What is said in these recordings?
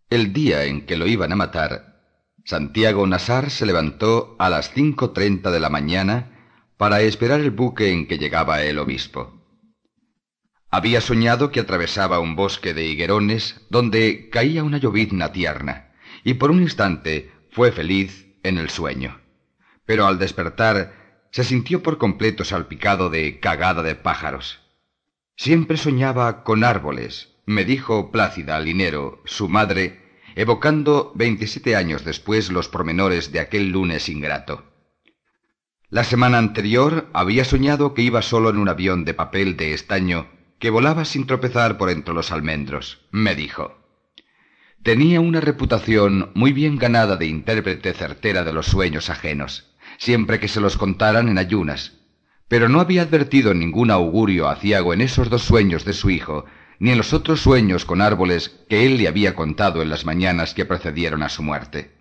El día en que lo iban a matar, Santiago Nassar se levantó a las 5:30 de la mañana para esperar el buque en que llegaba el obispo. Había soñado que atravesaba un bosque de higuerones donde caía una llovizna tierna, y por un instante fue feliz en el sueño. Pero al despertar se sintió por completo salpicado de cagada de pájaros. Siempre soñaba con árboles, me dijo Plácida Linero, su madre, evocando 27 años después los pormenores de aquel lunes ingrato. La semana anterior había soñado que iba solo en un avión de papel de estaño que volaba sin tropezar por entre los almendros, me dijo. Tenía una reputación muy bien ganada de intérprete certera de los sueños ajenos, siempre que se los contaran en ayunas, pero no había advertido ningún augurio aciago en esos dos sueños de su hijo, ni en los otros sueños con árboles que él le había contado en las mañanas que precedieron a su muerte.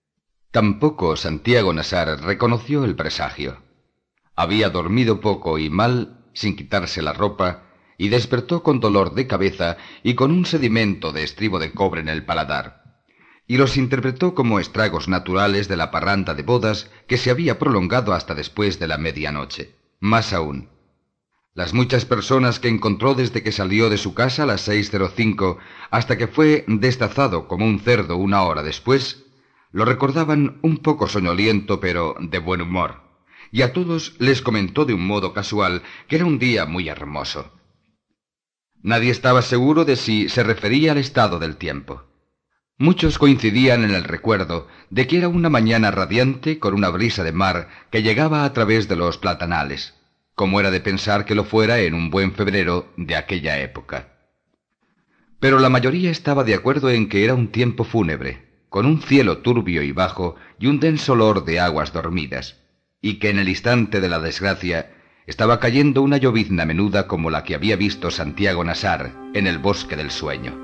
Tampoco Santiago Nassar reconoció el presagio. Había dormido poco y mal, sin quitarse la ropa, y despertó con dolor de cabeza y con un sedimento de estribo de cobre en el paladar, y los interpretó como estragos naturales de la parranda de bodas que se había prolongado hasta después de la medianoche. Más aún, las muchas personas que encontró desde que salió de su casa a las 6:05 hasta que fue destazado como un cerdo una hora después, lo recordaban un poco soñoliento pero de buen humor, y a todos les comentó de un modo casual que era un día muy hermoso. Nadie estaba seguro de si se refería al estado del tiempo. Muchos coincidían en el recuerdo de que era una mañana radiante con una brisa de mar que llegaba a través de los platanales, como era de pensar que lo fuera en un buen febrero de aquella época. Pero la mayoría estaba de acuerdo en que era un tiempo fúnebre, con un cielo turbio y bajo y un denso olor de aguas dormidas, y que en el instante de la desgracia estaba cayendo una llovizna menuda como la que había visto Santiago Nassar en el bosque del sueño.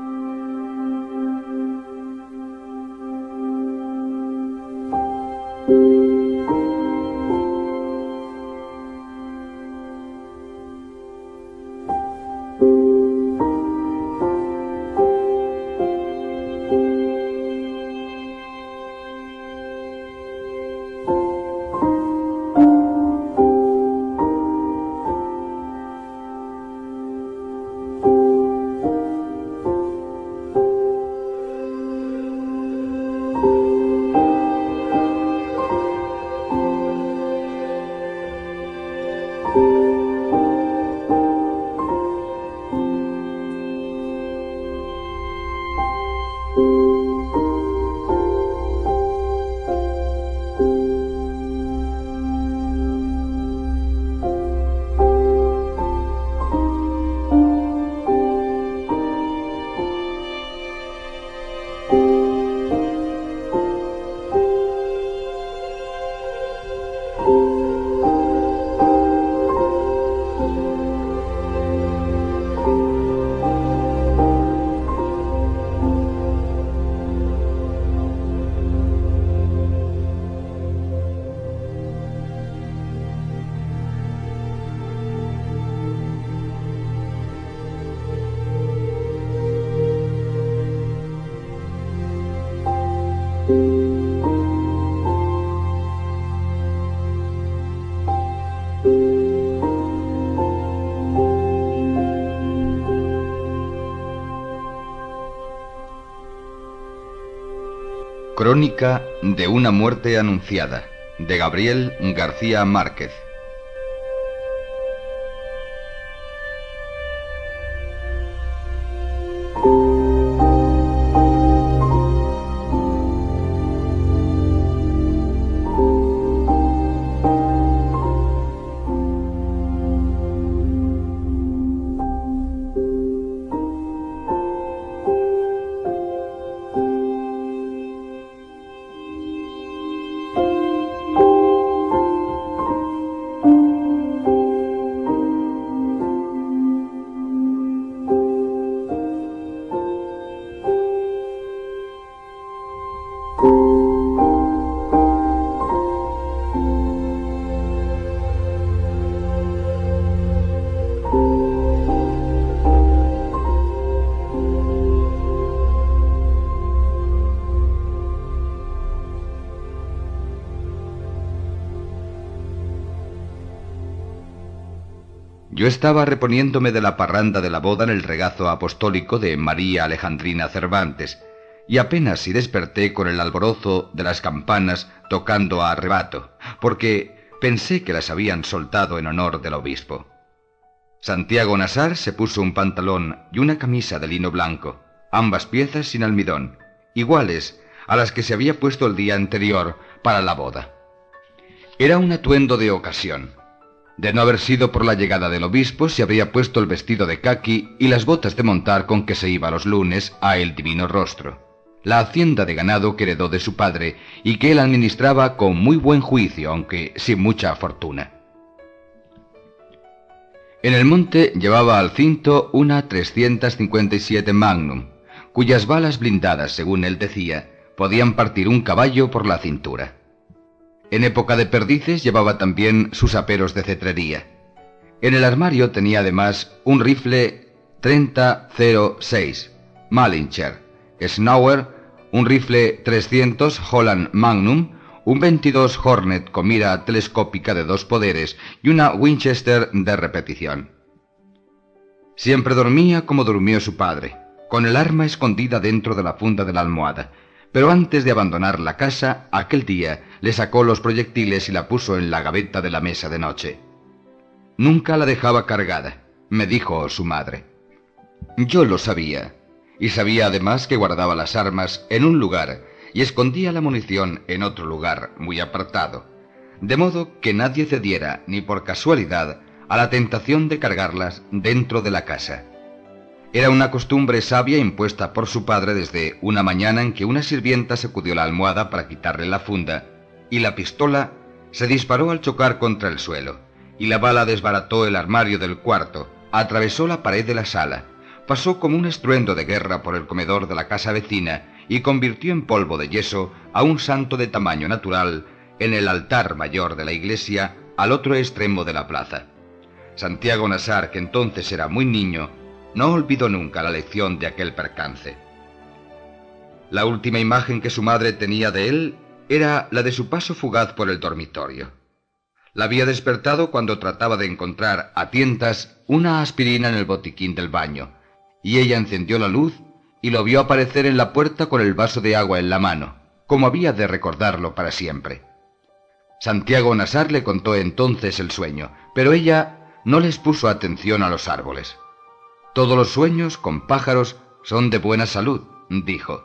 Crónica de una muerte anunciada, de Gabriel García Márquez. Yo estaba reponiéndome de la parranda de la boda en el regazo apostólico de María Alejandrina Cervantes, y apenas si desperté con el alborozo de las campanas tocando a arrebato, porque pensé que las habían soltado en honor del obispo. Santiago Nassar se puso un pantalón y una camisa de lino blanco, ambas piezas sin almidón, iguales a las que se había puesto el día anterior para la boda. Era un atuendo de ocasión. De no haber sido por la llegada del obispo, se habría puesto el vestido de caqui y las botas de montar con que se iba los lunes a El Divino Rostro, la hacienda de ganado que heredó de su padre y que él administraba con muy buen juicio, aunque sin mucha fortuna. En el monte llevaba al cinto una 357 Magnum, cuyas balas blindadas, según él decía, podían partir un caballo por la cintura. En época de perdices llevaba también sus aperos de cetrería. En el armario tenía además un rifle 30-06 Malinger, Snauer, un rifle 300 Holland Magnum, un 22 Hornet con mira telescópica de 2 poderes y una Winchester de repetición. Siempre dormía como durmió su padre, con el arma escondida dentro de la funda de la almohada, pero antes de abandonar la casa, aquel día le sacó los proyectiles y la puso en la gaveta de la mesa de noche. Nunca la dejaba cargada, me dijo su madre. Yo lo sabía, y sabía además que guardaba las armas en un lugar y escondía la munición en otro lugar muy apartado, de modo que nadie cediera, ni por casualidad, a la tentación de cargarlas dentro de la casa. Era una costumbre sabia impuesta por su padre desde una mañana en que una sirvienta sacudió la almohada para quitarle la funda, y la pistola se disparó al chocar contra el suelo, y la bala desbarató el armario del cuarto, atravesó la pared de la sala, pasó como un estruendo de guerra por el comedor de la casa vecina y convirtió en polvo de yeso a un santo de tamaño natural en el altar mayor de la iglesia al otro extremo de la plaza. Santiago Nassar, que entonces era muy niño, no olvidó nunca la lección de aquel percance. La última imagen que su madre tenía de él era la de su paso fugaz por el dormitorio. La había despertado cuando trataba de encontrar a tientas una aspirina en el botiquín del baño, y ella encendió la luz y lo vio aparecer en la puerta con el vaso de agua en la mano, como había de recordarlo para siempre. Santiago Nassar le contó entonces el sueño, pero ella no les puso atención a los árboles. Todos los sueños con pájaros son de buena salud, dijo.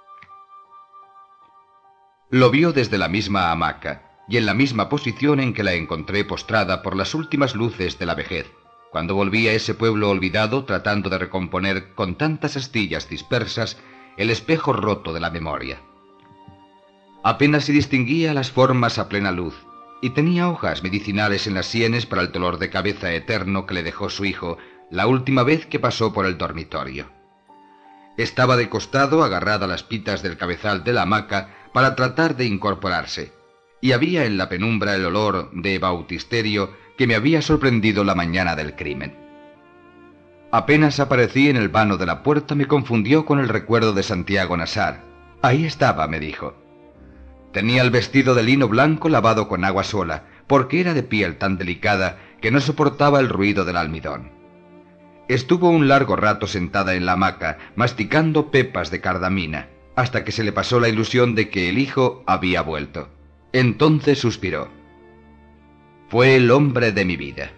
Lo vio desde la misma hamaca y en la misma posición en que la encontré postrada por las últimas luces de la vejez, cuando volví a ese pueblo olvidado tratando de recomponer con tantas astillas dispersas el espejo roto de la memoria. Apenas se distinguía las formas a plena luz, y tenía hojas medicinales en las sienes para el dolor de cabeza eterno que le dejó su hijo la última vez que pasó por el dormitorio. Estaba de costado, agarrada a las pitas del cabezal de la hamaca para tratar de incorporarse, y había en la penumbra el olor de bautisterio que me había sorprendido la mañana del crimen. Apenas aparecí en el vano de la puerta me confundió con el recuerdo de Santiago Nassar. Ahí estaba, me dijo. Tenía el vestido de lino blanco lavado con agua sola, porque era de piel tan delicada que no soportaba el ruido del almidón. Estuvo un largo rato sentada en la hamaca, masticando pepas de cardamina, hasta que se le pasó la ilusión de que el hijo había vuelto. Entonces suspiró. Fue el hombre de mi vida.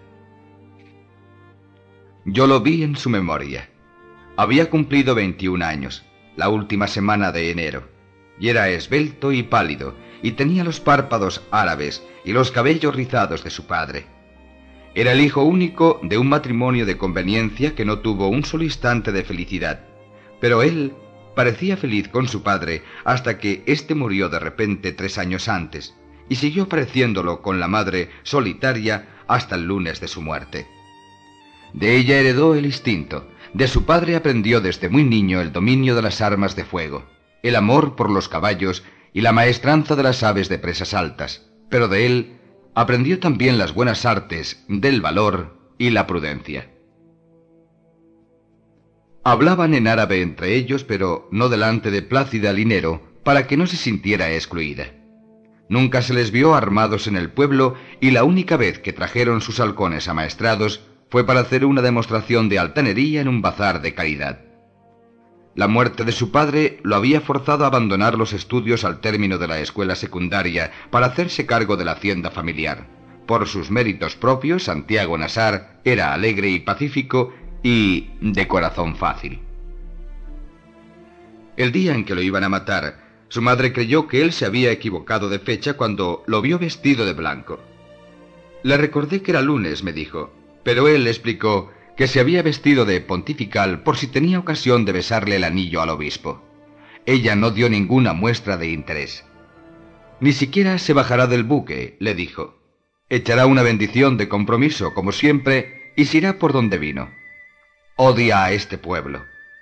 Yo lo vi en su memoria. Había cumplido 21 años, la última semana de enero, y era esbelto y pálido, y tenía los párpados árabes y los cabellos rizados de su padre. Era el hijo único de un matrimonio de conveniencia que no tuvo un solo instante de felicidad, pero él parecía feliz con su padre hasta que éste murió de repente 3 años antes, y siguió pareciéndolo con la madre solitaria hasta el lunes de su muerte. De ella heredó el instinto, de su padre aprendió desde muy niño el dominio de las armas de fuego, el amor por los caballos y la maestranza de las aves de presas altas, pero de él aprendió también las buenas artes del valor y la prudencia. Hablaban en árabe entre ellos, pero no delante de Plácida Linero, para que no se sintiera excluida. Nunca se les vio armados en el pueblo, y la única vez que trajeron sus halcones amaestrados fue para hacer una demostración de altanería en un bazar de caridad. La muerte de su padre lo había forzado a abandonar los estudios al término de la escuela secundaria para hacerse cargo de la hacienda familiar. Por sus méritos propios, Santiago Nassar era alegre y pacífico y de corazón fácil. El día en que lo iban a matar, su madre creyó que él se había equivocado de fecha cuando lo vio vestido de blanco. Le recordé que era lunes, me dijo, pero él le explicó que se había vestido de pontifical por si tenía ocasión de besarle el anillo al obispo. Ella no dio ninguna muestra de interés. Ni siquiera se bajará del buque, le dijo. Echará una bendición de compromiso, como siempre, y se irá por donde vino. Odia a este pueblo.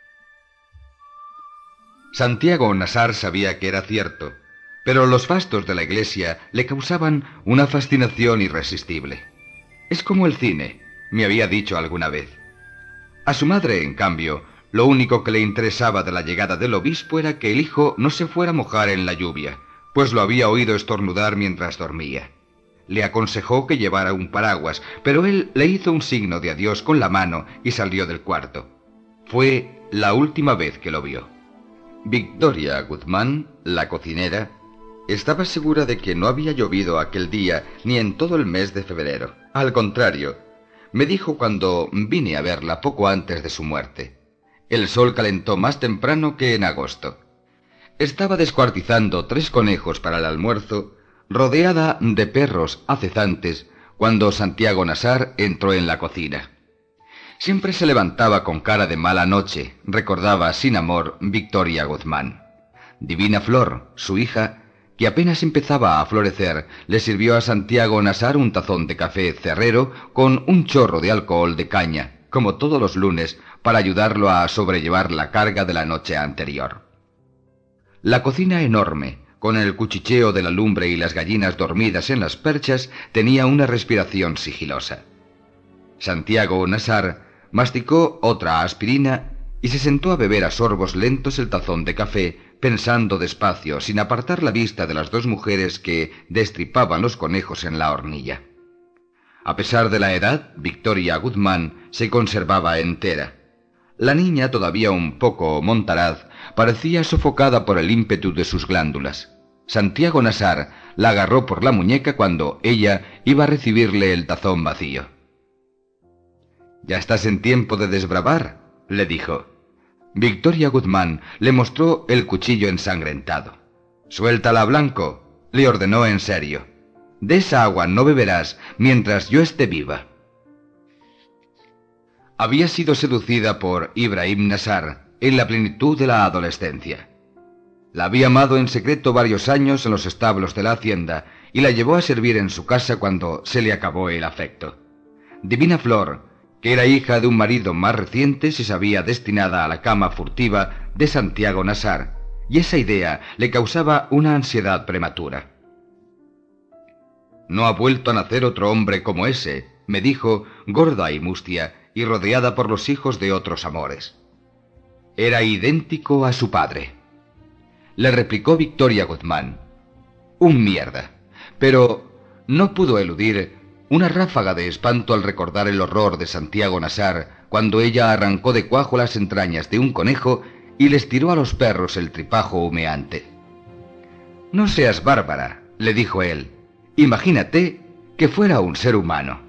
Santiago Nassar sabía que era cierto, pero los fastos de la iglesia le causaban una fascinación irresistible. Es como el cine, me había dicho alguna vez. A su madre, en cambio, lo único que le interesaba de la llegada del obispo era que el hijo no se fuera a mojar en la lluvia, pues lo había oído estornudar mientras dormía. Le aconsejó que llevara un paraguas, pero él le hizo un signo de adiós con la mano y salió del cuarto. Fue la última vez que lo vio. Victoria Guzmán, la cocinera, estaba segura de que no había llovido aquel día ni en todo el mes de febrero. Al contrario, me dijo cuando vine a verla poco antes de su muerte. El sol calentó más temprano que en agosto. Estaba descuartizando 3 conejos para el almuerzo, rodeada de perros acezantes, cuando Santiago Nassar entró en la cocina. Siempre se levantaba con cara de mala noche, recordaba sin amor Victoria Guzmán. Divina Flor, su hija, que apenas empezaba a florecer, le sirvió a Santiago Nassar un tazón de café cerrero con un chorro de alcohol de caña, como todos los lunes, para ayudarlo a sobrellevar la carga de la noche anterior. La cocina enorme, con el cuchicheo de la lumbre y las gallinas dormidas en las perchas, tenía una respiración sigilosa. Santiago Nassar masticó otra aspirina y se sentó a beber a sorbos lentos el tazón de café, pensando despacio, sin apartar la vista de las 2 mujeres que destripaban los conejos en la hornilla. A pesar de la edad, Victoria Guzmán se conservaba entera. La niña, todavía un poco montaraz, parecía sofocada por el ímpetu de sus glándulas. Santiago Nassar la agarró por la muñeca cuando ella iba a recibirle el tazón vacío. «Ya estás en tiempo de desbravar», le dijo. Victoria Guzmán le mostró el cuchillo ensangrentado. «Suéltala, Blanco», le ordenó en serio. «De esa agua no beberás mientras yo esté viva». Había sido seducida por Ibrahim Nassar en la plenitud de la adolescencia. La había amado en secreto varios años en los establos de la hacienda y la llevó a servir en su casa cuando se le acabó el afecto. Divina Flor, que era hija de un marido más reciente, se sabía destinada a la cama furtiva de Santiago Nassar, y esa idea le causaba una ansiedad prematura. «No ha vuelto a nacer otro hombre como ese», me dijo, gorda y mustia, y rodeada por los hijos de otros amores. «Era idéntico a su padre», le replicó Victoria Guzmán. «Un mierda», pero no pudo eludir una ráfaga de espanto al recordar el horror de Santiago Nassar cuando ella arrancó de cuajo las entrañas de un conejo y les tiró a los perros el tripajo humeante. «No seas bárbara», le dijo él. «Imagínate que fuera un ser humano».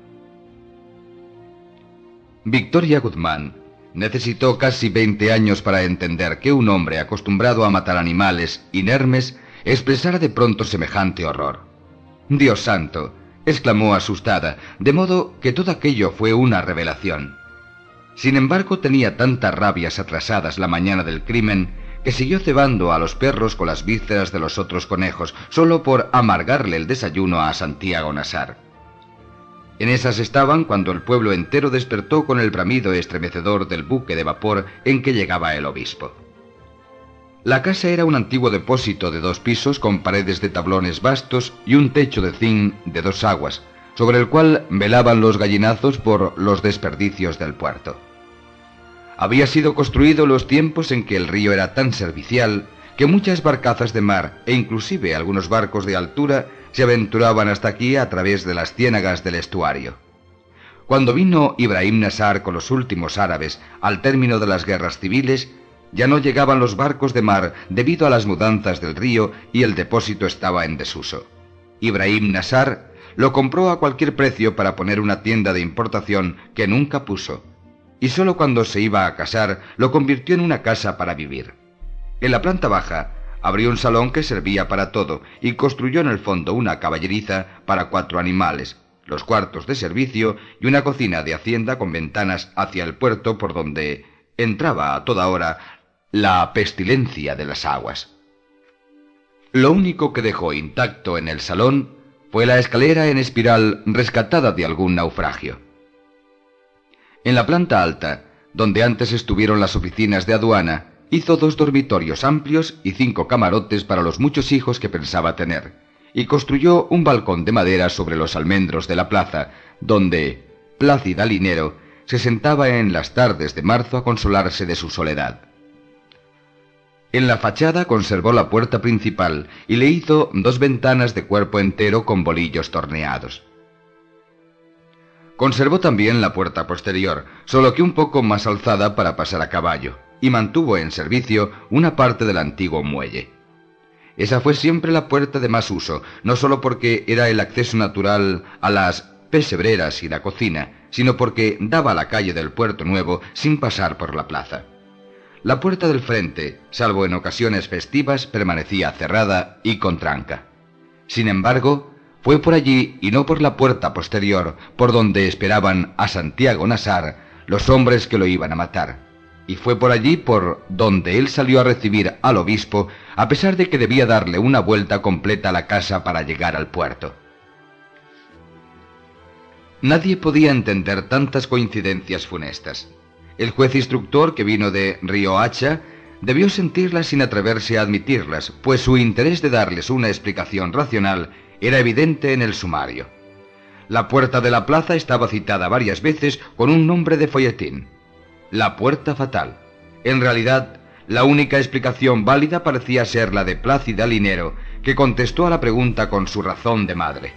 Victoria Guzmán necesitó casi 20 años para entender que un hombre acostumbrado a matar animales inermes expresara de pronto semejante horror. «Dios santo», exclamó asustada, de modo que todo aquello fue una revelación. Sin embargo, tenía tantas rabias atrasadas la mañana del crimen que siguió cebando a los perros con las vísceras de los otros conejos, solo por amargarle el desayuno a Santiago Nassar. En esas estaban cuando el pueblo entero despertó con el bramido estremecedor del buque de vapor en que llegaba el obispo. La casa era un antiguo depósito de 2 pisos con paredes de tablones vastos y un techo de zinc de 2 aguas, sobre el cual velaban los gallinazos por los desperdicios del puerto. Había sido construido en los tiempos en que el río era tan servicial que muchas barcazas de mar e inclusive algunos barcos de altura se aventuraban hasta aquí a través de las ciénagas del estuario. Cuando vino Ibrahim Nasar con los últimos árabes al término de las guerras civiles, ya no llegaban los barcos de mar debido a las mudanzas del río y el depósito estaba en desuso. Ibrahim Nasar lo compró a cualquier precio para poner una tienda de importación que nunca puso, y solo cuando se iba a casar lo convirtió en una casa para vivir. En la planta baja abrió un salón que servía para todo y construyó en el fondo una caballeriza para 4 animales, los cuartos de servicio y una cocina de hacienda con ventanas hacia el puerto por donde entraba a toda hora la pestilencia de las aguas. Lo único que dejó intacto en el salón fue la escalera en espiral rescatada de algún naufragio. En la planta alta, donde antes estuvieron las oficinas de aduana, hizo 2 dormitorios amplios y 5 camarotes para los muchos hijos que pensaba tener, y construyó un balcón de madera sobre los almendros de la plaza, donde Plácida Linero se sentaba en las tardes de marzo a consolarse de su soledad. En la fachada conservó la puerta principal y le hizo 2 ventanas de cuerpo entero con bolillos torneados. Conservó también la puerta posterior, solo que un poco más alzada para pasar a caballo, y mantuvo en servicio una parte del antiguo muelle. Esa fue siempre la puerta de más uso, no solo porque era el acceso natural a las pesebreras y la cocina, sino porque daba a la calle del Puerto Nuevo sin pasar por la plaza. La puerta del frente, salvo en ocasiones festivas, permanecía cerrada y con tranca. Sin embargo, fue por allí y no por la puerta posterior por donde esperaban a Santiago Nasar los hombres que lo iban a matar, y fue por allí por donde él salió a recibir al obispo, a pesar de que debía darle una vuelta completa a la casa para llegar al puerto. Nadie podía entender tantas coincidencias funestas. El juez instructor que vino de Riohacha debió sentirlas sin atreverse a admitirlas, pues su interés de darles una explicación racional era evidente en el sumario. La puerta de la plaza estaba citada varias veces con un nombre de folletín: la puerta fatal. En realidad, la única explicación válida parecía ser la de Plácida Linero, que contestó a la pregunta con su razón de madre.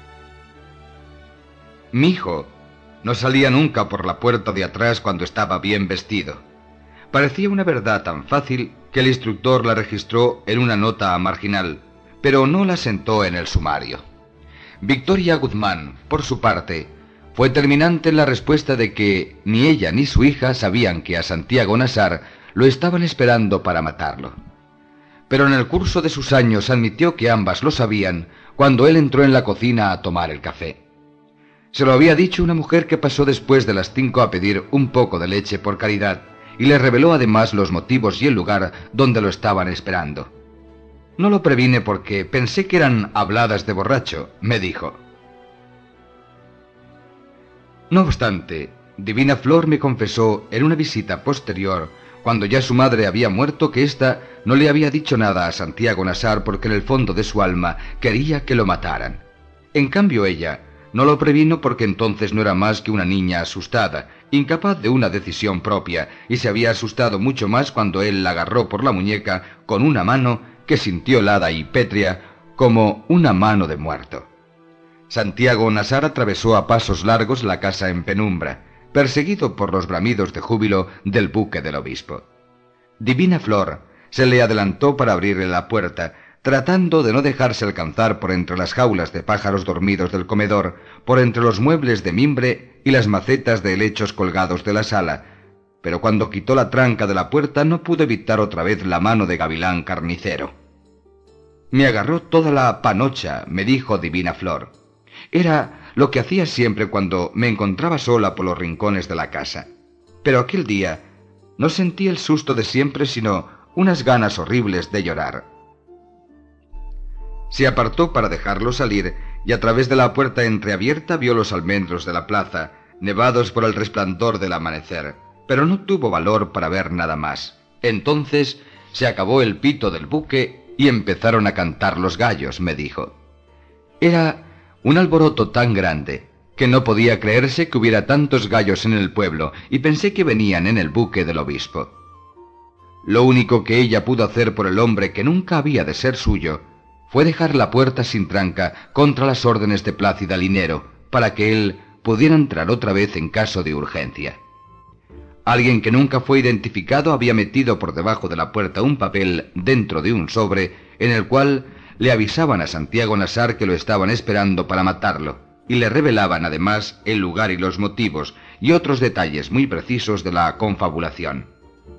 Mi hijo no salía nunca por la puerta de atrás cuando estaba bien vestido. Parecía una verdad tan fácil que el instructor la registró en una nota marginal, pero no la sentó en el sumario. Victoria Guzmán, por su parte, fue terminante en la respuesta de que ni ella ni su hija sabían que a Santiago Nasar lo estaban esperando para matarlo. Pero en el curso de sus años admitió que ambas lo sabían cuando él entró en la cocina a tomar el café. Se lo había dicho una mujer que pasó después de las 5 a pedir un poco de leche por caridad, y le reveló además los motivos y el lugar donde lo estaban esperando. No lo previne porque pensé que eran habladas de borracho, me dijo. No obstante, Divina Flor me confesó en una visita posterior, cuando ya su madre había muerto, que ésta no le había dicho nada a Santiago Nasar porque en el fondo de su alma quería que lo mataran. En cambio ella no lo previno porque entonces no era más que una niña asustada, incapaz de una decisión propia, y se había asustado mucho más cuando él la agarró por la muñeca con una mano que sintió helada y pétrea como una mano de muerto. Santiago Nasar atravesó a pasos largos la casa en penumbra, perseguido por los bramidos de júbilo del buque del obispo. Divina Flor se le adelantó para abrirle la puerta, tratando de no dejarse alcanzar por entre las jaulas de pájaros dormidos del comedor, por entre los muebles de mimbre y las macetas de helechos colgados de la sala, pero cuando quitó la tranca de la puerta no pudo evitar otra vez la mano de gavilán carnicero. Me agarró toda la panocha, me dijo Divina Flor. Era lo que hacía siempre cuando me encontraba sola por los rincones de la casa. Pero aquel día no sentí el susto de siempre, sino unas ganas horribles de llorar. Se apartó para dejarlo salir y a través de la puerta entreabierta vio los almendros de la plaza, nevados por el resplandor del amanecer, pero no tuvo valor para ver nada más. Entonces se acabó el pito del buque y empezaron a cantar los gallos, me dijo. Era un alboroto tan grande que no podía creerse que hubiera tantos gallos en el pueblo, y pensé que venían en el buque del obispo. Lo único que ella pudo hacer por el hombre que nunca había de ser suyo fue dejar la puerta sin tranca contra las órdenes de Plácida Linero, para que él pudiera entrar otra vez en caso de urgencia. Alguien que nunca fue identificado había metido por debajo de la puerta un papel dentro de un sobre en el cual le avisaban a Santiago Nassar que lo estaban esperando para matarlo, y le revelaban además el lugar y los motivos y otros detalles muy precisos de la confabulación.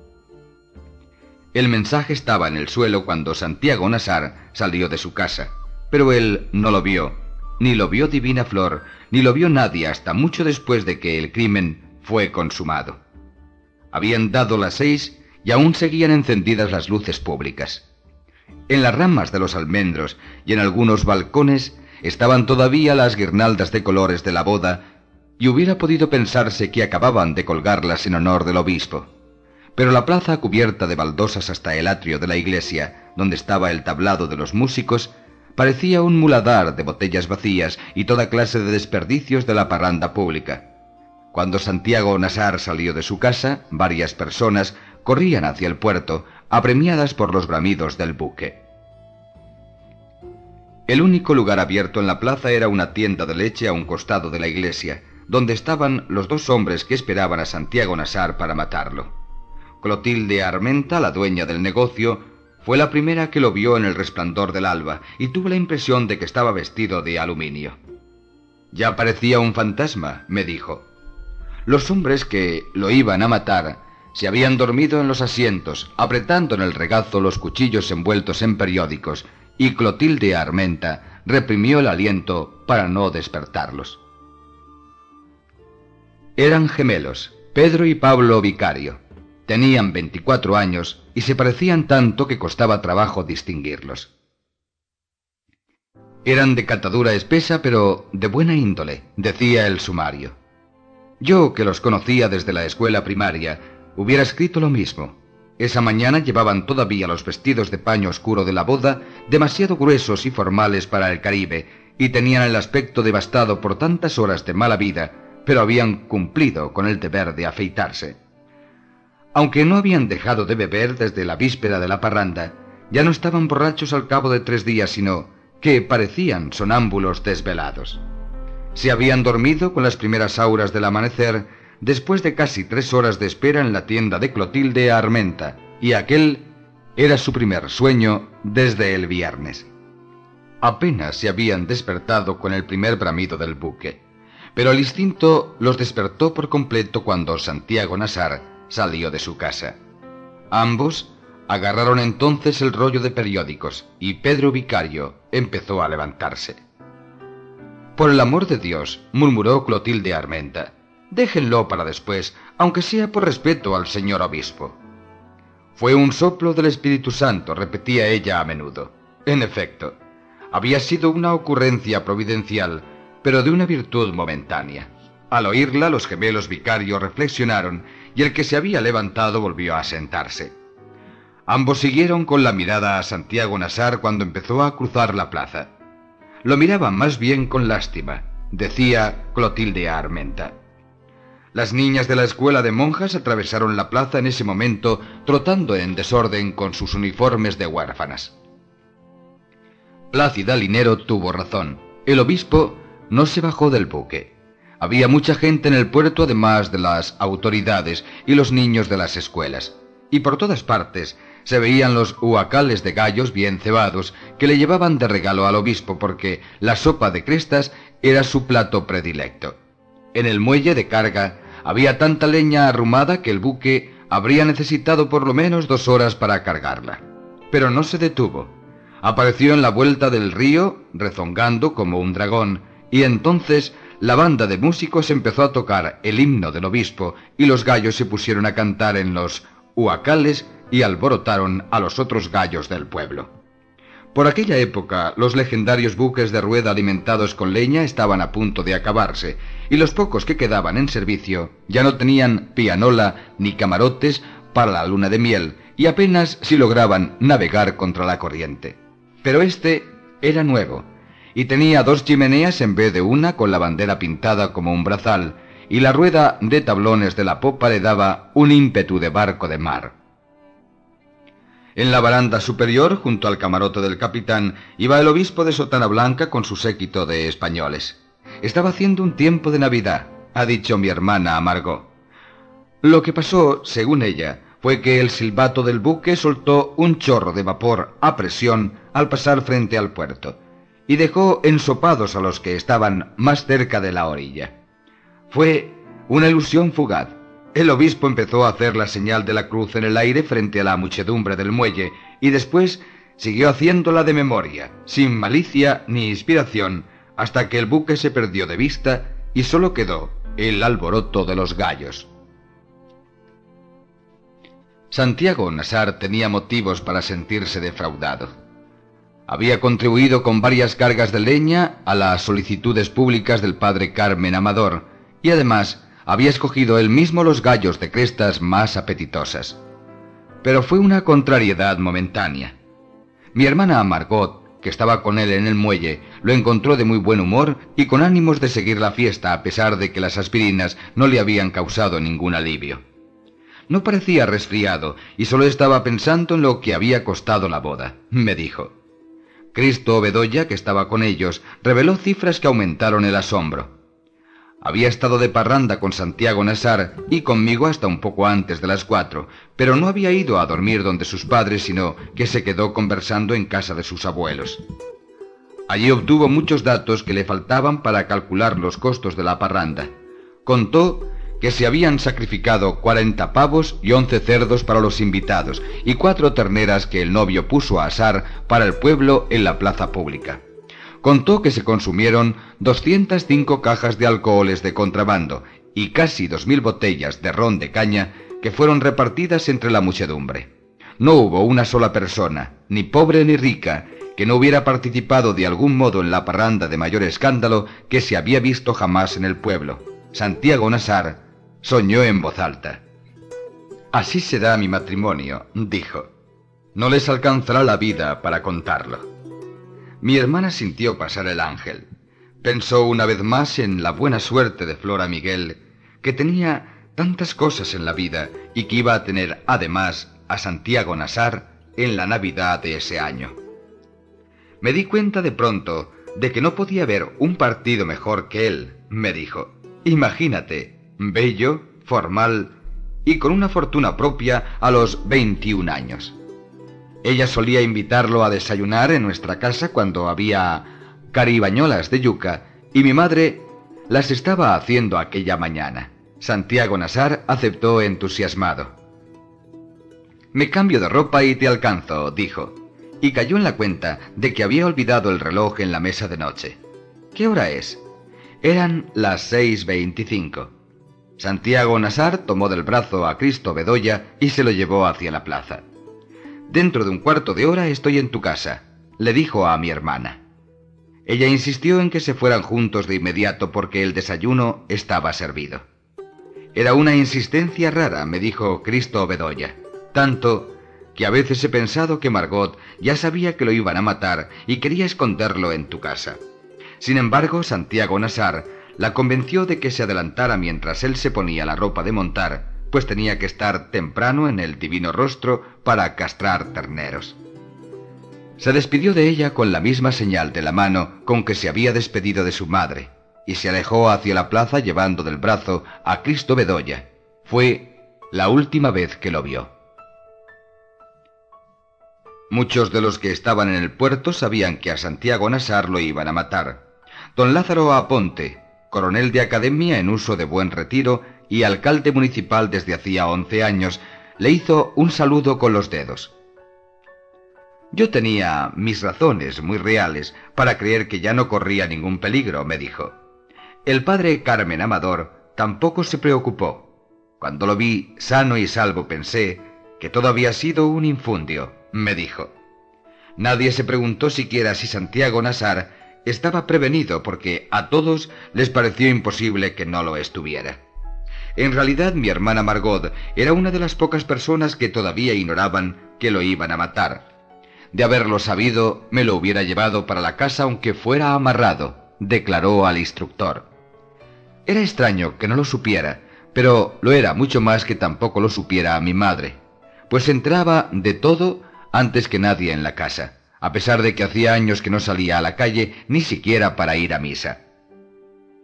El mensaje estaba en el suelo cuando Santiago Nassar salió de su casa, pero él no lo vio, ni lo vio Divina Flor, ni lo vio nadie hasta mucho después de que el crimen fue consumado. Habían dado las 6 y aún seguían encendidas las luces públicas. En las ramas de los almendros y en algunos balcones estaban todavía las guirnaldas de colores de la boda, y hubiera podido pensarse que acababan de colgarlas en honor del obispo. Pero la plaza, cubierta de baldosas hasta el atrio de la iglesia, donde estaba el tablado de los músicos, parecía un muladar de botellas vacías y toda clase de desperdicios de la parranda pública. Cuando Santiago Nassar salió de su casa, varias personas corrían hacia el puerto, apremiadas por los bramidos del buque. El único lugar abierto en la plaza era una tienda de leche a un costado de la iglesia, donde estaban los 2 hombres que esperaban a Santiago Nassar para matarlo. Clotilde Armenta, la dueña del negocio, fue la primera que lo vio en el resplandor del alba y tuvo la impresión de que estaba vestido de aluminio. «Ya parecía un fantasma», me dijo. Los hombres que lo iban a matar se habían dormido en los asientos, apretando en el regazo los cuchillos envueltos en periódicos, y Clotilde Armenta reprimió el aliento para no despertarlos. Eran gemelos, Pedro y Pablo Vicario. Tenían 24 años y se parecían tanto que costaba trabajo distinguirlos. Eran de catadura espesa, pero de buena índole, decía el sumario. Yo, que los conocía desde la escuela primaria, hubiera escrito lo mismo. Esa mañana llevaban todavía los vestidos de paño oscuro de la boda, demasiado gruesos y formales para el Caribe, y tenían el aspecto devastado por tantas horas de mala vida, pero habían cumplido con el deber de afeitarse. Aunque no habían dejado de beber desde la víspera de la parranda, ya no estaban borrachos al cabo de 3 días, sino que parecían sonámbulos desvelados. Se habían dormido con las primeras auras del amanecer, después de casi 3 horas de espera en la tienda de Clotilde Armenta, y aquel era su primer sueño desde el viernes. Apenas se habían despertado con el primer bramido del buque, pero el instinto los despertó por completo cuando Santiago Nassar salió de su casa. Ambos agarraron entonces el rollo de periódicos y Pedro Vicario empezó a levantarse. «Por el amor de Dios», murmuró Clotilde Armenta, «déjenlo para después, aunque sea por respeto al señor obispo». «Fue un soplo del Espíritu Santo», repetía ella a menudo. En efecto, había sido una ocurrencia providencial, pero de una virtud momentánea. Al oírla, los gemelos Vicario reflexionaron y el que se había levantado volvió a sentarse. Ambos siguieron con la mirada a Santiago Nassar cuando empezó a cruzar la plaza. Lo miraban más bien con lástima, decía Clotilde Armenta. Las niñas de la escuela de monjas atravesaron la plaza en ese momento, trotando en desorden con sus uniformes de huérfanas. Plácida Linero tuvo razón. El obispo no se bajó del buque. Había mucha gente en el puerto, además de las autoridades y los niños de las escuelas, y por todas partes se veían los huacales de gallos bien cebados que le llevaban de regalo al obispo porque la sopa de crestas era su plato predilecto. En el muelle de carga había tanta leña arrumada que el buque habría necesitado por lo menos 2 horas para cargarla. Pero no se detuvo. Apareció en la vuelta del río, rezongando como un dragón, y entonces la banda de músicos empezó a tocar el himno del obispo y los gallos se pusieron a cantar en los huacales y alborotaron a los otros gallos del pueblo. Por aquella época, los legendarios buques de rueda alimentados con leña estaban a punto de acabarse, y los pocos que quedaban en servicio ya no tenían pianola ni camarotes para la luna de miel, y apenas si lograban navegar contra la corriente. Pero este era nuevo, y tenía 2 chimeneas en vez de una, con la bandera pintada como un brazal, y la rueda de tablones de la popa le daba un ímpetu de barco de mar. En la baranda superior, junto al camarote del capitán, iba el obispo de sotana blanca con su séquito de españoles. Estaba haciendo un tiempo de Navidad, ha dicho mi hermana a Margot. Lo que pasó, según ella, fue que el silbato del buque soltó un chorro de vapor a presión al pasar frente al puerto, y dejó ensopados a los que estaban más cerca de la orilla. Fue una ilusión fugaz. El obispo empezó a hacer la señal de la cruz en el aire frente a la muchedumbre del muelle, y después siguió haciéndola de memoria, sin malicia ni inspiración, hasta que el buque se perdió de vista y solo quedó el alboroto de los gallos. Santiago Nassar tenía motivos para sentirse defraudado. Había contribuido con varias cargas de leña a las solicitudes públicas del padre Carmen Amador, y además había escogido él mismo los gallos de crestas más apetitosas. Pero fue una contrariedad momentánea. Mi hermana Margot, que estaba con él en el muelle, lo encontró de muy buen humor y con ánimos de seguir la fiesta a pesar de que las aspirinas no le habían causado ningún alivio. No parecía resfriado y solo estaba pensando en lo que había costado la boda, me dijo. Cristo Bedoya, que estaba con ellos, reveló cifras que aumentaron el asombro. Había estado de parranda con Santiago Nassar y conmigo hasta un poco antes de las 4, pero no había ido a dormir donde sus padres, sino que se quedó conversando en casa de sus abuelos. Allí obtuvo muchos datos que le faltaban para calcular los costos de la parranda. Contó que se habían sacrificado 40 pavos y 11 cerdos para los invitados y 4 terneras que el novio puso a asar para el pueblo en la plaza pública. Contó que se consumieron 205 cajas de alcoholes de contrabando y casi 2000 botellas de ron de caña que fueron repartidas entre la muchedumbre. No hubo una sola persona, ni pobre ni rica, que no hubiera participado de algún modo en la parranda de mayor escándalo que se había visto jamás en el pueblo. Santiago Nassar soñó en voz alta. Así será mi matrimonio, dijo. No les alcanzará la vida para contarlo. Mi hermana sintió pasar el ángel. Pensó una vez más en la buena suerte de Flora Miguel, que tenía tantas cosas en la vida y que iba a tener además a Santiago Nassar en la Navidad de ese año. Me di cuenta de pronto de que no podía haber un partido mejor que él, me dijo. Imagínate, bello, formal y con una fortuna propia a los 21 años. Ella solía invitarlo a desayunar en nuestra casa cuando había caribañolas de yuca y mi madre las estaba haciendo aquella mañana. Santiago Nassar aceptó entusiasmado. Me cambio de ropa y te alcanzo, dijo, y cayó en la cuenta de que había olvidado el reloj en la mesa de noche. ¿Qué hora es? Eran las 6:25. Santiago Nassar tomó del brazo a Cristo Bedoya y se lo llevó hacia la plaza. Dentro de un cuarto de hora estoy en tu casa, le dijo a mi hermana. Ella insistió en que se fueran juntos de inmediato porque el desayuno estaba servido. Era una insistencia rara, me dijo Cristo Bedoya, tanto que a veces he pensado que Margot ya sabía que lo iban a matar y quería esconderlo en tu casa. Sin embargo, Santiago Nassar la convenció de que se adelantara mientras él se ponía la ropa de montar, pues tenía que estar temprano en el Divino Rostro para castrar terneros. Se despidió de ella con la misma señal de la mano con que se había despedido de su madre, y se alejó hacia la plaza llevando del brazo a Cristo Bedoya. Fue la última vez que lo vio. Muchos de los que estaban en el puerto sabían que a Santiago Nassar lo iban a matar. Don Lázaro Aponte, coronel de academia en uso de buen retiro y alcalde municipal desde hacía 11 años, le hizo un saludo con los dedos. Yo tenía mis razones muy reales para creer que ya no corría ningún peligro, me dijo. El padre Carmen Amador tampoco se preocupó. Cuando lo vi sano y salvo pensé que todo había sido un infundio, me dijo. Nadie se preguntó siquiera si Santiago Nassar estaba prevenido porque a todos les pareció imposible que no lo estuviera. En realidad mi hermana Margot era una de las pocas personas que todavía ignoraban que lo iban a matar. De haberlo sabido, me lo hubiera llevado para la casa aunque fuera amarrado, declaró al instructor. Era extraño que no lo supiera, pero lo era mucho más que tampoco lo supiera a mi madre, pues se enteraba de todo antes que nadie en la casa, a pesar de que hacía años que no salía a la calle ni siquiera para ir a misa.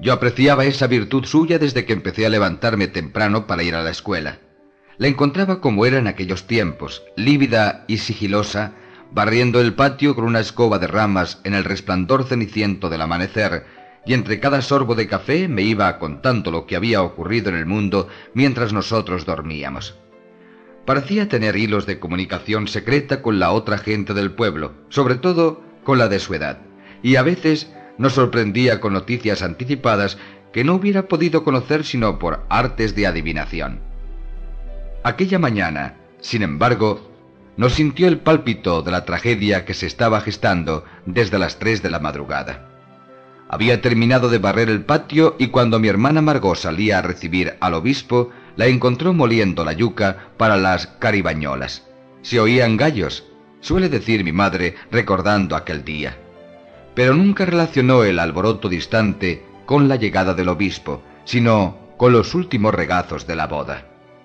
Yo apreciaba esa virtud suya desde que empecé a levantarme temprano para ir a la escuela. La encontraba como era en aquellos tiempos, lívida y sigilosa, barriendo el patio con una escoba de ramas en el resplandor ceniciento del amanecer, y entre cada sorbo de café me iba contando lo que había ocurrido en el mundo mientras nosotros dormíamos. Parecía tener hilos de comunicación secreta con la otra gente del pueblo, sobre todo con la de su edad, y a veces nos sorprendía con noticias anticipadas que no hubiera podido conocer sino por artes de adivinación. Aquella mañana, sin embargo, nos sintió el pálpito de la tragedia que se estaba gestando desde las 3 de la madrugada. Había terminado de barrer el patio y cuando mi hermana Margot salía a recibir al obispo, la encontró moliendo la yuca para las caribañolas. Se oían gallos, suele decir mi madre recordando aquel día. Pero nunca relacionó el alboroto distante con la llegada del obispo, sino con los últimos regazos de la boda.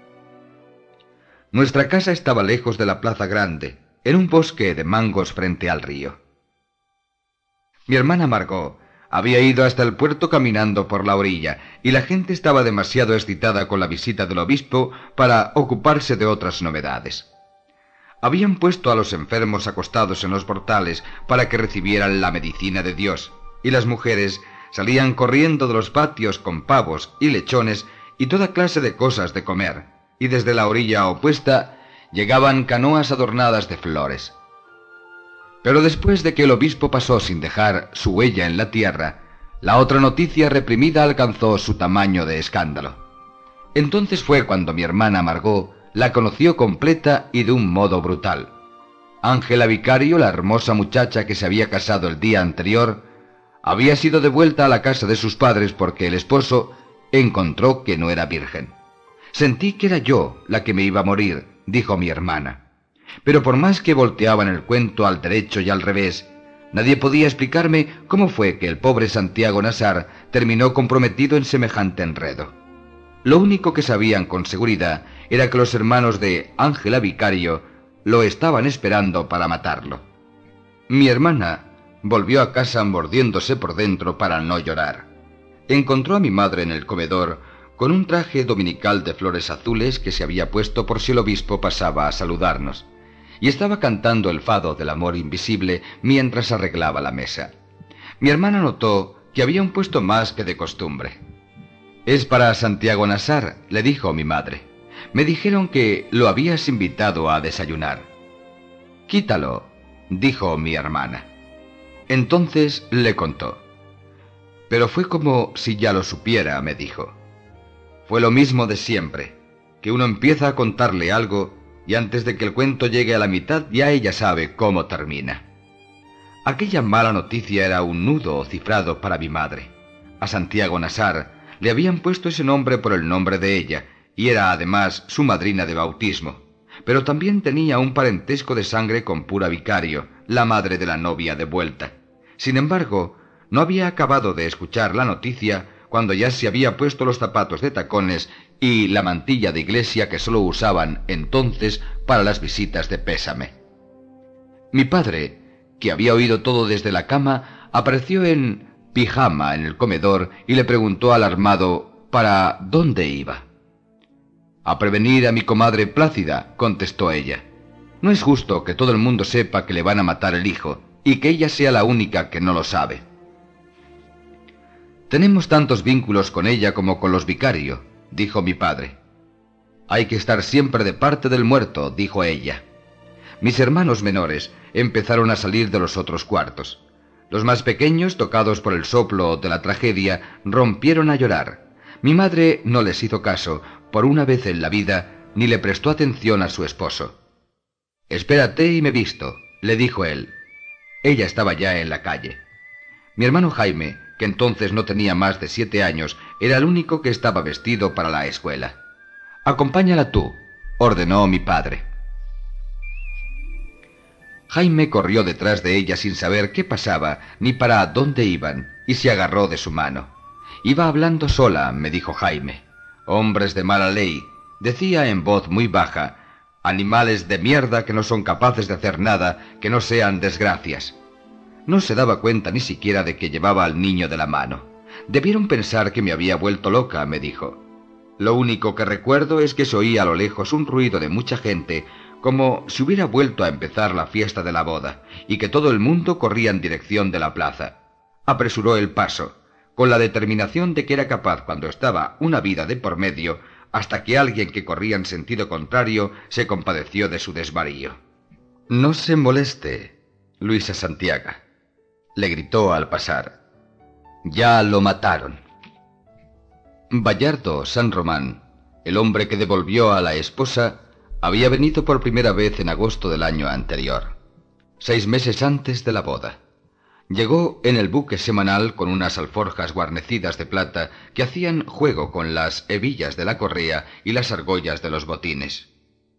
Nuestra casa estaba lejos de la plaza grande, en un bosque de mangos frente al río. Mi hermana Margot había ido hasta el puerto caminando por la orilla, y la gente estaba demasiado excitada con la visita del obispo para ocuparse de otras novedades. Habían puesto a los enfermos acostados en los portales para que recibieran la medicina de Dios, y las mujeres salían corriendo de los patios con pavos y lechones y toda clase de cosas de comer, y desde la orilla opuesta llegaban canoas adornadas de flores. Pero después de que el obispo pasó sin dejar su huella en la tierra, la otra noticia reprimida alcanzó su tamaño de escándalo. Entonces fue cuando mi hermana Margot la conoció completa y de un modo brutal. Ángela Vicario, la hermosa muchacha que se había casado el día anterior, había sido devuelta a la casa de sus padres porque el esposo encontró que no era virgen. Sentí que era yo la que me iba a morir, dijo mi hermana. Pero por más que volteaban el cuento al derecho y al revés, nadie podía explicarme cómo fue que el pobre Santiago Nassar terminó comprometido en semejante enredo. Lo único que sabían con seguridad era que los hermanos de Ángela Vicario lo estaban esperando para matarlo. Mi hermana volvió a casa mordiéndose por dentro para no llorar. Encontró a mi madre en el comedor con un traje dominical de flores azules que se había puesto por si el obispo pasaba a saludarnos, y estaba cantando el fado del amor invisible mientras arreglaba la mesa. Mi hermana notó que había un puesto más que de costumbre. «Es para Santiago Nassar», le dijo mi madre. «Me dijeron que lo habías invitado a desayunar». «Quítalo», dijo mi hermana. Entonces le contó. «Pero fue como si ya lo supiera», me dijo. «Fue lo mismo de siempre, que uno empieza a contarle algo y antes de que el cuento llegue a la mitad ya ella sabe cómo termina». Aquella mala noticia era un nudo cifrado para mi madre. A Santiago Nassar le habían puesto ese nombre por el nombre de ella, y era además su madrina de bautismo, pero también tenía un parentesco de sangre con Pura Vicario, la madre de la novia devuelta. Sin embargo, no había acabado de escuchar la noticia cuando ya se había puesto los zapatos de tacones y la mantilla de iglesia que solo usaban entonces para las visitas de pésame. Mi padre, que había oído todo desde la cama, apareció en pijama en el comedor y le preguntó alarmado ¿para dónde iba? «A prevenir a mi comadre Plácida», contestó ella. «No es justo que todo el mundo sepa que le van a matar el hijo y que ella sea la única que no lo sabe». «Tenemos tantos vínculos con ella como con los Vicario», dijo mi padre. «Hay que estar siempre de parte del muerto», dijo ella. Mis hermanos menores empezaron a salir de los otros cuartos. Los más pequeños, tocados por el soplo de la tragedia, rompieron a llorar. Mi madre no les hizo caso, por una vez en la vida, ni le prestó atención a su esposo. «Espérate y me visto», le dijo él. Ella estaba ya en la calle. Mi hermano Jaime, que entonces no tenía más de 7 años, era el único que estaba vestido para la escuela. «Acompáñala tú», ordenó mi padre. Jaime corrió detrás de ella sin saber qué pasaba ni para dónde iban, y se agarró de su mano. «Iba hablando sola», me dijo Jaime. «Hombres de mala ley», decía en voz muy baja, «animales de mierda que no son capaces de hacer nada que no sean desgracias». No se daba cuenta ni siquiera de que llevaba al niño de la mano. Debieron pensar que me había vuelto loca, me dijo. Lo único que recuerdo es que se oía a lo lejos un ruido de mucha gente, como si hubiera vuelto a empezar la fiesta de la boda, y que todo el mundo corría en dirección de la plaza. Apresuró el paso, con la determinación de que era capaz cuando estaba una vida de por medio, hasta que alguien que corría en sentido contrario se compadeció de su desvarío. «No se moleste, Luisa Santiaga», le gritó al pasar. «Ya lo mataron». Bayardo San Román, el hombre que devolvió a la esposa, había venido por primera vez en agosto del año anterior, 6 meses antes de la boda. Llegó en el buque semanal con unas alforjas guarnecidas de plata que hacían juego con las hebillas de la correa y las argollas de los botines.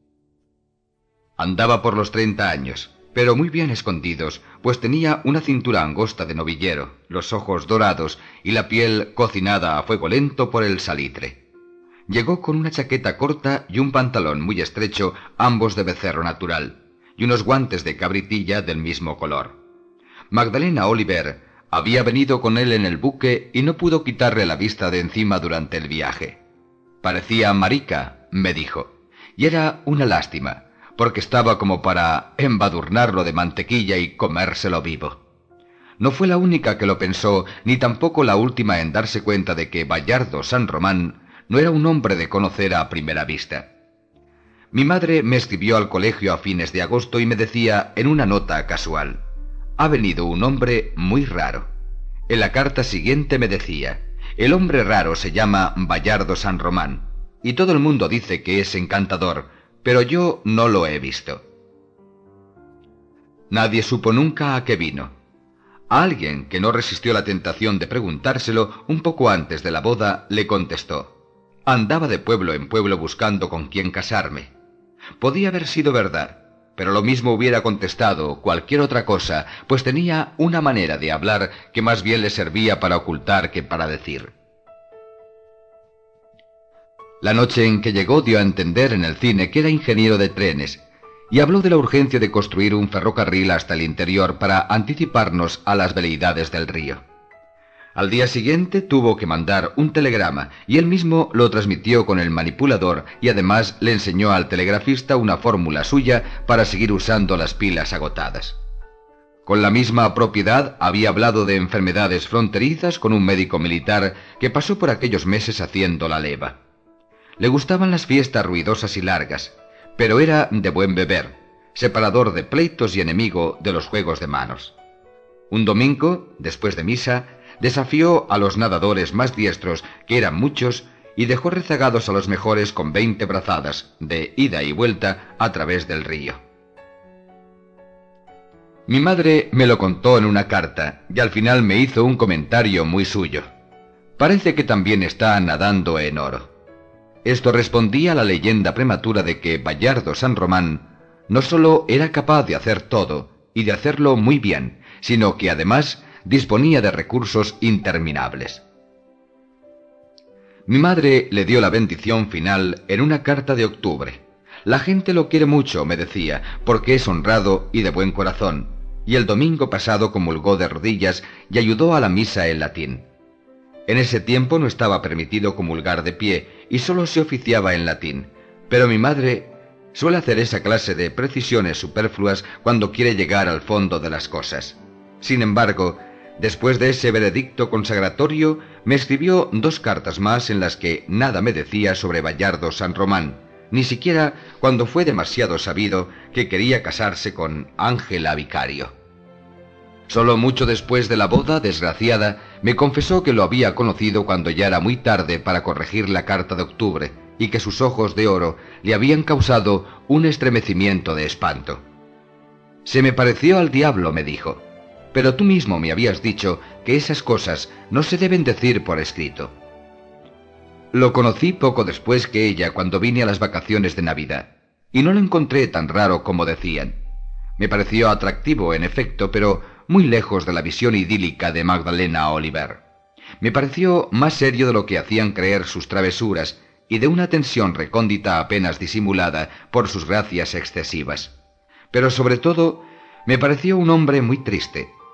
Andaba por los 30 años, pero muy bien escondidos, pues tenía una cintura angosta de novillero, los ojos dorados y la piel cocinada a fuego lento por el salitre. Llegó con una chaqueta corta y un pantalón muy estrecho, ambos de becerro natural, y unos guantes de cabritilla del mismo color. Magdalena Oliver había venido con él en el buque y no pudo quitarle la vista de encima durante el viaje. Parecía marica, me dijo, y era una lástima, porque estaba como para embadurnarlo de mantequilla y comérselo vivo. No fue la única que lo pensó, ni tampoco la última en darse cuenta de que Bayardo San Román no era un hombre de conocer a primera vista. Mi madre me escribió al colegio a fines de agosto y me decía en una nota casual: «Ha venido un hombre muy raro». En la carta siguiente me decía: «El hombre raro se llama Bayardo San Román, y todo el mundo dice que es encantador, pero yo no lo he visto». Nadie supo nunca a qué vino. A alguien que no resistió la tentación de preguntárselo un poco antes de la boda, le contestó: «Andaba de pueblo en pueblo buscando con quién casarme». Podía haber sido verdad, pero lo mismo hubiera contestado cualquier otra cosa, pues tenía una manera de hablar que más bien le servía para ocultar que para decir. La noche en que llegó dio a entender en el cine que era ingeniero de trenes, y habló de la urgencia de construir un ferrocarril hasta el interior para anticiparnos a las veleidades del río. Al día siguiente tuvo que mandar un telegrama, y él mismo lo transmitió con el manipulador, y además le enseñó al telegrafista una fórmula suya para seguir usando las pilas agotadas. Con la misma propiedad había hablado de enfermedades fronterizas con un médico militar que pasó por aquellos meses haciendo la leva. Le gustaban las fiestas ruidosas y largas, pero era de buen beber, separador de pleitos y enemigo de los juegos de manos. Un domingo, después de misa, desafió a los nadadores más diestros, que eran muchos, y dejó rezagados a los mejores con 20 brazadas, de ida y vuelta, a través del río. Mi madre me lo contó en una carta, y al final me hizo un comentario muy suyo. Parece que también está nadando en oro. Esto respondía a la leyenda prematura de que Bayardo San Román no solo era capaz de hacer todo, y de hacerlo muy bien, sino que además disponía de recursos interminables. Mi madre le dio la bendición final en una carta de octubre. La gente lo quiere mucho, me decía, porque es honrado y de buen corazón, y el domingo pasado comulgó de rodillas y ayudó a la misa en latín. En ese tiempo no estaba permitido comulgar de pie y solo se oficiaba en latín, pero mi madre suele hacer esa clase de precisiones superfluas cuando quiere llegar al fondo de las cosas. Sin embargo, después de ese veredicto consagratorio, me escribió 2 cartas más en las que nada me decía sobre Bayardo San Román, ni siquiera cuando fue demasiado sabido que quería casarse con Ángela Vicario. Solo mucho después de la boda desgraciada, me confesó que lo había conocido cuando ya era muy tarde para corregir la carta de octubre, y que sus ojos de oro le habían causado un estremecimiento de espanto. «Se me pareció al diablo», me dijo, «pero tú mismo me habías dicho que esas cosas no se deben decir por escrito». Lo conocí poco después que ella, cuando vine a las vacaciones de Navidad, y no lo encontré tan raro como decían. Me pareció atractivo, en efecto, pero muy lejos de la visión idílica de Magdalena Oliver. Me pareció más serio de lo que hacían creer sus travesuras, y de una tensión recóndita apenas disimulada por sus gracias excesivas. Pero sobre todo, me pareció un hombre muy triste.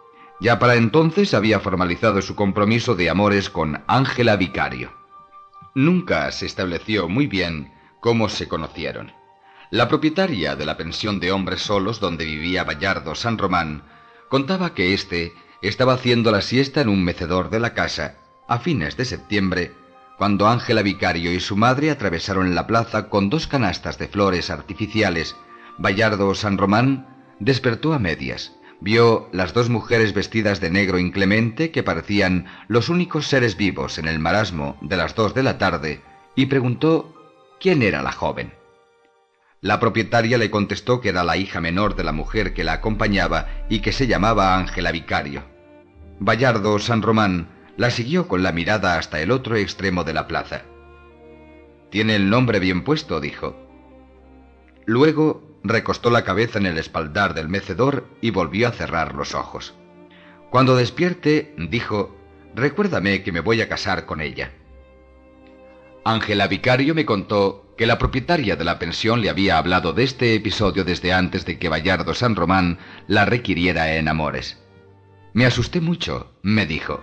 Ya para entonces había formalizado su compromiso de amores con Ángela Vicario. Nunca se estableció muy bien cómo se conocieron. La propietaria de la pensión de hombres solos donde vivía Bayardo San Román contaba que éste estaba haciendo la siesta en un mecedor de la casa a fines de septiembre, cuando Ángela Vicario y su madre atravesaron la plaza con 2 canastas de flores artificiales. Bayardo San Román despertó a medias. Vio las 2 mujeres vestidas de negro inclemente que parecían los únicos seres vivos en el marasmo de las 2 de la tarde y preguntó quién era la joven. La propietaria le contestó que era la hija menor de la mujer que la acompañaba y que se llamaba Ángela Vicario. Bayardo San Román la siguió con la mirada hasta el otro extremo de la plaza. «Tiene el nombre bien puesto», dijo. Luego recostó la cabeza en el espaldar del mecedor y volvió a cerrar los ojos. «Cuando despierte», dijo, «recuérdame que me voy a casar con ella». Ángela Vicario me contó que la propietaria de la pensión le había hablado de este episodio desde antes de que Bayardo San Román la requiriera en amores. «Me asusté mucho», me dijo.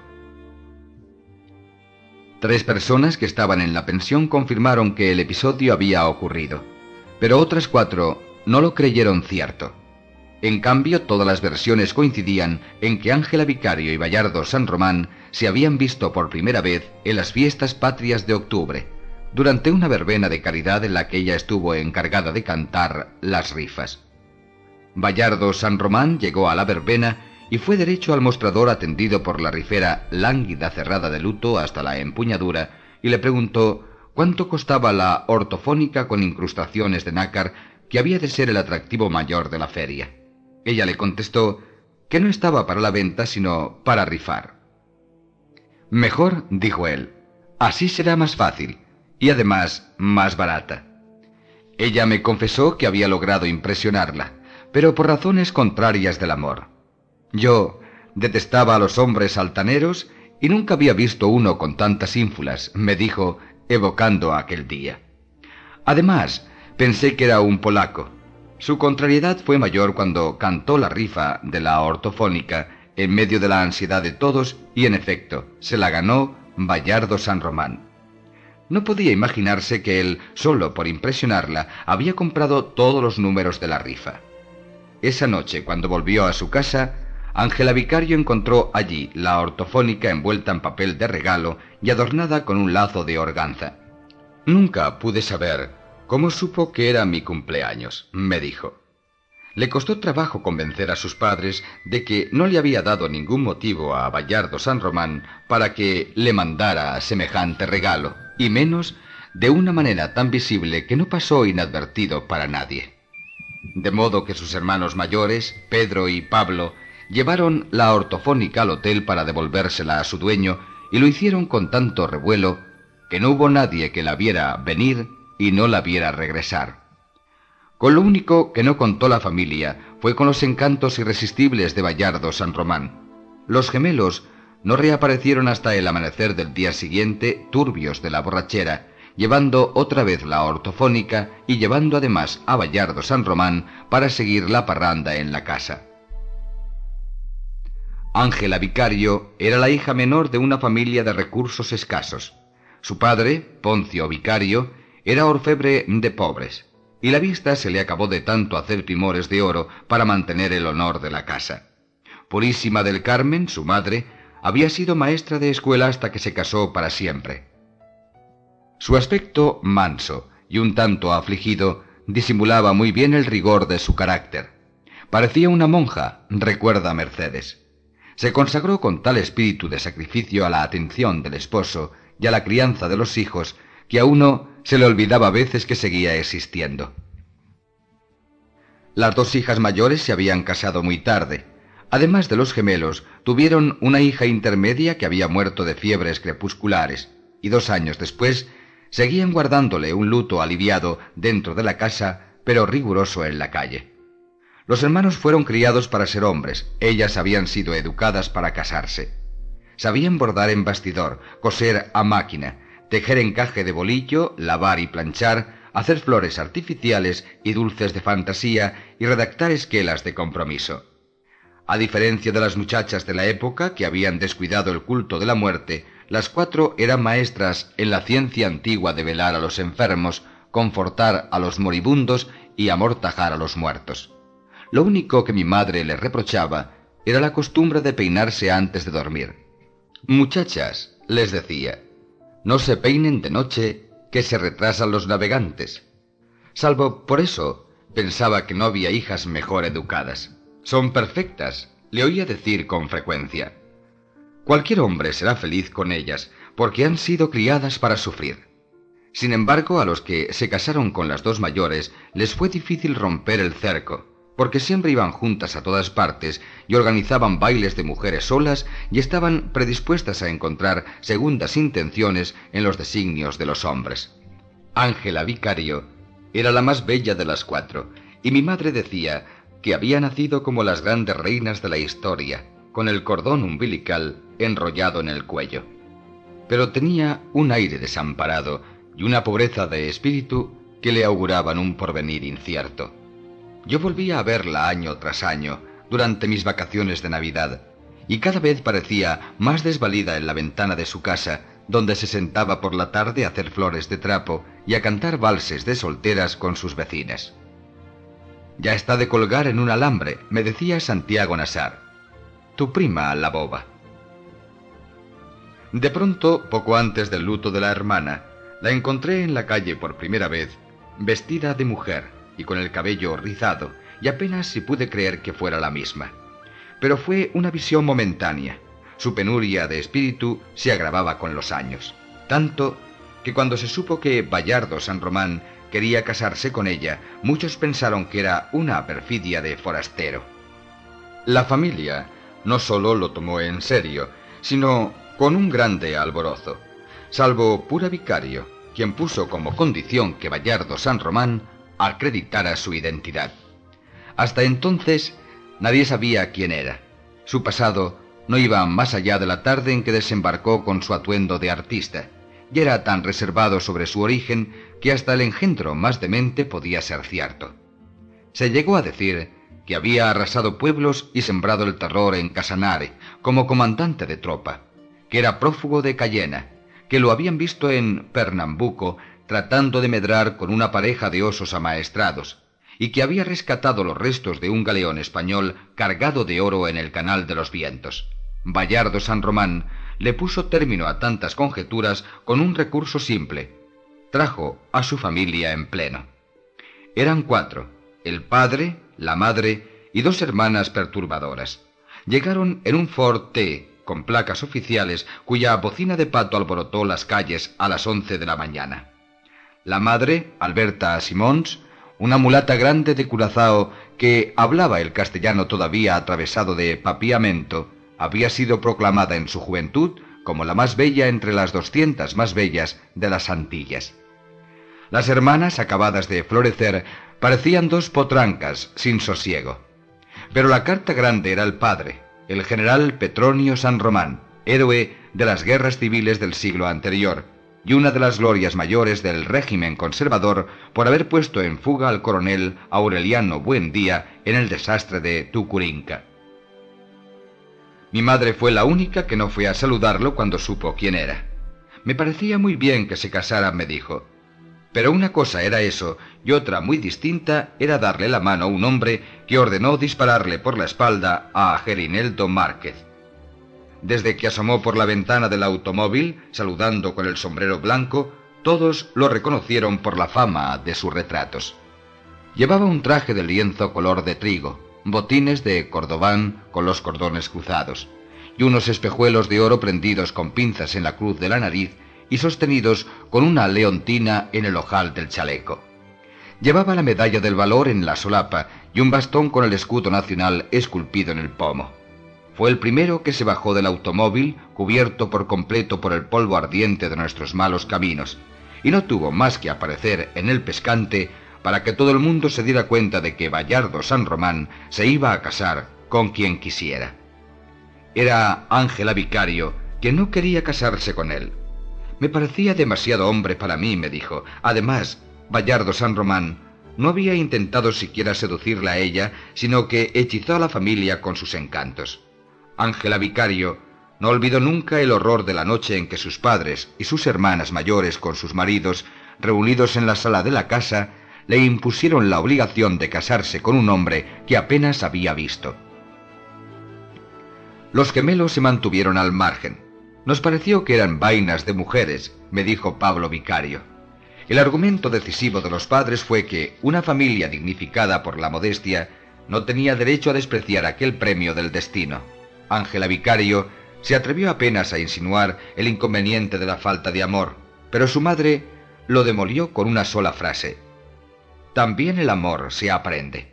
3 personas que estaban en la pensión confirmaron que el episodio había ocurrido, pero otras 4 no lo creyeron cierto. En cambio, todas las versiones coincidían en que Ángela Vicario y Bayardo San Román se habían visto por primera vez en las fiestas patrias de octubre, durante una verbena de caridad en la que ella estuvo encargada de cantar las rifas. Bayardo San Román llegó a la verbena y fue derecho al mostrador atendido por la rifera lánguida cerrada de luto hasta la empuñadura y le preguntó cuánto costaba la ortofónica con incrustaciones de nácar que había de ser el atractivo mayor de la feria. Ella le contestó que no estaba para la venta sino para rifar. «Mejor», dijo él, «así será más fácil y además más barata». Ella me confesó que había logrado impresionarla, pero por razones contrarias del amor. Yo detestaba a los hombres altaneros y nunca había visto uno con tantas ínfulas, me dijo, evocando aquel día. Además, pensé que era un polaco. Su contrariedad fue mayor cuando cantó la rifa de la ortofónica en medio de la ansiedad de todos y, en efecto, se la ganó Bayardo San Román. No podía imaginarse que él, solo por impresionarla, había comprado todos los números de la rifa. Esa noche, cuando volvió a su casa, Ángela Vicario encontró allí la ortofónica envuelta en papel de regalo y adornada con un lazo de organza. «Nunca pude saber cómo supo que era mi cumpleaños», me dijo. Le costó trabajo convencer a sus padres de que no le había dado ningún motivo a Bayardo San Román para que le mandara semejante regalo, y menos de una manera tan visible que no pasó inadvertido para nadie. De modo que sus hermanos mayores, Pedro y Pablo, llevaron la ortofónica al hotel para devolvérsela a su dueño y lo hicieron con tanto revuelo que no hubo nadie que la viera venir y no la viera regresar. Con lo único que no contó la familia fue con los encantos irresistibles de Bayardo San Román. Los gemelos no reaparecieron hasta el amanecer del día siguiente, turbios de la borrachera, llevando otra vez la ortofónica y llevando además a Bayardo San Román para seguir la parranda en la casa. Ángela Vicario era la hija menor de una familia de recursos escasos. Su padre, Poncio Vicario, era orfebre de pobres, y la vista se le acabó de tanto hacer timores de oro para mantener el honor de la casa. Purísima del Carmen, su madre, había sido maestra de escuela hasta que se casó para siempre. Su aspecto manso y un tanto afligido disimulaba muy bien el rigor de su carácter. Parecía una monja, recuerda Mercedes. Se consagró con tal espíritu de sacrificio a la atención del esposo y a la crianza de los hijos que a uno se le olvidaba a veces que seguía existiendo. Las 2 hijas mayores se habían casado muy tarde. Además de los gemelos, tuvieron una hija intermedia que había muerto de fiebres crepusculares, y 2 años después seguían guardándole un luto aliviado dentro de la casa, pero riguroso en la calle. Los hermanos fueron criados para ser hombres, ellas habían sido educadas para casarse. Sabían bordar en bastidor, coser a máquina, tejer encaje de bolillo, lavar y planchar, hacer flores artificiales y dulces de fantasía y redactar esquelas de compromiso. A diferencia de las muchachas de la época que habían descuidado el culto de la muerte, las 4 eran maestras en la ciencia antigua de velar a los enfermos, confortar a los moribundos y amortajar a los muertos. Lo único que mi madre les reprochaba era la costumbre de peinarse antes de dormir. «Muchachas», les decía, «no se peinen de noche, que se retrasan los navegantes». Salvo por eso, pensaba que no había hijas mejor educadas. «Son perfectas», le oía decir con frecuencia. «Cualquier hombre será feliz con ellas, porque han sido criadas para sufrir». Sin embargo, a los que se casaron con las 2 mayores les fue difícil romper el cerco, porque siempre iban juntas a todas partes y organizaban bailes de mujeres solas y estaban predispuestas a encontrar segundas intenciones en los designios de los hombres. Ángela Vicario era la más bella de las 4, y mi madre decía que había nacido como las grandes reinas de la historia, con el cordón umbilical enrollado en el cuello. Pero tenía un aire desamparado y una pobreza de espíritu que le auguraban un porvenir incierto. Yo volvía a verla año tras año durante mis vacaciones de Navidad, y cada vez parecía más desvalida en la ventana de su casa, donde se sentaba por la tarde a hacer flores de trapo y a cantar valses de solteras con sus vecinas. «Ya está de colgar en un alambre», me decía Santiago Nassar, «tu prima la boba». De pronto, poco antes del luto de la hermana, la encontré en la calle por primera vez, vestida de mujer y con el cabello rizado, y apenas si pude creer que fuera la misma. Pero fue una visión momentánea. Su penuria de espíritu se agravaba con los años, tanto que cuando se supo que Bayardo San Román quería casarse con ella, muchos pensaron que era una perfidia de forastero. La familia no solo lo tomó en serio, sino con un grande alborozo, salvo Pura Vicario, quien puso como condición que Bayardo San Román acreditara su identidad. Hasta entonces nadie sabía quién era. Su pasado no iba más allá de la tarde en que desembarcó con su atuendo de artista, y era tan reservado sobre su origen que hasta el engendro más demente podía ser cierto. Se llegó a decir que había arrasado pueblos y sembrado el terror en Casanare como comandante de tropa, que era prófugo de Cayena, que lo habían visto en Pernambuco tratando de medrar con una pareja de osos amaestrados, y que había rescatado los restos de un galeón español cargado de oro en el Canal de los Vientos. Bayardo San Román le puso término a tantas conjeturas con un recurso simple. Trajo a su familia en pleno. Eran 4, el padre, la madre y 2 hermanas perturbadoras. Llegaron en un Ford T con placas oficiales cuya bocina de pato alborotó las calles a las 11 de la mañana. La madre, Alberta Simons, una mulata grande de Curazao que hablaba el castellano todavía atravesado de papiamento, había sido proclamada en su juventud como la más bella entre las 200 más bellas de las Antillas. Las hermanas, acabadas de florecer, parecían 2 potrancas sin sosiego. Pero la carta grande era el padre, el general Petronio San Román, héroe de las guerras civiles del siglo anterior, y una de las glorias mayores del régimen conservador por haber puesto en fuga al coronel Aureliano Buendía en el desastre de Tucurinca. Mi madre fue la única que no fue a saludarlo cuando supo quién era. Me parecía muy bien que se casara, me dijo. Pero una cosa era eso, y otra muy distinta era darle la mano a un hombre que ordenó dispararle por la espalda a Gerineldo Márquez. Desde que asomó por la ventana del automóvil, saludando con el sombrero blanco, todos lo reconocieron por la fama de sus retratos. Llevaba un traje de lienzo color de trigo, botines de cordobán con los cordones cruzados, y unos espejuelos de oro prendidos con pinzas en la cruz de la nariz y sostenidos con una leontina en el ojal del chaleco. Llevaba la medalla del valor en la solapa y un bastón con el escudo nacional esculpido en el pomo. Fue el primero que se bajó del automóvil, cubierto por completo por el polvo ardiente de nuestros malos caminos, y no tuvo más que aparecer en el pescante para que todo el mundo se diera cuenta de que Bayardo San Román se iba a casar con quien quisiera. Era Ángela Vicario, que no quería casarse con él. Me parecía demasiado hombre para mí, me dijo. Además, Bayardo San Román no había intentado siquiera seducirla a ella, sino que hechizó a la familia con sus encantos. Ángela Vicario no olvidó nunca el horror de la noche en que sus padres y sus hermanas mayores con sus maridos, reunidos en la sala de la casa, le impusieron la obligación de casarse con un hombre que apenas había visto. Los gemelos se mantuvieron al margen. Nos pareció que eran vainas de mujeres, me dijo Pablo Vicario. El argumento decisivo de los padres fue que una familia dignificada por la modestia no tenía derecho a despreciar aquel premio del destino. Ángela Vicario se atrevió apenas a insinuar el inconveniente de la falta de amor, pero su madre lo demolió con una sola frase: también el amor se aprende.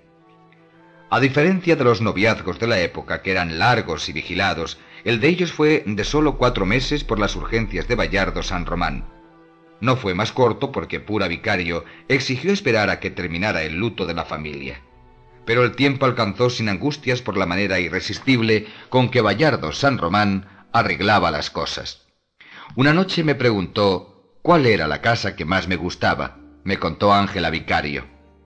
A diferencia de los noviazgos de la época, que eran largos y vigilados, el de ellos fue de solo 4 meses por las urgencias de Bayardo San Román. No fue más corto porque Pura Vicario exigió esperar a que terminara el luto de la familia. Pero el tiempo alcanzó sin angustias por la manera irresistible con que Bayardo San Román arreglaba las cosas. Una noche me preguntó cuál era la casa que más me gustaba, me contó Ángela Vicario.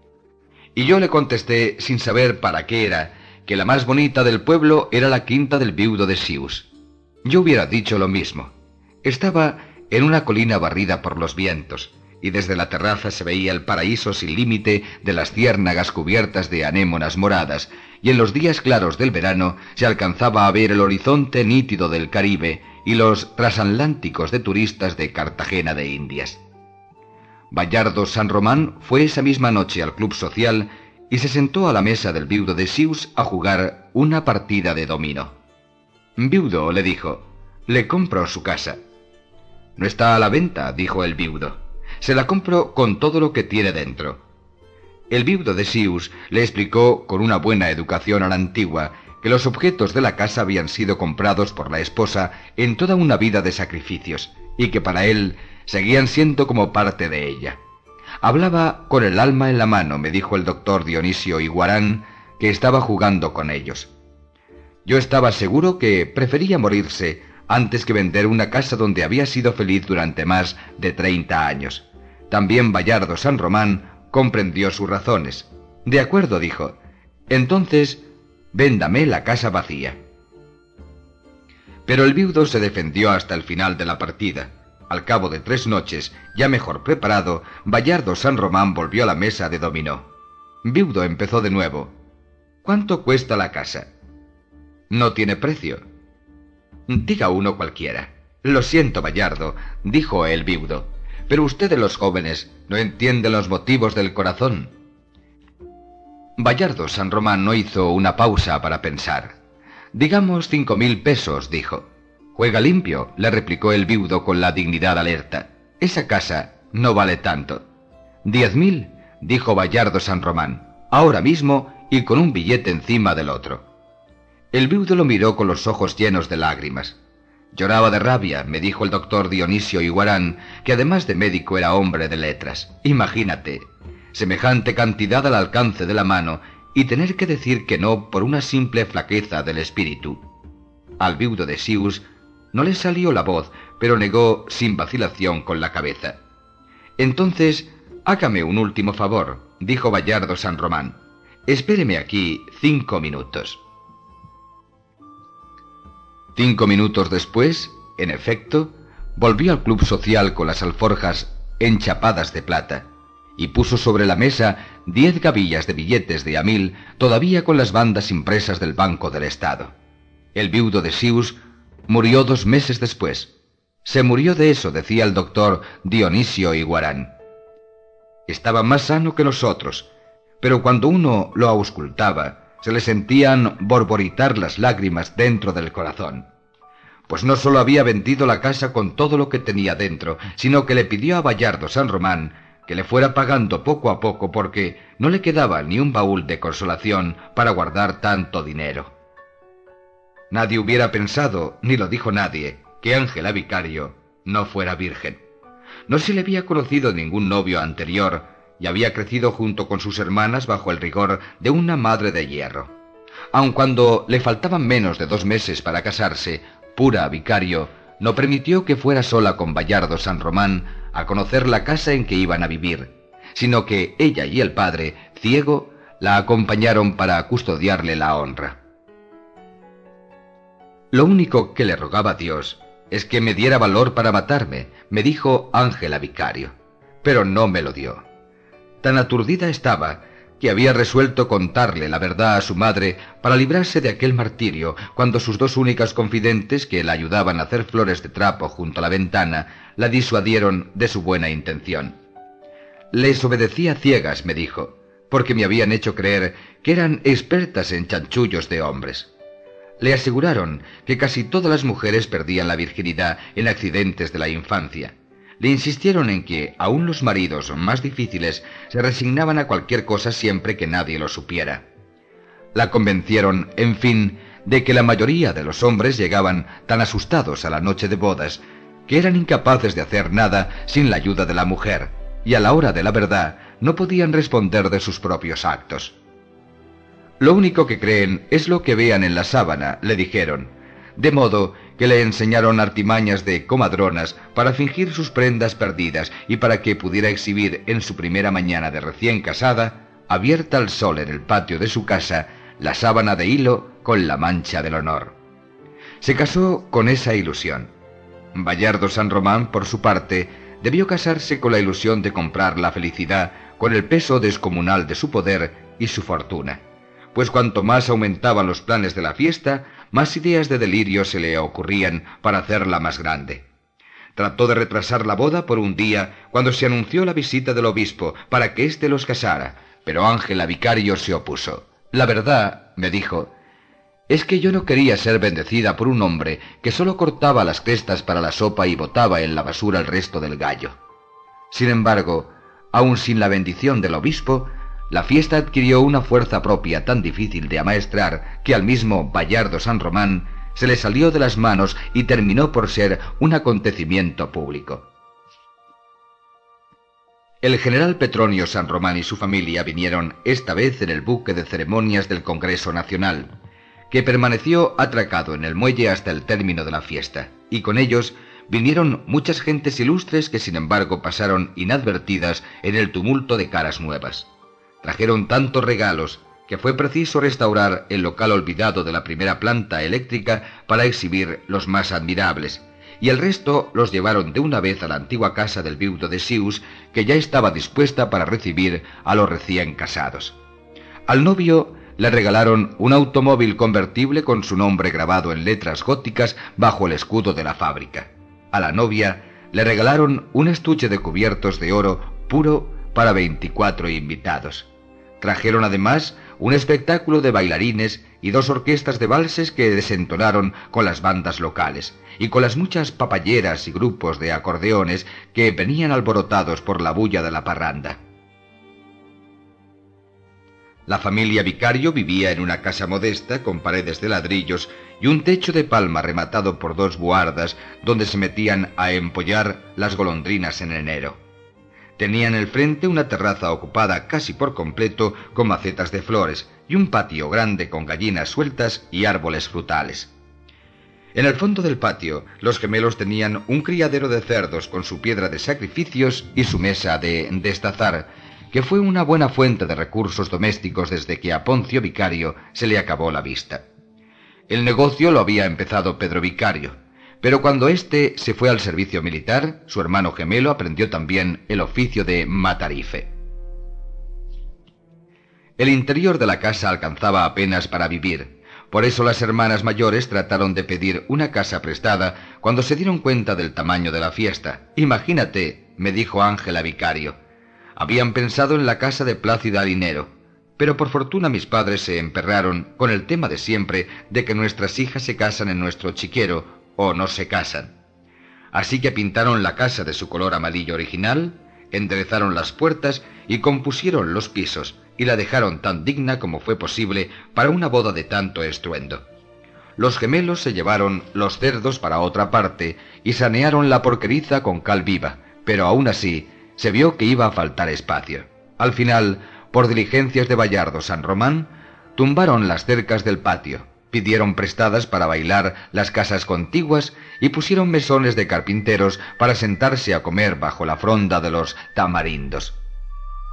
Y yo le contesté, sin saber para qué era, que la más bonita del pueblo era la quinta del viudo de Sius. Yo hubiera dicho lo mismo. Estaba en una colina barrida por los vientos, y desde la terraza se veía el paraíso sin límite de las ciérnagas cubiertas de anémonas moradas, y en los días claros del verano se alcanzaba a ver el horizonte nítido del Caribe y los transatlánticos de turistas de Cartagena de Indias. Bayardo San Román fue esa misma noche al club social y se sentó a la mesa del viudo de Sius a jugar una partida de dominó. «Viudo», le dijo, «le compro su casa». «No está a la venta», dijo el viudo. «Se la compro con todo lo que tiene dentro». El viudo de Sius le explicó con una buena educación a la antigua que los objetos de la casa habían sido comprados por la esposa en toda una vida de sacrificios y que para él seguían siendo como parte de ella. Hablaba con el alma en la mano, me dijo el doctor Dionisio Iguarán, que estaba jugando con ellos. Yo estaba seguro que prefería morirse antes que vender una casa donde había sido feliz durante más de 30 años. También Bayardo San Román comprendió sus razones. «De acuerdo», dijo. «Entonces, véndame la casa vacía». Pero el viudo se defendió hasta el final de la partida. Al cabo de 3 noches, ya mejor preparado, Bayardo San Román volvió a la mesa de dominó. Viudo empezó de nuevo. «¿Cuánto cuesta la casa?» «No tiene precio». «Diga uno cualquiera». «Lo siento, Bayardo», dijo el viudo, «pero ustedes los jóvenes no entienden los motivos del corazón». Bayardo San Román no hizo una pausa para pensar. «Digamos 5.000 pesos», dijo. «Juega limpio», le replicó el viudo con la dignidad alerta. «Esa casa no vale tanto». «10.000», dijo Bayardo San Román, «ahora mismo y con un billete encima del otro». El viudo lo miró con los ojos llenos de lágrimas. «Lloraba de rabia», me dijo el doctor Dionisio Iguarán, que además de médico era hombre de letras. «Imagínate, semejante cantidad al alcance de la mano y tener que decir que no por una simple flaqueza del espíritu». Al viudo de Sius no le salió la voz, pero negó sin vacilación con la cabeza. «Entonces, hágame un último favor», dijo Bayardo San Román. «Espéreme aquí 5 minutos». 5 minutos después, en efecto, volvió al club social con las alforjas enchapadas de plata y puso sobre la mesa 10 gavillas de billetes de a 1000, todavía con las bandas impresas del Banco del Estado. El viudo de Sius murió 2 meses después. Se murió de eso, decía el doctor Dionisio Iguarán. Estaba más sano que nosotros, pero cuando uno lo auscultaba, se le sentían borboritar las lágrimas dentro del corazón. Pues no solo había vendido la casa con todo lo que tenía dentro, sino que le pidió a Bayardo San Román que le fuera pagando poco a poco porque no le quedaba ni un baúl de consolación para guardar tanto dinero. Nadie hubiera pensado, ni lo dijo nadie, que Ángela Vicario no fuera virgen. No se le había conocido ningún novio anterior y había crecido junto con sus hermanas bajo el rigor de una madre de hierro. Aun cuando le faltaban menos de 2 meses para casarse, Pura Vicario no permitió que fuera sola con Bayardo San Román a conocer la casa en que iban a vivir. sino que ella y el padre, ciego, la acompañaron para custodiarle la honra. Lo único que le rogaba a Dios es que me diera valor para matarme, me dijo Ángela Vicario, pero no me lo dio. Tan aturdida estaba que había resuelto contarle la verdad a su madre para librarse de aquel martirio, cuando sus dos únicas confidentes, que la ayudaban a hacer flores de trapo junto a la ventana, la disuadieron de su buena intención. Les obedecía ciegas, me dijo, porque me habían hecho creer que eran expertas en chanchullos de hombres. Le aseguraron que casi todas las mujeres perdían la virginidad en accidentes de la infancia. Le insistieron en que aún los maridos más difíciles se resignaban a cualquier cosa siempre que nadie lo supiera. La convencieron, en fin, de que la mayoría de los hombres llegaban tan asustados a la noche de bodas que eran incapaces de hacer nada sin la ayuda de la mujer, y a la hora de la verdad no podían responder de sus propios actos. Lo único que creen es lo que vean en la sábana, le dijeron, de modo que le enseñaron artimañas de comadronas para fingir sus prendas perdidas y para que pudiera exhibir en su primera mañana de recién casada, abierta al sol en el patio de su casa, la sábana de hilo con la mancha del honor. Se casó con esa ilusión. Bayardo San Román, por su parte, debió casarse con la ilusión de comprar la felicidad con el peso descomunal de su poder y su fortuna, pues cuanto más aumentaban los planes de la fiesta, más ideas de delirio se le ocurrían para hacerla más grande. Trató de retrasar la boda por un día cuando se anunció la visita del obispo para que éste los casara, pero Ángela Vicario se opuso. La verdad, me dijo, es que yo no quería ser bendecida por un hombre que solo cortaba las crestas para la sopa y botaba en la basura el resto del gallo. Sin embargo, aun sin la bendición del obispo, la fiesta adquirió una fuerza propia tan difícil de amaestrar que al mismo Bayardo San Román se le salió de las manos y terminó por ser un acontecimiento público. El general Petronio San Román y su familia vinieron esta vez en el buque de ceremonias del Congreso Nacional, que permaneció atracado en el muelle hasta el término de la fiesta, y con ellos vinieron muchas gentes ilustres que sin embargo pasaron inadvertidas en el tumulto de caras nuevas. Trajeron tantos regalos que fue preciso restaurar el local olvidado de la primera planta eléctrica para exhibir los más admirables, y el resto los llevaron de una vez a la antigua casa del viudo de Sius, que ya estaba dispuesta para recibir a los recién casados. Al novio le regalaron un automóvil convertible con su nombre grabado en letras góticas bajo el escudo de la fábrica. A la novia le regalaron un estuche de cubiertos de oro puro para 24 invitados. Trajeron además un espectáculo de bailarines y dos orquestas de valses que desentonaron con las bandas locales y con las muchas papalleras y grupos de acordeones que venían alborotados por la bulla de la parranda. La familia Vicario vivía en una casa modesta con paredes de ladrillos y un techo de palma rematado por dos buhardas donde se metían a empollar las golondrinas en enero. Tenían el frente una terraza ocupada casi por completo con macetas de flores y un patio grande con gallinas sueltas y árboles frutales. En el fondo del patio, los gemelos tenían un criadero de cerdos con su piedra de sacrificios y su mesa de destazar, que fue una buena fuente de recursos domésticos desde que a Poncio Vicario se le acabó la vista. El negocio lo había empezado Pedro Vicario, pero cuando éste se fue al servicio militar, su hermano gemelo aprendió también el oficio de matarife. El interior de la casa alcanzaba apenas para vivir, por eso las hermanas mayores trataron de pedir una casa prestada cuando se dieron cuenta del tamaño de la fiesta. Imagínate, me dijo Ángela Vicario, habían pensado en la casa de Plácida Dinero, pero por fortuna mis padres se emperraron con el tema de siempre de que nuestras hijas se casan en nuestro chiquero o no se casan. Así que pintaron la casa de su color amarillo original, enderezaron las puertas y compusieron los pisos, y la dejaron tan digna como fue posible para una boda de tanto estruendo. Los gemelos se llevaron los cerdos para otra parte y sanearon la porqueriza con cal viva, pero aún así se vio que iba a faltar espacio. Al final, por diligencias de Bayardo San Román, tumbaron las cercas del patio, pidieron prestadas para bailar las casas contiguas y pusieron mesones de carpinteros para sentarse a comer bajo la fronda de los tamarindos.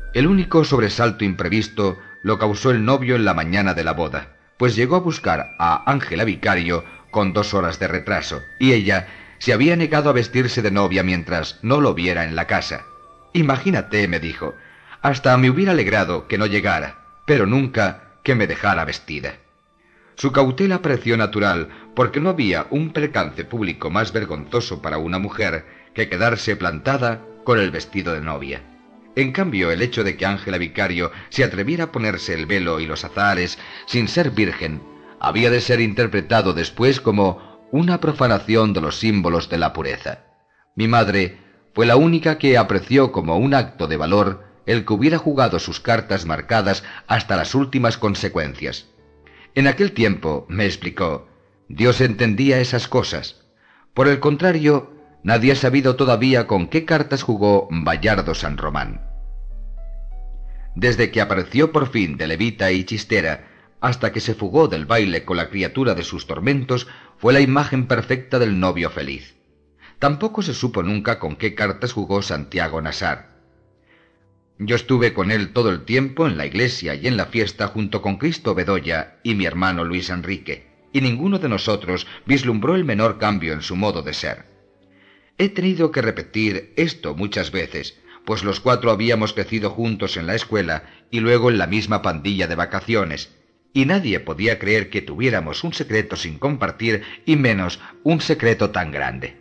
El único sobresalto imprevisto lo causó el novio en la mañana de la boda, pues llegó a buscar a Ángela Vicario con 2 horas de retraso, y ella se había negado a vestirse de novia mientras no lo viera en la casa. Imagínate, me dijo, hasta me hubiera alegrado que no llegara, pero nunca que me dejara vestida. Su cautela pareció natural, porque no había un percance público más vergonzoso para una mujer que quedarse plantada con el vestido de novia. En cambio, el hecho de que Ángela Vicario se atreviera a ponerse el velo y los azahares sin ser virgen, había de ser interpretado después como una profanación de los símbolos de la pureza. Mi madre fue la única que apreció como un acto de valor el que hubiera jugado sus cartas marcadas hasta las últimas consecuencias. En aquel tiempo, me explicó, Dios entendía esas cosas. Por el contrario, nadie ha sabido todavía con qué cartas jugó Bayardo San Román. Desde que apareció por fin de levita y chistera, hasta que se fugó del baile con la criatura de sus tormentos, fue la imagen perfecta del novio feliz. Tampoco se supo nunca con qué cartas jugó Santiago Nassar. Yo estuve con él todo el tiempo en la iglesia y en la fiesta junto con Cristo Bedoya y mi hermano Luis Enrique, y ninguno de nosotros vislumbró el menor cambio en su modo de ser. He tenido que repetir esto muchas veces, pues los 4 habíamos crecido juntos en la escuela y luego en la misma pandilla de vacaciones, y nadie podía creer que tuviéramos un secreto sin compartir, y menos un secreto tan grande.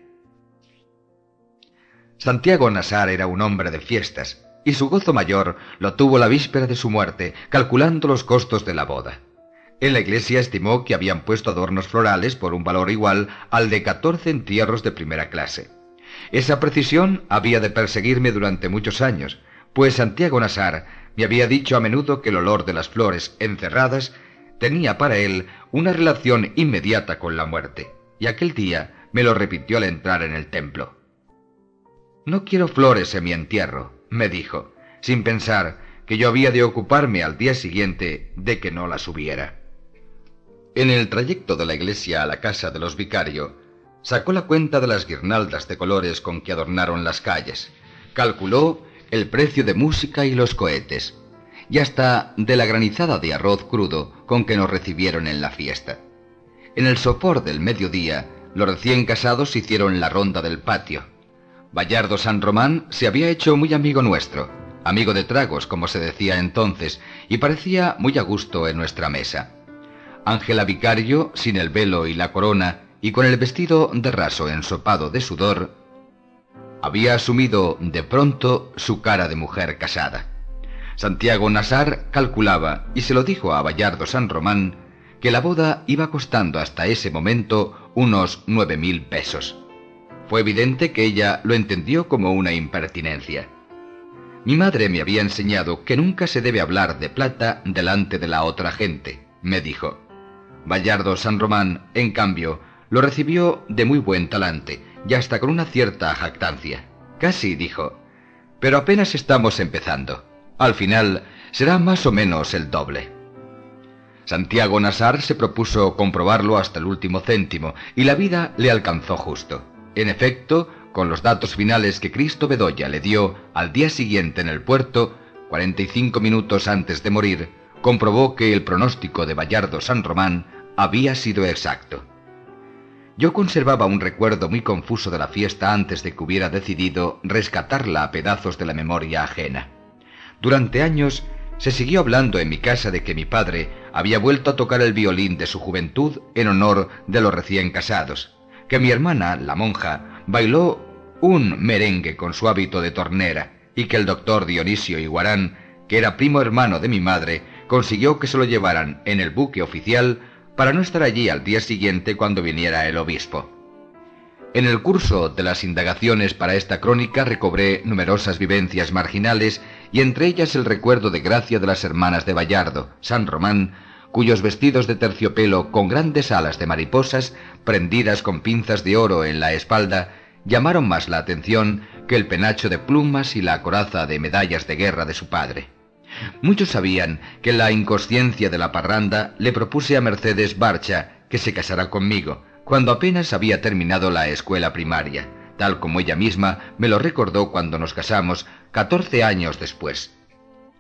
Santiago Nassar era un hombre de fiestas, y su gozo mayor lo tuvo la víspera de su muerte, calculando los costos de la boda. En la iglesia estimó que habían puesto adornos florales por un valor igual al de 14 entierros de primera clase. Esa precisión había de perseguirme durante muchos años, pues Santiago Nassar me había dicho a menudo que el olor de las flores encerradas tenía para él una relación inmediata con la muerte, y aquel día me lo repitió al entrar en el templo. «No quiero flores en mi entierro», me dijo, sin pensar que yo había de ocuparme al día siguiente de que no las hubiera. En el trayecto de la iglesia a la casa de los Vicario, sacó la cuenta de las guirnaldas de colores con que adornaron las calles, calculó el precio de música y los cohetes, y hasta de la granizada de arroz crudo con que nos recibieron en la fiesta. En el sopor del mediodía, los recién casados hicieron la ronda del patio. Bayardo San Román se había hecho muy amigo nuestro, amigo de tragos, como se decía entonces, y parecía muy a gusto en nuestra mesa. Ángela Vicario, sin el velo y la corona, y con el vestido de raso ensopado de sudor, había asumido de pronto su cara de mujer casada. Santiago Nassar calculaba, y se lo dijo a Bayardo San Román, que la boda iba costando hasta ese momento unos 9.000 pesos. Fue evidente que ella lo entendió como una impertinencia. Mi madre me había enseñado que nunca se debe hablar de plata delante de la otra gente, me dijo. Bayardo San Román, en cambio, lo recibió de muy buen talante, y hasta con una cierta jactancia. Casi dijo, pero apenas estamos empezando. Al final será más o menos el doble. Santiago Nassar se propuso comprobarlo hasta el último céntimo, y la vida le alcanzó justo. En efecto, con los datos finales que Cristo Bedoya le dio al día siguiente en el puerto, 45 minutos antes de morir, comprobó que el pronóstico de Bayardo San Román había sido exacto. Yo conservaba un recuerdo muy confuso de la fiesta antes de que hubiera decidido rescatarla a pedazos de la memoria ajena. Durante años se siguió hablando en mi casa de que mi padre había vuelto a tocar el violín de su juventud en honor de los recién casados, que mi hermana, la monja, bailó un merengue con su hábito de tornera, y que el doctor Dionisio Iguarán, que era primo hermano de mi madre, consiguió que se lo llevaran en el buque oficial para no estar allí al día siguiente cuando viniera el obispo. En el curso de las indagaciones para esta crónica recobré numerosas vivencias marginales, y entre ellas el recuerdo de gracia de las hermanas de Bayardo, San Román, cuyos vestidos de terciopelo con grandes alas de mariposas, prendidas con pinzas de oro en la espalda, llamaron más la atención que el penacho de plumas y la coraza de medallas de guerra de su padre. Muchos sabían que en la inconsciencia de la parranda le propuse a Mercedes Barcha que se casara conmigo, cuando apenas había terminado la escuela primaria, tal como ella misma me lo recordó cuando nos casamos 14 años después.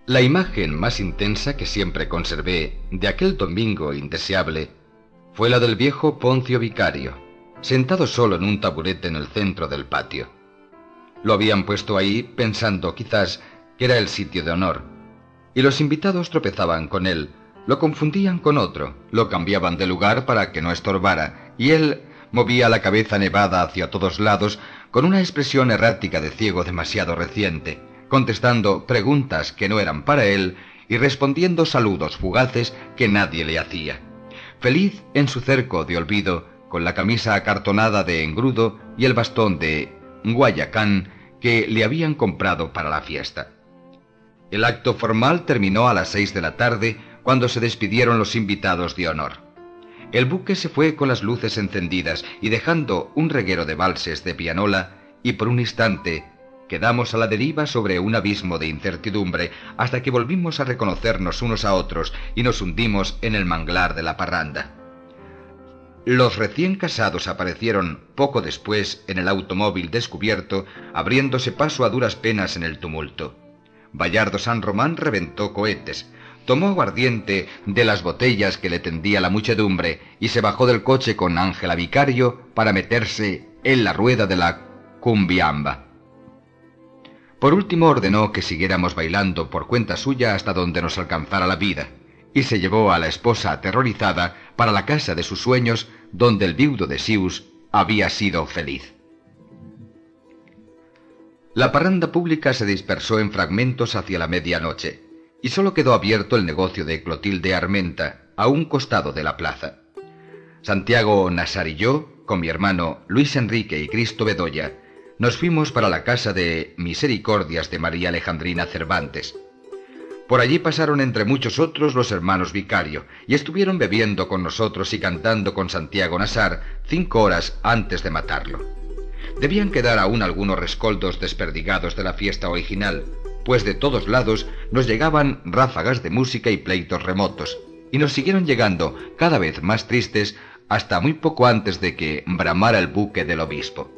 La imagen más intensa que siempre conservé de aquel domingo indeseable fue la del viejo Poncio Vicario, sentado solo en un taburete en el centro del patio. Lo habían puesto ahí pensando quizás que era el sitio de honor, y los invitados tropezaban con él, lo confundían con otro, lo cambiaban de lugar para que no estorbara, y él movía la cabeza nevada hacia todos lados con una expresión errática de ciego demasiado reciente, contestando preguntas que no eran para él y respondiendo saludos fugaces que nadie le hacía. Feliz en su cerco de olvido, con la camisa acartonada de engrudo y el bastón de Guayacán que le habían comprado para la fiesta. El acto formal terminó a las 6 de la tarde, cuando se despidieron los invitados de honor. El buque se fue con las luces encendidas y dejando un reguero de valses de pianola, y por un instante quedamos a la deriva sobre un abismo de incertidumbre hasta que volvimos a reconocernos unos a otros y nos hundimos en el manglar de la parranda. Los recién casados aparecieron poco después en el automóvil descubierto, abriéndose paso a duras penas en el tumulto. Bayardo San Román reventó cohetes, tomó aguardiente de las botellas que le tendía la muchedumbre y se bajó del coche con Ángela Vicario para meterse en la rueda de la cumbiamba. Por último ordenó que siguiéramos bailando por cuenta suya hasta donde nos alcanzara la vida, y se llevó a la esposa aterrorizada para la casa de sus sueños, donde el viudo de Sius había sido feliz. La parranda pública se dispersó en fragmentos hacia la medianoche, y solo quedó abierto el negocio de Clotilde Armenta, a un costado de la plaza. Santiago Nasar y yo, con mi hermano Luis Enrique y Cristo Bedoya, nos fuimos para la casa de Misericordias de María Alejandrina Cervantes. Por allí pasaron entre muchos otros los hermanos Vicario, y estuvieron bebiendo con nosotros y cantando con Santiago Nasar 5 horas antes de matarlo. Debían quedar aún algunos rescoldos desperdigados de la fiesta original, pues de todos lados nos llegaban ráfagas de música y pleitos remotos, y nos siguieron llegando cada vez más tristes hasta muy poco antes de que bramara el buque del obispo.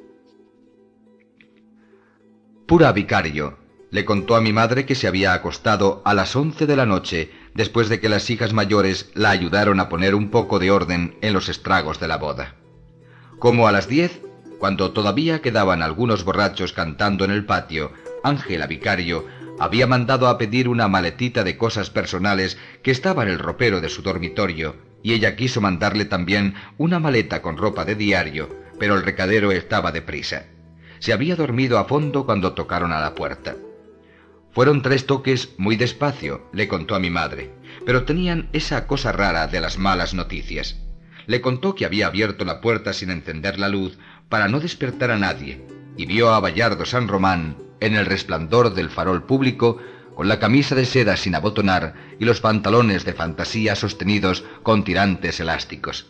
Pura Vicario le contó a mi madre que se había acostado a las 11 de la noche, después de que las hijas mayores la ayudaron a poner un poco de orden en los estragos de la boda. Como a las 10, cuando todavía quedaban algunos borrachos cantando en el patio, Ángela Vicario había mandado a pedir una maletita de cosas personales que estaba en el ropero de su dormitorio, y ella quiso mandarle también una maleta con ropa de diario, pero el recadero estaba deprisa. Se había dormido a fondo cuando tocaron a la puerta. Fueron 3 toques muy despacio, le contó a mi madre, pero tenían esa cosa rara de las malas noticias. Le contó que había abierto la puerta sin encender la luz para no despertar a nadie, y vio a Bayardo San Román en el resplandor del farol público, con la camisa de seda sin abotonar y los pantalones de fantasía sostenidos con tirantes elásticos.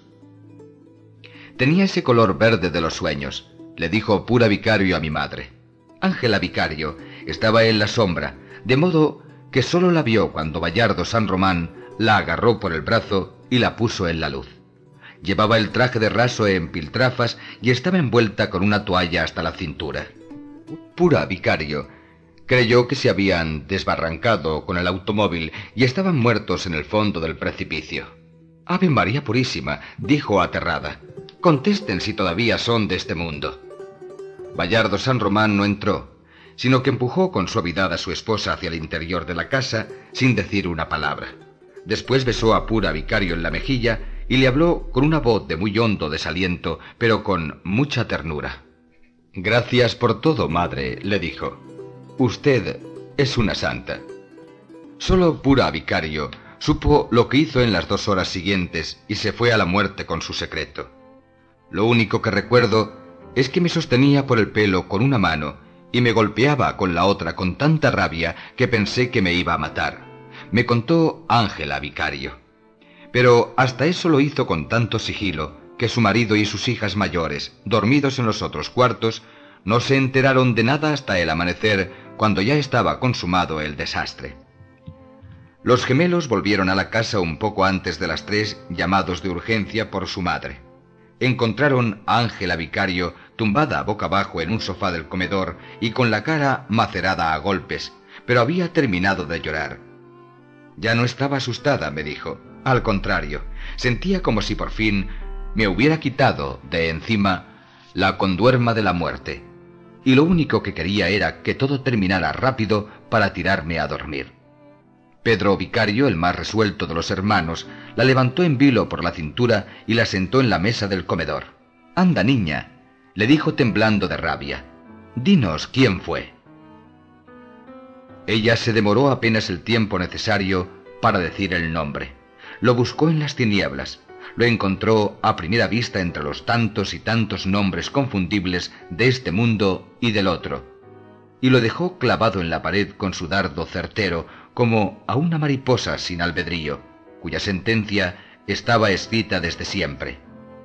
Tenía ese color verde de los sueños, le dijo Pura Vicario a mi madre. Ángela Vicario estaba en la sombra, de modo que solo la vio cuando Bayardo San Román la agarró por el brazo y la puso en la luz. Llevaba el traje de raso en piltrafas y estaba envuelta con una toalla hasta la cintura. Pura Vicario creyó que se habían desbarrancado con el automóvil y estaban muertos en el fondo del precipicio. «Ave María Purísima», dijo aterrada. «Contesten si todavía son de este mundo». Bayardo San Román no entró, sino que empujó con suavidad a su esposa hacia el interior de la casa sin decir una palabra. Después besó a Pura Vicario en la mejilla y le habló con una voz de muy hondo desaliento, pero con mucha ternura. «Gracias por todo, madre», le dijo. «Usted es una santa». Solo Pura Vicario supo lo que hizo en las 2 horas siguientes y se fue a la muerte con su secreto. Lo único que recuerdo es que me sostenía por el pelo con una mano y me golpeaba con la otra con tanta rabia que pensé que me iba a matar. Me contó Ángela Vicario. Pero hasta eso lo hizo con tanto sigilo que su marido y sus hijas mayores, dormidos en los otros cuartos, no se enteraron de nada hasta el amanecer, cuando ya estaba consumado el desastre. Los gemelos volvieron a la casa un poco antes de las 3, llamados de urgencia por su madre. Encontraron a Ángela Vicario tumbada boca abajo en un sofá del comedor y con la cara macerada a golpes, pero había terminado de llorar, Ya no estaba asustada, me dijo. Al contrario, sentía como si por fin me hubiera quitado de encima la conduerma de la muerte, y lo único que quería era que todo terminara rápido para tirarme a dormir. Pedro Vicario, el más resuelto de los hermanos, la levantó en vilo por la cintura y la sentó en la mesa del comedor. «Anda, niña», le dijo temblando de rabia, «dinos quién fue». Ella se demoró apenas el tiempo necesario para decir el nombre. Lo buscó en las tinieblas, lo encontró a primera vista entre los tantos y tantos nombres confundibles de este mundo y del otro, y lo dejó clavado en la pared con su dardo certero, como a una mariposa sin albedrío, cuya sentencia estaba escrita desde siempre.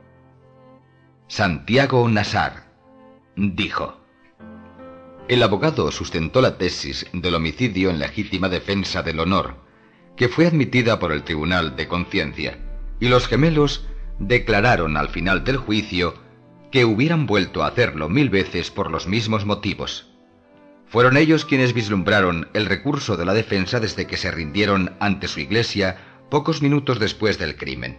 Santiago Nassar, dijo. El abogado sustentó la tesis del homicidio en legítima defensa del honor, que fue admitida por el Tribunal de Conciencia, y los gemelos declararon al final del juicio que hubieran vuelto a hacerlo 1000 veces por los mismos motivos. Fueron ellos quienes vislumbraron el recurso de la defensa desde que se rindieron ante su iglesia pocos minutos después del crimen.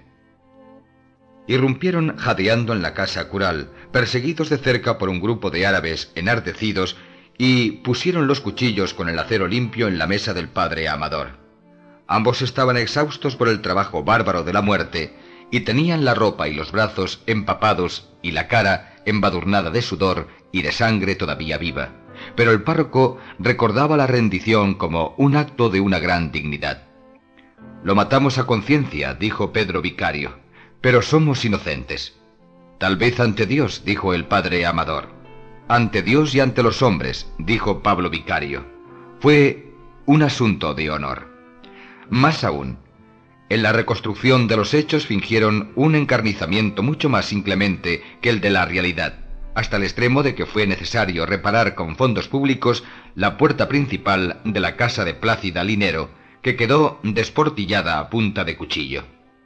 Irrumpieron jadeando en la casa cural, perseguidos de cerca por un grupo de árabes enardecidos, y pusieron los cuchillos con el acero limpio en la mesa del padre Amador. Ambos estaban exhaustos por el trabajo bárbaro de la muerte, y tenían la ropa y los brazos empapados y la cara embadurnada de sudor y de sangre todavía viva. Pero el párroco recordaba la rendición como un acto de una gran dignidad. «Lo matamos a conciencia», dijo Pedro Vicario, «pero somos inocentes». «Tal vez ante Dios», dijo el padre Amador. «Ante Dios y ante los hombres», dijo Pablo Vicario. «Fue un asunto de honor». Más aún, en la reconstrucción de los hechos fingieron un encarnizamiento mucho más inclemente que el de la realidad, hasta el extremo de que fue necesario reparar con fondos públicos la puerta principal de la casa de Plácida Linero, que quedó desportillada a punta de cuchillo.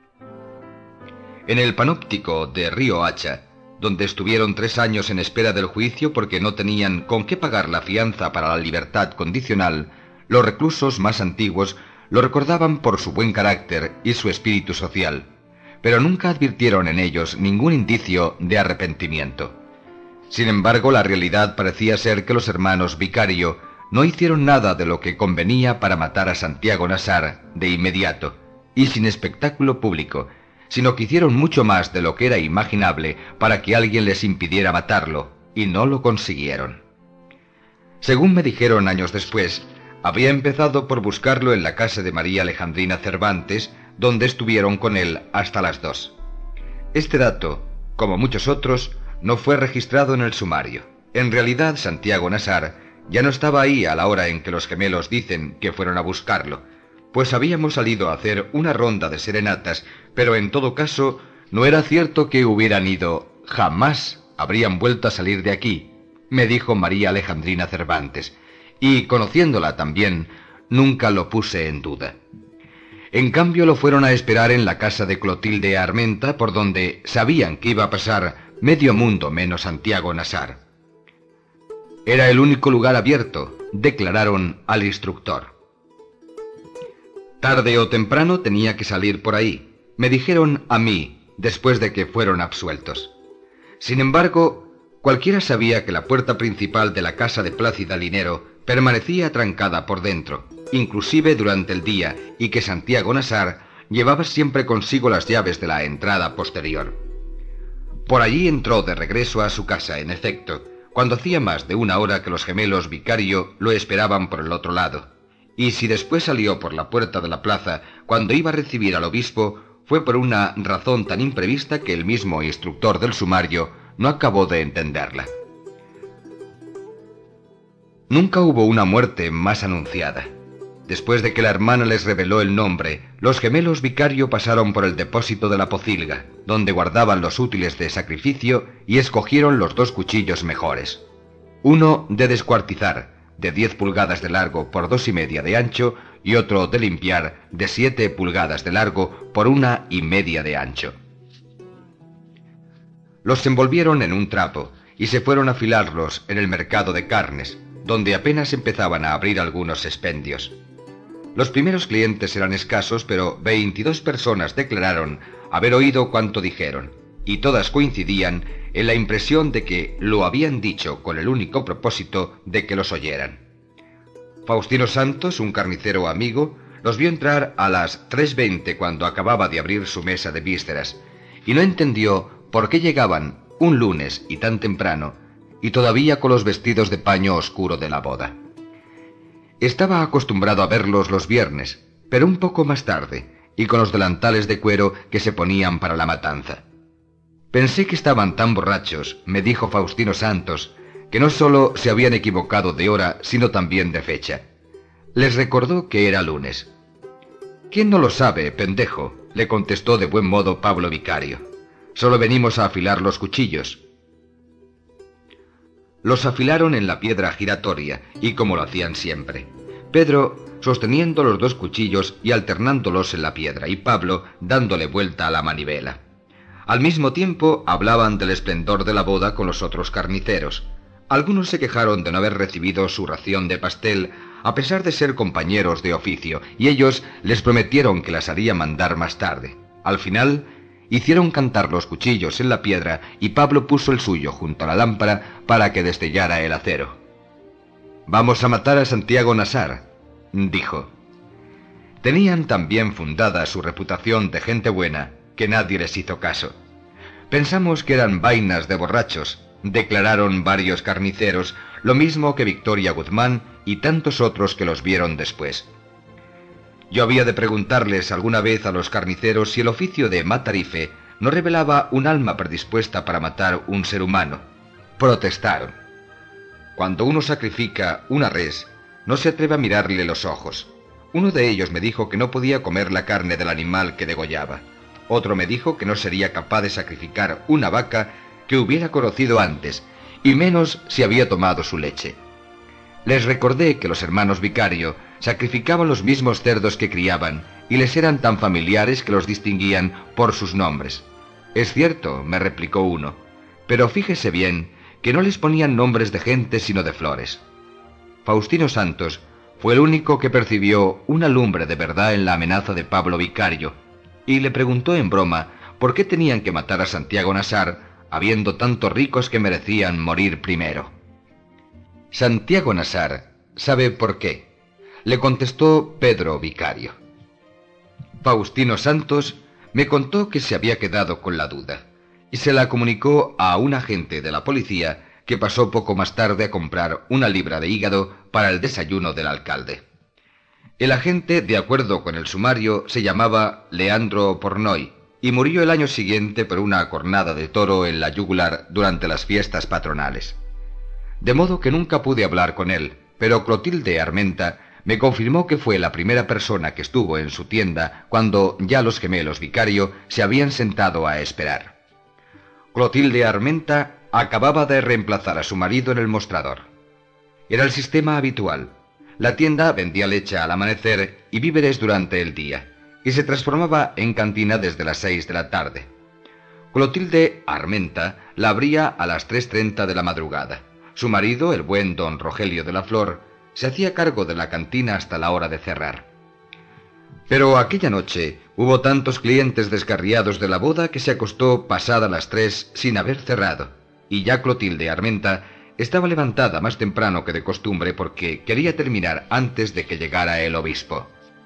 En el panóptico de Río Hacha, donde estuvieron 3 años en espera del juicio porque no tenían con qué pagar la fianza para la libertad condicional, los reclusos más antiguos lo recordaban por su buen carácter y su espíritu social, pero nunca advirtieron en ellos ningún indicio de arrepentimiento. Sin embargo, la realidad parecía ser que los hermanos Vicario no hicieron nada de lo que convenía para matar a Santiago Nassar de inmediato y sin espectáculo público, sino que hicieron mucho más de lo que era imaginable para que alguien les impidiera matarlo, y no lo consiguieron. Según me dijeron años después, había empezado por buscarlo en la casa de María Alejandrina Cervantes, donde estuvieron con él hasta las 2. Este dato, como muchos otros, no fue registrado en el sumario. En realidad, Santiago Nassar ya no estaba ahí a la hora en que los gemelos dicen que fueron a buscarlo, pues habíamos salido a hacer una ronda de serenatas, pero en todo caso no era cierto que hubieran ido. Jamás habrían vuelto a salir de aquí, me dijo María Alejandrina Cervantes, y conociéndola también, nunca lo puse en duda. En cambio lo fueron a esperar en la casa de Clotilde Armenta, por donde sabían que iba a pasar medio mundo menos Santiago Nassar. Era el único lugar abierto, declararon al instructor. Tarde o temprano tenía que salir por ahí, me dijeron a mí, después de que fueron absueltos. Sin embargo, cualquiera sabía que la puerta principal de la casa de Plácida Linero permanecía trancada por dentro, inclusive durante el día, y que Santiago Nassar llevaba siempre consigo las llaves de la entrada posterior. Por allí entró de regreso a su casa, en efecto, cuando hacía más de 1 hora que los gemelos Vicario lo esperaban por el otro lado, y si después salió por la puerta de la plaza cuando iba a recibir al obispo, fue por una razón tan imprevista que el mismo instructor del sumario no acabó de entenderla. Nunca hubo una muerte más anunciada. Después de que la hermana les reveló el nombre, los gemelos Vicario pasaron por el depósito de la pocilga, donde guardaban los útiles de sacrificio, y escogieron los 2 cuchillos mejores. Uno de descuartizar, de 10 pulgadas de largo por 2,5 de ancho, y otro de limpiar, de 7 pulgadas de largo por 1,5 de ancho. Los envolvieron en un trapo, y se fueron a afilarlos en el mercado de carnes, donde apenas empezaban a abrir algunos expendios. Los primeros clientes eran escasos, pero 22 personas declararon haber oído cuanto dijeron, y todas coincidían en la impresión de que lo habían dicho con el único propósito de que los oyeran. Faustino Santos, un carnicero amigo, los vio entrar a las 3:20 cuando acababa de abrir su mesa de vísceras, y no entendió por qué llegaban un lunes y tan temprano, y todavía con los vestidos de paño oscuro de la boda. Estaba acostumbrado a verlos los viernes, pero un poco más tarde, y con los delantales de cuero que se ponían para la matanza. Pensé que estaban tan borrachos, me dijo Faustino Santos, que no solo se habían equivocado de hora, sino también de fecha. Les recordó que era lunes. «¿Quién no lo sabe, pendejo?», le contestó de buen modo Pablo Vicario. «Solo venimos a afilar los cuchillos». Los afilaron en la piedra giratoria, y como lo hacían siempre. Pedro sosteniendo los dos cuchillos y alternándolos en la piedra, y Pablo dándole vuelta a la manivela. Al mismo tiempo hablaban del esplendor de la boda con los otros carniceros. Algunos se quejaron de no haber recibido su ración de pastel, a pesar de ser compañeros de oficio, y ellos les prometieron que las haría mandar más tarde. Al final, hicieron cantar los cuchillos en la piedra y Pablo puso el suyo junto a la lámpara para que destellara el acero. «Vamos a matar a Santiago Nassar», dijo. Tenían tan bien fundada su reputación de gente buena que nadie les hizo caso. «Pensamos que eran vainas de borrachos», declararon varios carniceros, lo mismo que Victoria Guzmán y tantos otros que los vieron después. Yo había de preguntarles alguna vez a los carniceros si el oficio de matarife no revelaba un alma predispuesta para matar un ser humano. Protestaron. Cuando uno sacrifica una res, no se atreve a mirarle los ojos. Uno de ellos me dijo que no podía comer la carne del animal que degollaba. Otro me dijo que no sería capaz de sacrificar una vaca que hubiera conocido antes, y menos si había tomado su leche. Les recordé que los hermanos Vicario sacrificaban los mismos cerdos que criaban, y les eran tan familiares que los distinguían por sus nombres. «Es cierto», me replicó uno, «pero fíjese bien que no les ponían nombres de gente sino de flores». Faustino Santos fue el único que percibió una lumbre de verdad en la amenaza de Pablo Vicario, y le preguntó en broma por qué tenían que matar a Santiago Nassar, habiendo tantos ricos que merecían morir primero. «Santiago Nassar sabe por qué», le contestó Pedro Vicario. Faustino Santos me contó que se había quedado con la duda, y se la comunicó a un agente de la policía que pasó poco más tarde a comprar una libra de hígado para el desayuno del alcalde. El agente, de acuerdo con el sumario, se llamaba Leandro Pornoy, y murió el año siguiente por una cornada de toro en la yugular durante las fiestas patronales. De modo que nunca pude hablar con él, pero Clotilde Armenta me confirmó que fue la primera persona que estuvo en su tienda cuando ya los gemelos Vicario se habían sentado a esperar. Clotilde Armenta acababa de reemplazar a su marido en el mostrador. Era el sistema habitual. La tienda vendía leche al amanecer y víveres durante el día, y se transformaba en cantina desde las 6 de la tarde. Clotilde Armenta la abría a las 3:30 de la madrugada. Su marido, el buen don Rogelio de la Flor, se hacía cargo de la cantina hasta la hora de cerrar. Pero aquella noche hubo tantos clientes descarriados de la boda que se acostó pasada las 3 sin haber cerrado, y ya Clotilde Armenta estaba levantada más temprano que de costumbre porque quería terminar antes de que llegara el obispo.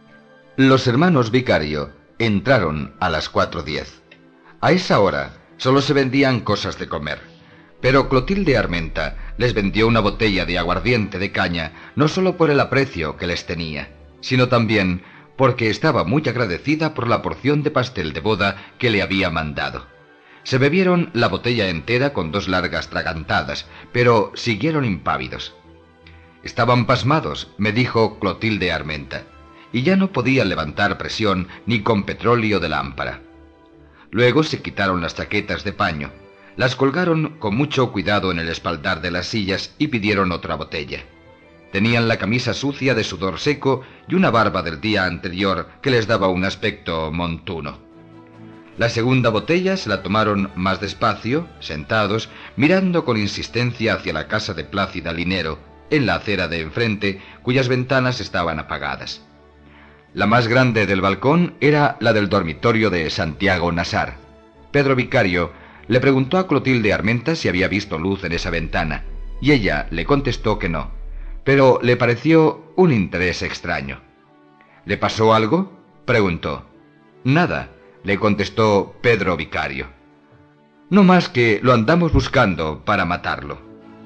Los hermanos Vicario entraron a las 4:10. A esa hora solo se vendían cosas de comer, pero Clotilde Armenta les vendió una botella de aguardiente de caña no solo por el aprecio que les tenía, sino también porque estaba muy agradecida por la porción de pastel de boda que le había mandado. Se bebieron la botella entera con 2 largas tragantadas, pero siguieron impávidos. Estaban pasmados, me dijo Clotilde Armenta, y ya no podían levantar presión ni con petróleo de lámpara. Luego se quitaron las chaquetas de paño, las colgaron con mucho cuidado en el espaldar de las sillas y pidieron otra botella. Tenían la camisa sucia de sudor seco y una barba del día anterior que les daba un aspecto montuno. La segunda botella se la tomaron más despacio, sentados, mirando con insistencia hacia la casa de Plácida Linero, en la acera de enfrente, cuyas ventanas estaban apagadas. La más grande del balcón era la del dormitorio de Santiago Nassar. Pedro Vicario le preguntó a Clotilde Armenta si había visto luz en esa ventana, y ella le contestó que no, pero le pareció un interés extraño. ¿Le pasó algo?, preguntó. Nada, le contestó Pedro Vicario. No más que lo andamos buscando para matarlo.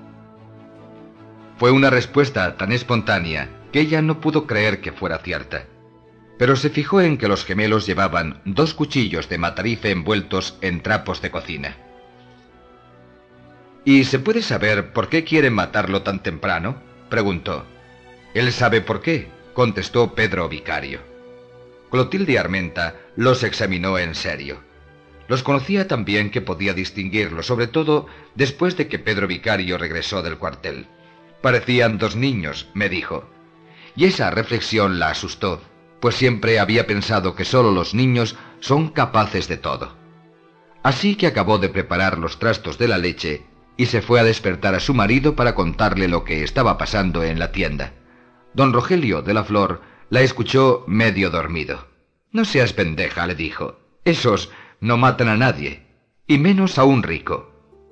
Fue una respuesta tan espontánea que ella no pudo creer que fuera cierta, pero se fijó en que los gemelos llevaban 2 cuchillos de matarife envueltos en trapos de cocina. ¿Y se puede saber por qué quieren matarlo tan temprano?, preguntó. Él sabe por qué, contestó Pedro Vicario. Clotilde Armenta los examinó en serio. Los conocía tan bien que podía distinguirlos, sobre todo después de que Pedro Vicario regresó del cuartel. Parecían 2 niños, me dijo. Y esa reflexión la asustó, pues siempre había pensado que solo los niños son capaces de todo. Así que acabó de preparar los trastos de la leche y se fue a despertar a su marido para contarle lo que estaba pasando en la tienda. Don Rogelio de la Flor la escuchó medio dormido. «No seas pendeja», le dijo. «Esos no matan a nadie, y menos a un rico».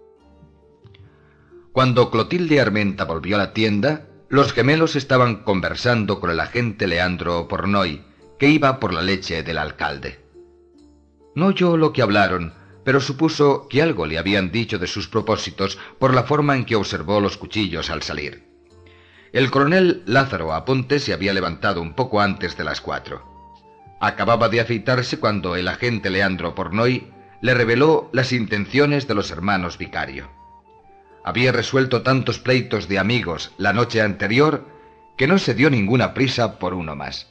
Cuando Clotilde Armenta volvió a la tienda, los gemelos estaban conversando con el agente Leandro Pornoy, que iba por la leche del alcalde. No oyó lo que hablaron, pero supuso que algo le habían dicho de sus propósitos por la forma en que observó los cuchillos al salir. El coronel Lázaro Aponte se había levantado un poco antes de las 4. Acababa de afeitarse cuando el agente Leandro Pornoy le reveló las intenciones de los hermanos Vicario. Había resuelto tantos pleitos de amigos la noche anterior que no se dio ninguna prisa por uno más.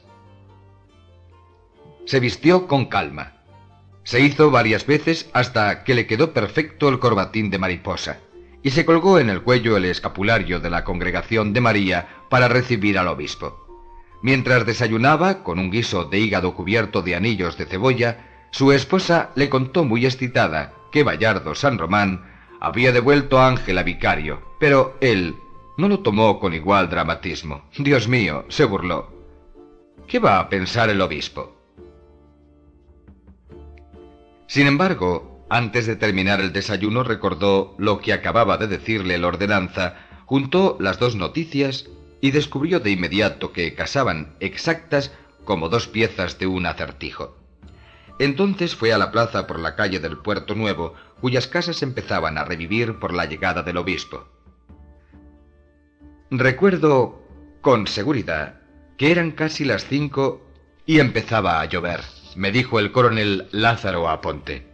Se vistió con calma. Se hizo varias veces hasta que le quedó perfecto el corbatín de mariposa, y se colgó en el cuello el escapulario de la Congregación de María para recibir al obispo. Mientras desayunaba, con un guiso de hígado cubierto de anillos de cebolla, su esposa le contó muy excitada que Bayardo San Román había devuelto a Ángela Vicario, pero él no lo tomó con igual dramatismo. «Dios mío», se burló. «¿Qué va a pensar el obispo?». Sin embargo, antes de terminar el desayuno recordó lo que acababa de decirle el ordenanza, juntó las 2 noticias y descubrió de inmediato que casaban exactas como 2 piezas de un acertijo. Entonces fue a la plaza por la calle del Puerto Nuevo, cuyas casas empezaban a revivir por la llegada del obispo. Recuerdo con seguridad que eran casi las 5 y empezaba a llover, me dijo el coronel Lázaro Aponte.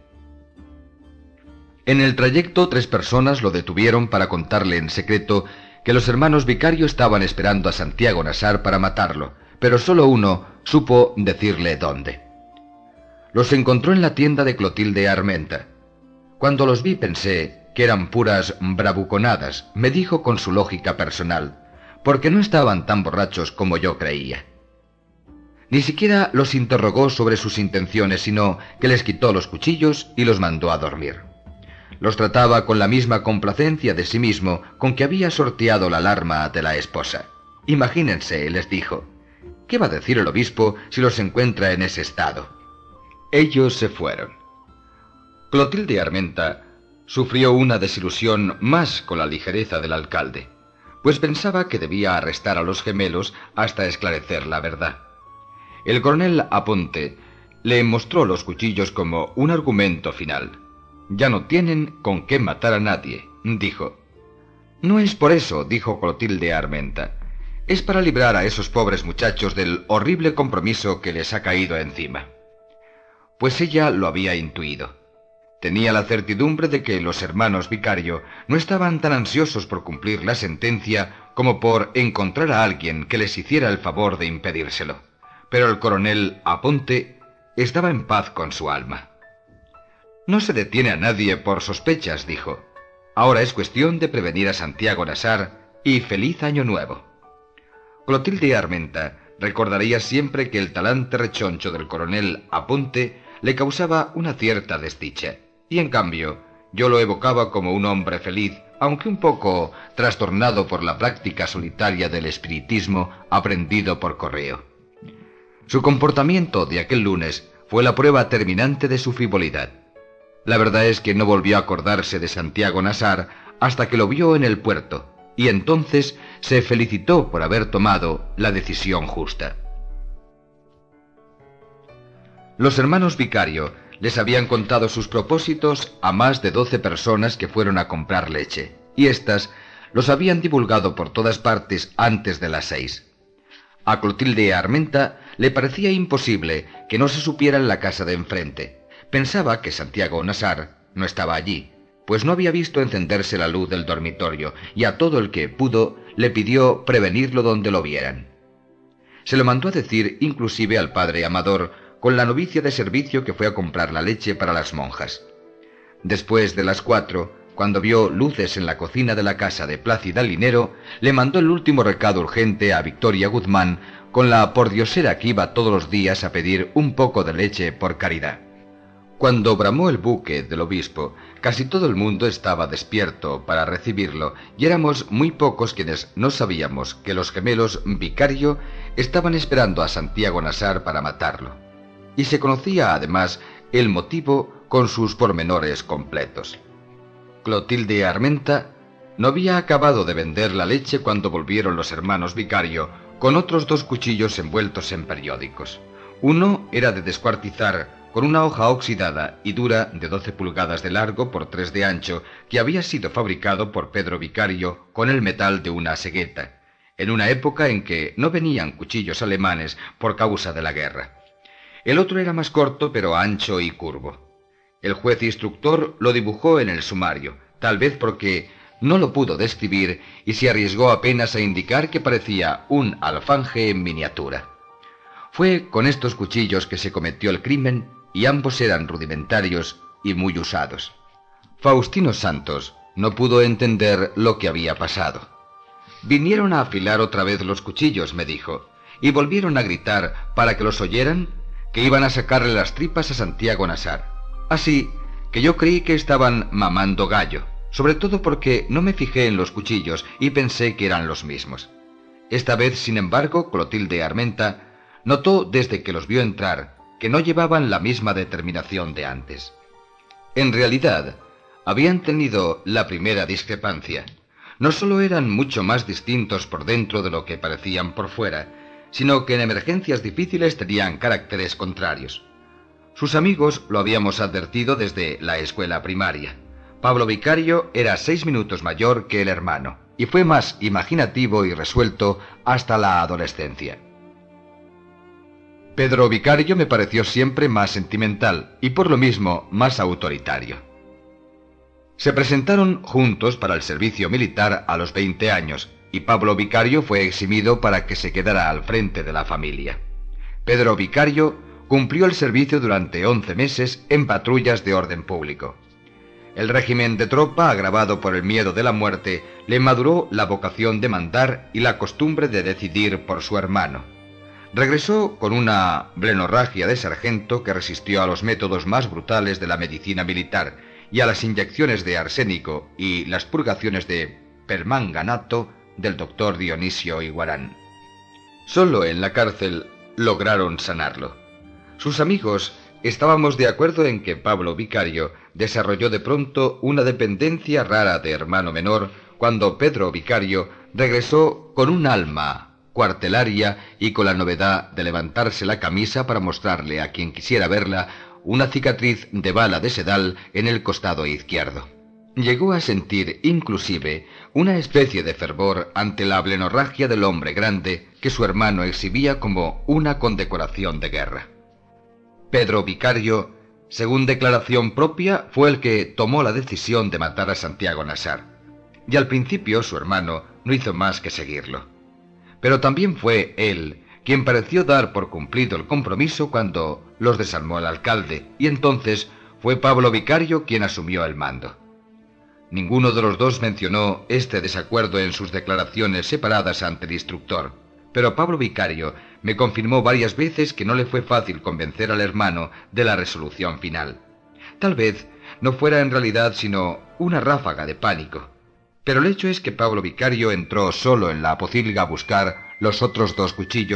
En el trayecto 3 personas lo detuvieron para contarle en secreto que los hermanos Vicario estaban esperando a Santiago Nassar para matarlo, pero solo uno supo decirle dónde. Los encontró en la tienda de Clotilde Armenta. Cuando los vi pensé que eran puras bravuconadas, me dijo con su lógica personal, porque no estaban tan borrachos como yo creía. Ni siquiera los interrogó sobre sus intenciones, sino que les quitó los cuchillos y los mandó a dormir. Los trataba con la misma complacencia de sí mismo con que había sorteado la alarma de la esposa. Imagínense, les dijo, ¿qué va a decir el obispo si los encuentra en ese estado? Ellos se fueron. Clotilde Armenta sufrió una desilusión más con la ligereza del alcalde, pues pensaba que debía arrestar a los gemelos hasta esclarecer la verdad. El coronel Aponte le mostró los cuchillos como un argumento final. «Ya no tienen con qué matar a nadie», dijo. «No es por eso», dijo Clotilde Armenta. «Es para librar a esos pobres muchachos del horrible compromiso que les ha caído encima». Pues ella lo había intuido. Tenía la certidumbre de que los hermanos Vicario no estaban tan ansiosos por cumplir la sentencia como por encontrar a alguien que les hiciera el favor de impedírselo. Pero el coronel Aponte estaba en paz con su alma. «No se detiene a nadie por sospechas», dijo. «Ahora es cuestión de prevenir a Santiago Nassar y feliz año nuevo». Clotilde Armenta recordaría siempre que el talante rechoncho del coronel Aponte le causaba una cierta desdicha, y en cambio yo lo evocaba como un hombre feliz, aunque un poco trastornado por la práctica solitaria del espiritismo aprendido por correo. Su comportamiento de aquel lunes fue la prueba terminante de su frivolidad. La verdad es que no volvió a acordarse de Santiago Nassar hasta que lo vio en el puerto, y entonces se felicitó por haber tomado la decisión justa. Los hermanos Vicario les habían contado sus propósitos a más de 12 personas que fueron a comprar leche, y éstas los habían divulgado por todas partes antes de las 6. A Clotilde Armenta le parecía imposible que no se supiera en la casa de enfrente. Pensaba que Santiago Nassar no estaba allí, pues no había visto encenderse la luz del dormitorio, y a todo el que pudo le pidió prevenirlo donde lo vieran. Se lo mandó a decir inclusive al padre Amador, con la novicia de servicio que fue a comprar la leche para las monjas. Después de las 4, cuando vio luces en la cocina de la casa de Plácida Linero, le mandó el último recado urgente a Victoria Guzmán, con la pordiosera que iba todos los días a pedir un poco de leche por caridad. Cuando bramó el buque del obispo, casi todo el mundo estaba despierto para recibirlo, y éramos muy pocos quienes no sabíamos que los gemelos Vicario estaban esperando a Santiago Nassar para matarlo. Y se conocía además el motivo con sus pormenores completos. Clotilde Armenta no había acabado de vender la leche cuando volvieron los hermanos Vicario con otros 2 cuchillos envueltos en periódicos. Uno era de descuartizar con una hoja oxidada y dura de 12 pulgadas de largo por 3 de ancho, que había sido fabricado por Pedro Vicario con el metal de una sagueta, en una época en que no venían cuchillos alemanes por causa de la guerra. El otro era más corto pero ancho y curvo. El juez instructor lo dibujó en el sumario, tal vez porque no lo pudo describir y se arriesgó apenas a indicar que parecía un alfanje en miniatura. Fue con estos cuchillos que se cometió el crimen, y ambos eran rudimentarios y muy usados. Faustino Santos no pudo entender lo que había pasado. Vinieron a afilar otra vez los cuchillos, me dijo, y volvieron a gritar para que los oyeran que iban a sacarle las tripas a Santiago Nassar. Así que yo creí que estaban mamando gallo, sobre todo porque no me fijé en los cuchillos y pensé que eran los mismos. Esta vez, sin embargo, Clotilde Armenta notó desde que los vio entrar que no llevaban la misma determinación de antes. En realidad, habían tenido la primera discrepancia. No solo eran mucho más distintos por dentro de lo que parecían por fuera, sino que en emergencias difíciles tenían caracteres contrarios. Sus amigos lo habíamos advertido desde la escuela primaria. Pablo Vicario era 6 minutos mayor que el hermano, y fue más imaginativo y resuelto hasta la adolescencia. Pedro Vicario me pareció siempre más sentimental, y por lo mismo más autoritario. Se presentaron juntos para el servicio militar a los 20 años, y Pablo Vicario fue eximido para que se quedara al frente de la familia. Pedro Vicario cumplió el servicio durante 11 meses en patrullas de orden público. El régimen de tropa, agravado por el miedo de la muerte, le maduró la vocación de mandar y la costumbre de decidir por su hermano. Regresó con una blenorragia de sargento que resistió a los métodos más brutales de la medicina militar y a las inyecciones de arsénico y las purgaciones de permanganato del doctor Dionisio Iguarán. Solo en la cárcel lograron sanarlo. Sus amigos estábamos de acuerdo en que Pablo Vicario desarrolló de pronto una dependencia rara de hermano menor cuando Pedro Vicario regresó con un alma cuartelaria y con la novedad de levantarse la camisa para mostrarle a quien quisiera verla una cicatriz de bala de sedal en el costado izquierdo. Llegó a sentir inclusive una especie de fervor ante la blenorragia del hombre grande que su hermano exhibía como una condecoración de guerra. Pedro Vicario, según declaración propia, fue el que tomó la decisión de matar a Santiago Nassar, y al principio su hermano no hizo más que seguirlo. Pero también fue él quien pareció dar por cumplido el compromiso cuando los desarmó el alcalde, y entonces fue Pablo Vicario quien asumió el mando. Ninguno de los dos mencionó este desacuerdo en sus declaraciones separadas ante el instructor, pero Pablo Vicario me confirmó varias veces que no le fue fácil convencer al hermano de la resolución final. Tal vez no fuera en realidad sino una ráfaga de pánico. Pero el hecho es que Pablo Vicario entró solo en la pocilga a buscar los otros 2 cuchillos,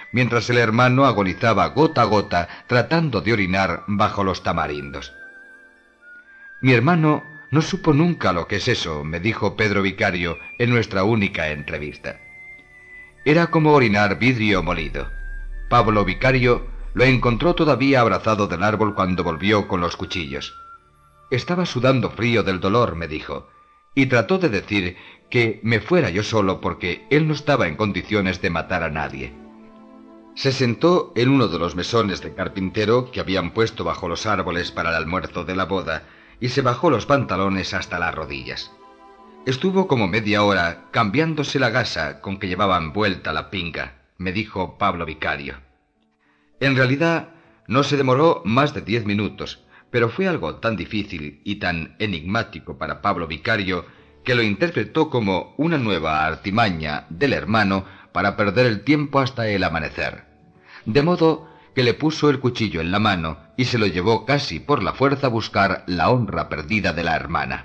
mientras el hermano agonizaba gota a gota tratando de orinar bajo los tamarindos. Mi hermano no supo nunca lo que es eso, me dijo Pedro Vicario en nuestra única entrevista. Era como orinar vidrio molido. Pablo Vicario lo encontró todavía abrazado del árbol cuando volvió con los cuchillos. Estaba sudando frío del dolor, me dijo, y trató de decir que me fuera yo solo porque él no estaba en condiciones de matar a nadie. Se sentó en uno de los mesones de carpintero que habían puesto bajo los árboles para el almuerzo de la boda y se bajó los pantalones hasta las rodillas. Estuvo como media hora cambiándose la gasa con que llevaba envuelta la pinga, me dijo Pablo Vicario. En realidad no se demoró más de 10 minutos, pero fue algo tan difícil y tan enigmático para Pablo Vicario que lo interpretó como una nueva artimaña del hermano para perder el tiempo hasta el amanecer. De modo que le puso el cuchillo en la mano y se lo llevó casi por la fuerza a buscar la honra perdida de la hermana.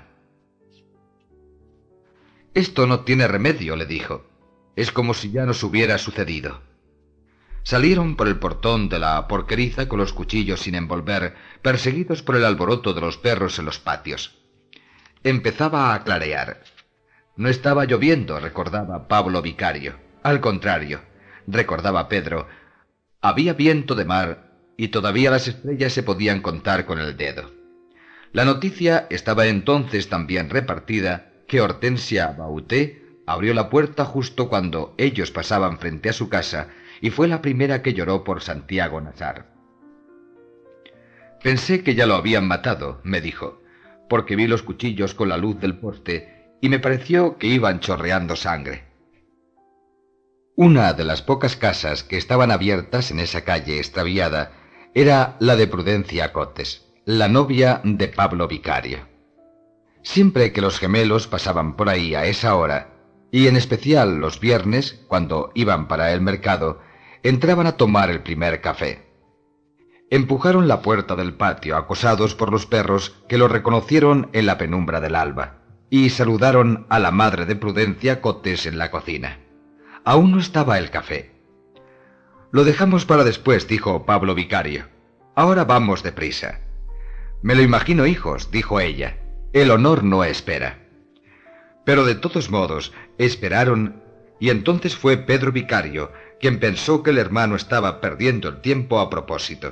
«Esto no tiene remedio», le dijo. «Es como si ya nos hubiera sucedido». Salieron por el portón de la porqueriza con los cuchillos sin envolver, perseguidos por el alboroto de los perros en los patios. Empezaba a clarear. No estaba lloviendo, recordaba Pablo Vicario. Al contrario, recordaba Pedro, había viento de mar y todavía las estrellas se podían contar con el dedo. La noticia estaba entonces tan bien repartida que Hortensia Bauté abrió la puerta justo cuando ellos pasaban frente a su casa y fue la primera que lloró por Santiago Nassar. «Pensé que ya lo habían matado», me dijo, «porque vi los cuchillos con la luz del poste y me pareció que iban chorreando sangre». Una de las pocas casas que estaban abiertas en esa calle extraviada era la de Prudencia Cotes, la novia de Pablo Vicario. Siempre que los gemelos pasaban por ahí a esa hora, y en especial los viernes, cuando iban para el mercado, entraban a tomar el primer café. Empujaron la puerta del patio, acosados por los perros que lo reconocieron en la penumbra del alba, y saludaron a la madre de Prudencia Cotes en la cocina. Aún no estaba el café. «Lo dejamos para después», dijo Pablo Vicario. «Ahora vamos deprisa». «Me lo imagino, hijos», dijo ella. «El honor no espera». Pero de todos modos, esperaron, y entonces fue Pedro Vicario quien pensó que el hermano estaba perdiendo el tiempo a propósito.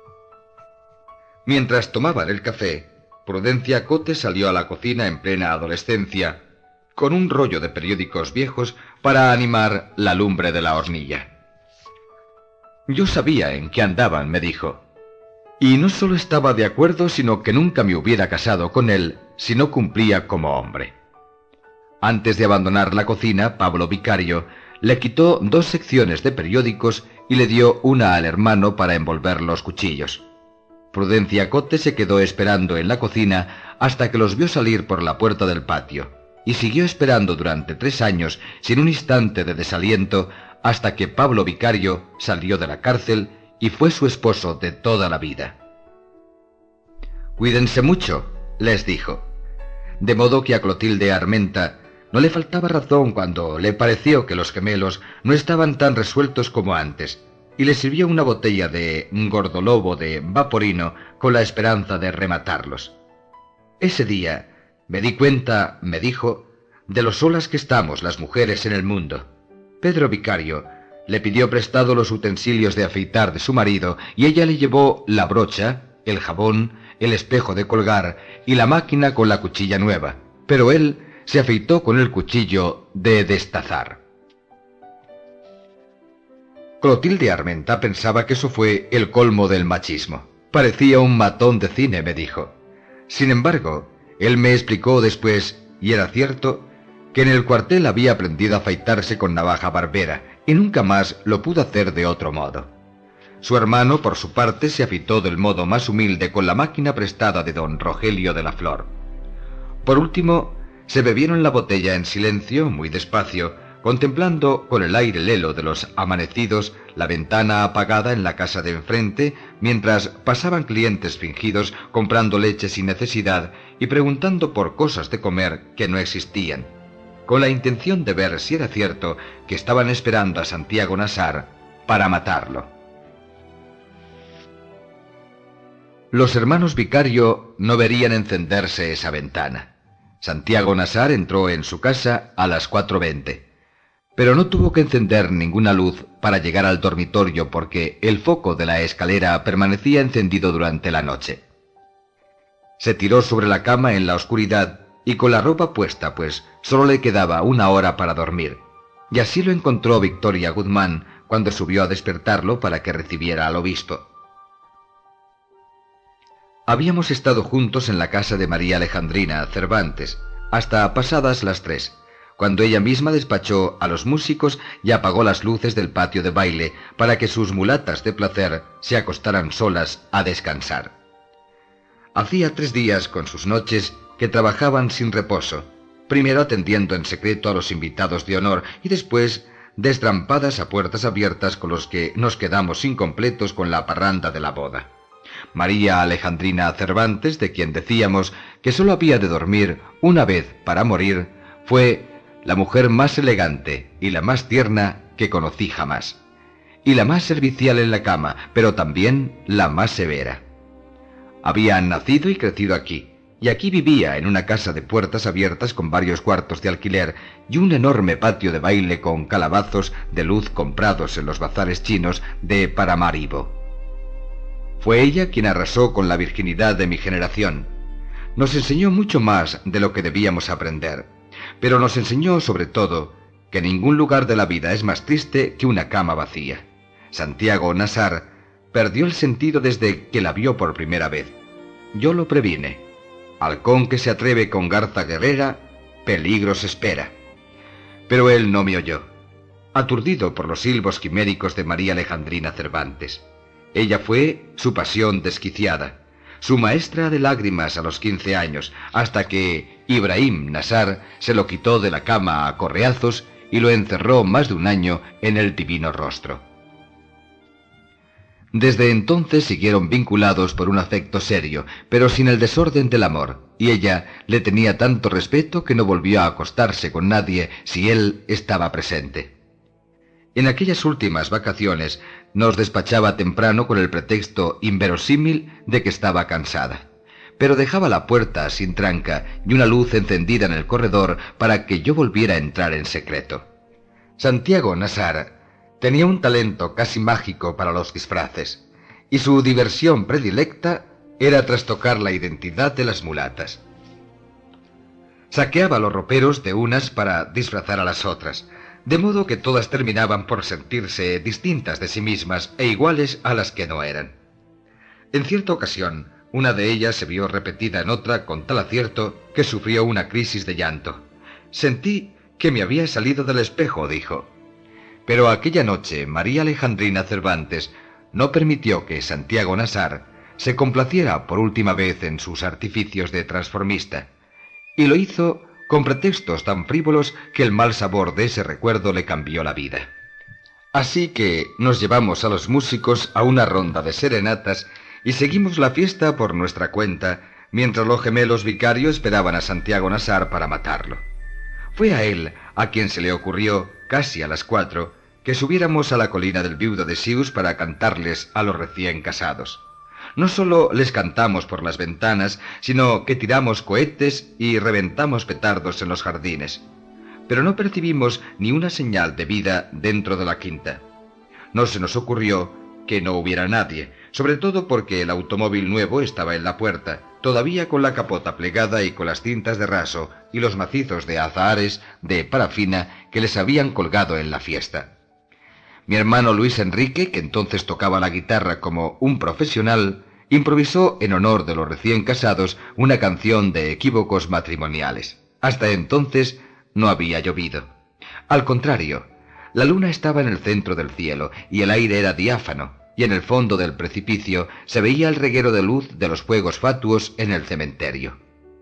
Mientras tomaban el café, Prudencia Cotes salió a la cocina en plena adolescencia, con un rollo de periódicos viejos para animar la lumbre de la hornilla. «Yo sabía en qué andaban», me dijo, «y no solo estaba de acuerdo, sino que nunca me hubiera casado con él si no cumplía como hombre». Antes de abandonar la cocina, Pablo Vicario le quitó 2 secciones de periódicos y le dio una al hermano para envolver los cuchillos. Prudencia Cotes se quedó esperando en la cocina hasta que los vio salir por la puerta del patio, y siguió esperando durante 3 años sin un instante de desaliento hasta que Pablo Vicario salió de la cárcel y fue su esposo de toda la vida. «Cuídense mucho», les dijo, de modo que a Clotilde Armenta no le faltaba razón cuando le pareció que los gemelos no estaban tan resueltos como antes, y le sirvió una botella de gordolobo de Vaporino con la esperanza de rematarlos. «Ese día me di cuenta», me dijo, «de lo solas que estamos las mujeres en el mundo». Pedro Vicario le pidió prestado los utensilios de afeitar de su marido y ella le llevó la brocha, el jabón, el espejo de colgar y la máquina con la cuchilla nueva, pero él se afeitó con el cuchillo de destazar. Clotilde Armenta pensaba que eso fue el colmo del machismo. Parecía un matón de cine, me dijo. Sin embargo, él me explicó después, y era cierto, que en el cuartel había aprendido a afeitarse con navaja barbera y nunca más lo pudo hacer de otro modo. Su hermano, por su parte, se afeitó del modo más humilde con la máquina prestada de don Rogelio de la Flor. Por último, se bebieron la botella en silencio, muy despacio, contemplando con el aire lelo de los amanecidos la ventana apagada en la casa de enfrente, mientras pasaban clientes fingidos comprando leche sin necesidad y preguntando por cosas de comer que no existían, con la intención de ver si era cierto que estaban esperando a Santiago Nassar para matarlo. Los hermanos Vicario no verían encenderse esa ventana. Santiago Nassar entró en su casa a las 4:20, pero no tuvo que encender ninguna luz para llegar al dormitorio porque el foco de la escalera permanecía encendido durante la noche. Se tiró sobre la cama en la oscuridad y con la ropa puesta, pues solo le quedaba 1 hora para dormir, y así lo encontró Victoria Guzmán cuando subió a despertarlo para que recibiera al obispo. Habíamos estado juntos en la casa de María Alejandrina Cervantes hasta pasadas las 3, cuando ella misma despachó a los músicos y apagó las luces del patio de baile para que sus mulatas de placer se acostaran solas a descansar. Hacía 3 días con sus noches que trabajaban sin reposo, primero atendiendo en secreto a los invitados de honor y después destrampadas a puertas abiertas con los que nos quedamos incompletos con la parranda de la boda. María Alejandrina Cervantes, de quien decíamos que sólo había de dormir una vez para morir, fue la mujer más elegante y la más tierna que conocí jamás, y la más servicial en la cama, pero también la más severa. Había nacido y crecido aquí, y aquí vivía en una casa de puertas abiertas con varios cuartos de alquiler y un enorme patio de baile con calabazos de luz comprados en los bazares chinos de Paramaribo. Fue ella quien arrasó con la virginidad de mi generación. Nos enseñó mucho más de lo que debíamos aprender, pero nos enseñó sobre todo que ningún lugar de la vida es más triste que una cama vacía. Santiago Nassar perdió el sentido desde que la vio por primera vez. Yo lo previne. Halcón que se atreve con garza guerrera, peligros espera. Pero él no me oyó, aturdido por los silbos quiméricos de María Alejandrina Cervantes. Ella fue su pasión desquiciada, su maestra de lágrimas a los 15 años, hasta que Ibrahim Nassar se lo quitó de la cama a correazos y lo encerró más de 1 año en el divino rostro. Desde entonces siguieron vinculados por un afecto serio, pero sin el desorden del amor, y ella le tenía tanto respeto que no volvió a acostarse con nadie si él estaba presente. En aquellas últimas vacaciones nos despachaba temprano con el pretexto inverosímil de que estaba cansada, pero dejaba la puerta sin tranca y una luz encendida en el corredor para que yo volviera a entrar en secreto. Santiago Nassar tenía un talento casi mágico para los disfraces, y su diversión predilecta era trastocar la identidad de las mulatas. Saqueaba los roperos de unas para disfrazar a las otras, de modo que todas terminaban por sentirse distintas de sí mismas e iguales a las que no eran. En cierta ocasión, una de ellas se vio repetida en otra con tal acierto que sufrió una crisis de llanto. Sentí que me había salido del espejo, dijo. Pero aquella noche María Alejandrina Cervantes no permitió que Santiago Nassar se complaciera por última vez en sus artificios de transformista, y lo hizo con pretextos tan frívolos que el mal sabor de ese recuerdo le cambió la vida. Así que nos llevamos a los músicos a una ronda de serenatas y seguimos la fiesta por nuestra cuenta, mientras los gemelos Vicario esperaban a Santiago Nassar para matarlo. Fue a él a quien se le ocurrió, casi a las 4, que subiéramos a la colina del viudo de Sius para cantarles a los recién casados. No solo les cantamos por las ventanas, sino que tiramos cohetes y reventamos petardos en los jardines. Pero no percibimos ni una señal de vida dentro de la quinta. No se nos ocurrió que no hubiera nadie, sobre todo porque el automóvil nuevo estaba en la puerta, todavía con la capota plegada y con las cintas de raso y los macizos de azahares de parafina que les habían colgado en la fiesta. Mi hermano Luis Enrique, que entonces tocaba la guitarra como un profesional, improvisó en honor de los recién casados una canción de equívocos matrimoniales. Hasta entonces no había llovido. Al contrario, la luna estaba en el centro del cielo y el aire era diáfano, y en el fondo del precipicio se veía el reguero de luz de los fuegos fatuos en el cementerio.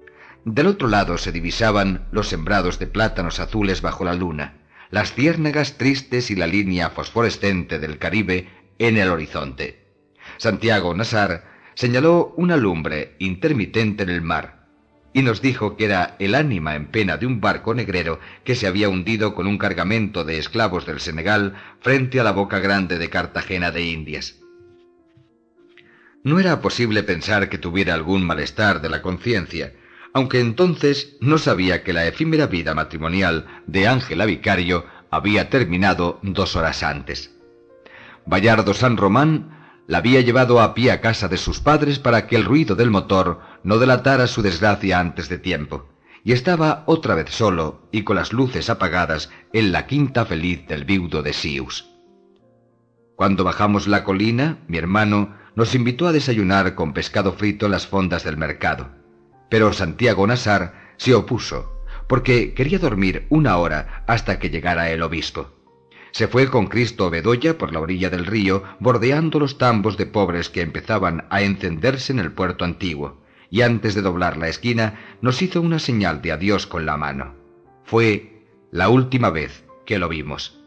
Del otro lado se divisaban los sembrados de plátanos azules bajo la luna, las ciérnagas tristes y la línea fosforescente del Caribe en el horizonte. Santiago Nassar señaló una lumbre intermitente en el mar. y nos dijo que era el ánima en pena de un barco negrero que se había hundido con un cargamento de esclavos del Senegal frente a la boca grande de Cartagena de Indias. No era posible pensar que tuviera algún malestar de la conciencia, aunque entonces no sabía que la efímera vida matrimonial de Ángela Vicario había terminado 2 horas antes. Bayardo San Román la había llevado a pie a casa de sus padres para que el ruido del motor no delatara su desgracia antes de tiempo, y estaba otra vez solo y con las luces apagadas en la quinta feliz del viudo de Sius. Cuando bajamos la colina, mi hermano nos invitó a desayunar con pescado frito en las fondas del mercado, pero Santiago Nassar se opuso, porque quería dormir 1 hora hasta que llegara el obispo. Se fue con Cristo Bedoya por la orilla del río, bordeando los tambos de pobres que empezaban a encenderse en el puerto antiguo, y antes de doblar la esquina nos hizo una señal de adiós con la mano. Fue la última vez que lo vimos.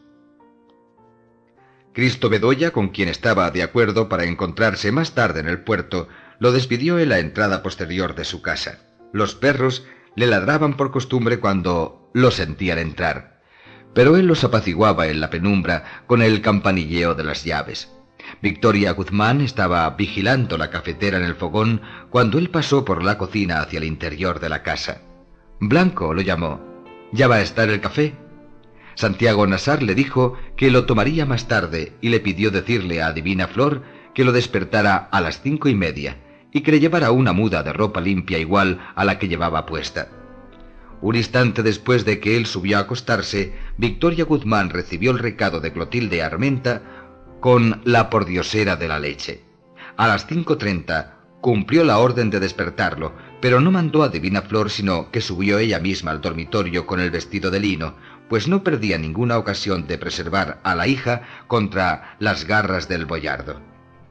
Cristo Bedoya, con quien estaba de acuerdo para encontrarse más tarde en el puerto, lo despidió en la entrada posterior de su casa. Los perros le ladraban por costumbre cuando lo sentían entrar, pero él los apaciguaba en la penumbra con el campanilleo de las llaves. Victoria Guzmán estaba vigilando la cafetera en el fogón cuando él pasó por la cocina hacia el interior de la casa. Blanco lo llamó. ¿Ya va a estar el café? Santiago Nassar le dijo que lo tomaría más tarde y le pidió decirle a Divina Flor que lo despertara a las 5:30 y que le llevara una muda de ropa limpia igual a la que llevaba puesta. Un instante después de que él subió a acostarse, Victoria Guzmán recibió el recado de Clotilde Armenta con la pordiosera de la leche. A las 5:30 cumplió la orden de despertarlo, pero no mandó a Divina Flor, sino que subió ella misma al dormitorio con el vestido de lino, pues no perdía ninguna ocasión de preservar a la hija contra las garras del boyardo.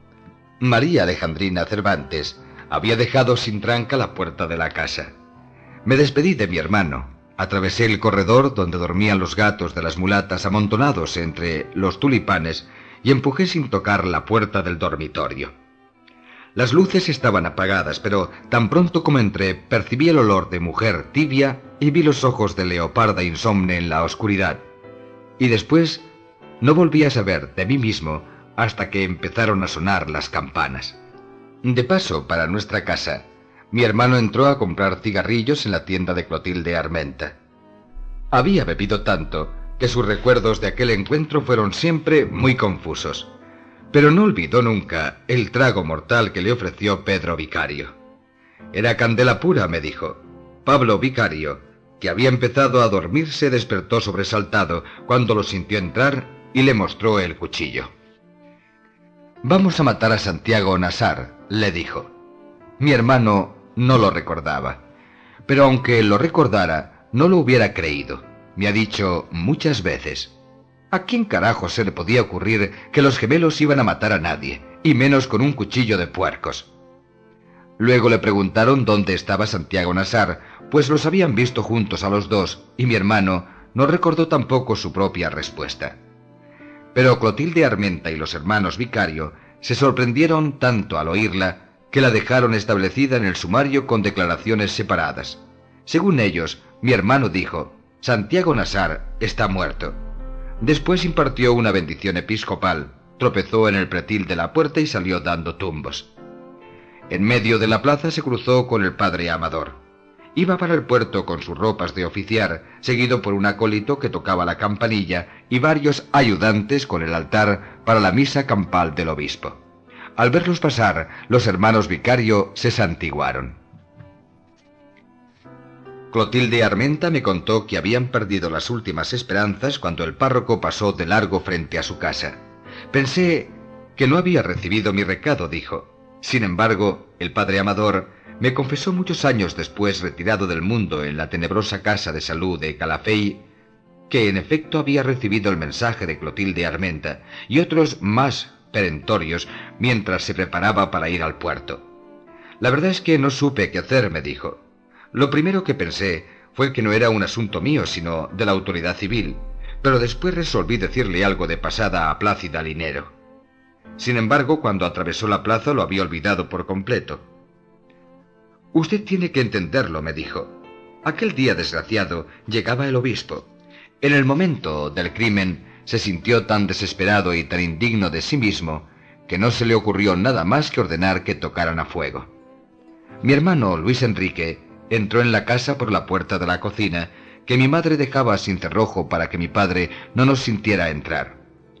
María Alejandrina Cervantes había dejado sin tranca la puerta de la casa. Me despedí de mi hermano, atravesé el corredor donde dormían los gatos de las mulatas amontonados entre los tulipanes y empujé sin tocar la puerta del dormitorio. Las luces estaban apagadas, pero tan pronto como entré percibí el olor de mujer tibia y vi los ojos de leoparda insomne en la oscuridad. Y después no volví a saber de mí mismo hasta que empezaron a sonar las campanas. De paso para nuestra casa, mi hermano entró a comprar cigarrillos en la tienda de Clotilde Armenta. Había bebido tanto que sus recuerdos de aquel encuentro fueron siempre muy confusos, pero no olvidó nunca el trago mortal que le ofreció Pedro Vicario. Era candela pura, me dijo. Pablo Vicario, que había empezado a dormirse, despertó sobresaltado cuando lo sintió entrar y le mostró el cuchillo. «Vamos a matar a Santiago Nassar», le dijo. Mi hermano no lo recordaba, pero aunque lo recordara, no lo hubiera creído. Me ha dicho muchas veces: ¿a quién carajo se le podía ocurrir que los gemelos iban a matar a nadie, y menos con un cuchillo de puercos? Luego le preguntaron dónde estaba Santiago Nassar, pues los habían visto juntos a los dos, y mi hermano no recordó tampoco su propia respuesta. Pero Clotilde Armenta y los hermanos Vicario se sorprendieron tanto al oírla que la dejaron establecida en el sumario con declaraciones separadas. Según ellos, mi hermano dijo: Santiago Nassar está muerto. Después impartió una bendición episcopal, tropezó en el pretil de la puerta y salió dando tumbos. En medio de la plaza se cruzó con el padre Amador. Iba para el puerto con sus ropas de oficiar, seguido por un acólito que tocaba la campanilla y varios ayudantes con el altar para la misa campal del obispo. Al verlos pasar, los hermanos Vicario se santiguaron. Clotilde Armenta me contó que habían perdido las últimas esperanzas cuando el párroco pasó de largo frente a su casa. Pensé que no había recibido mi recado, dijo. Sin embargo, el padre Amador me confesó muchos años después, retirado del mundo en la tenebrosa casa de salud de Calafell, que en efecto había recibido el mensaje de Clotilde Armenta y otros más perentorios mientras se preparaba para ir al puerto. La verdad es que no supe qué hacer, me dijo. Lo primero que pensé fue que no era un asunto mío, sino de la autoridad civil, pero después resolví decirle algo de pasada a Plácida Linero. Sin embargo, cuando atravesó la plaza lo había olvidado por completo. Usted tiene que entenderlo, me dijo. Aquel día desgraciado llegaba el obispo. En el momento del crimen se sintió tan desesperado y tan indigno de sí mismo que no se le ocurrió nada más que ordenar que tocaran a fuego. Mi hermano Luis Enrique entró en la casa por la puerta de la cocina, que mi madre dejaba sin cerrojo para que mi padre no nos sintiera entrar.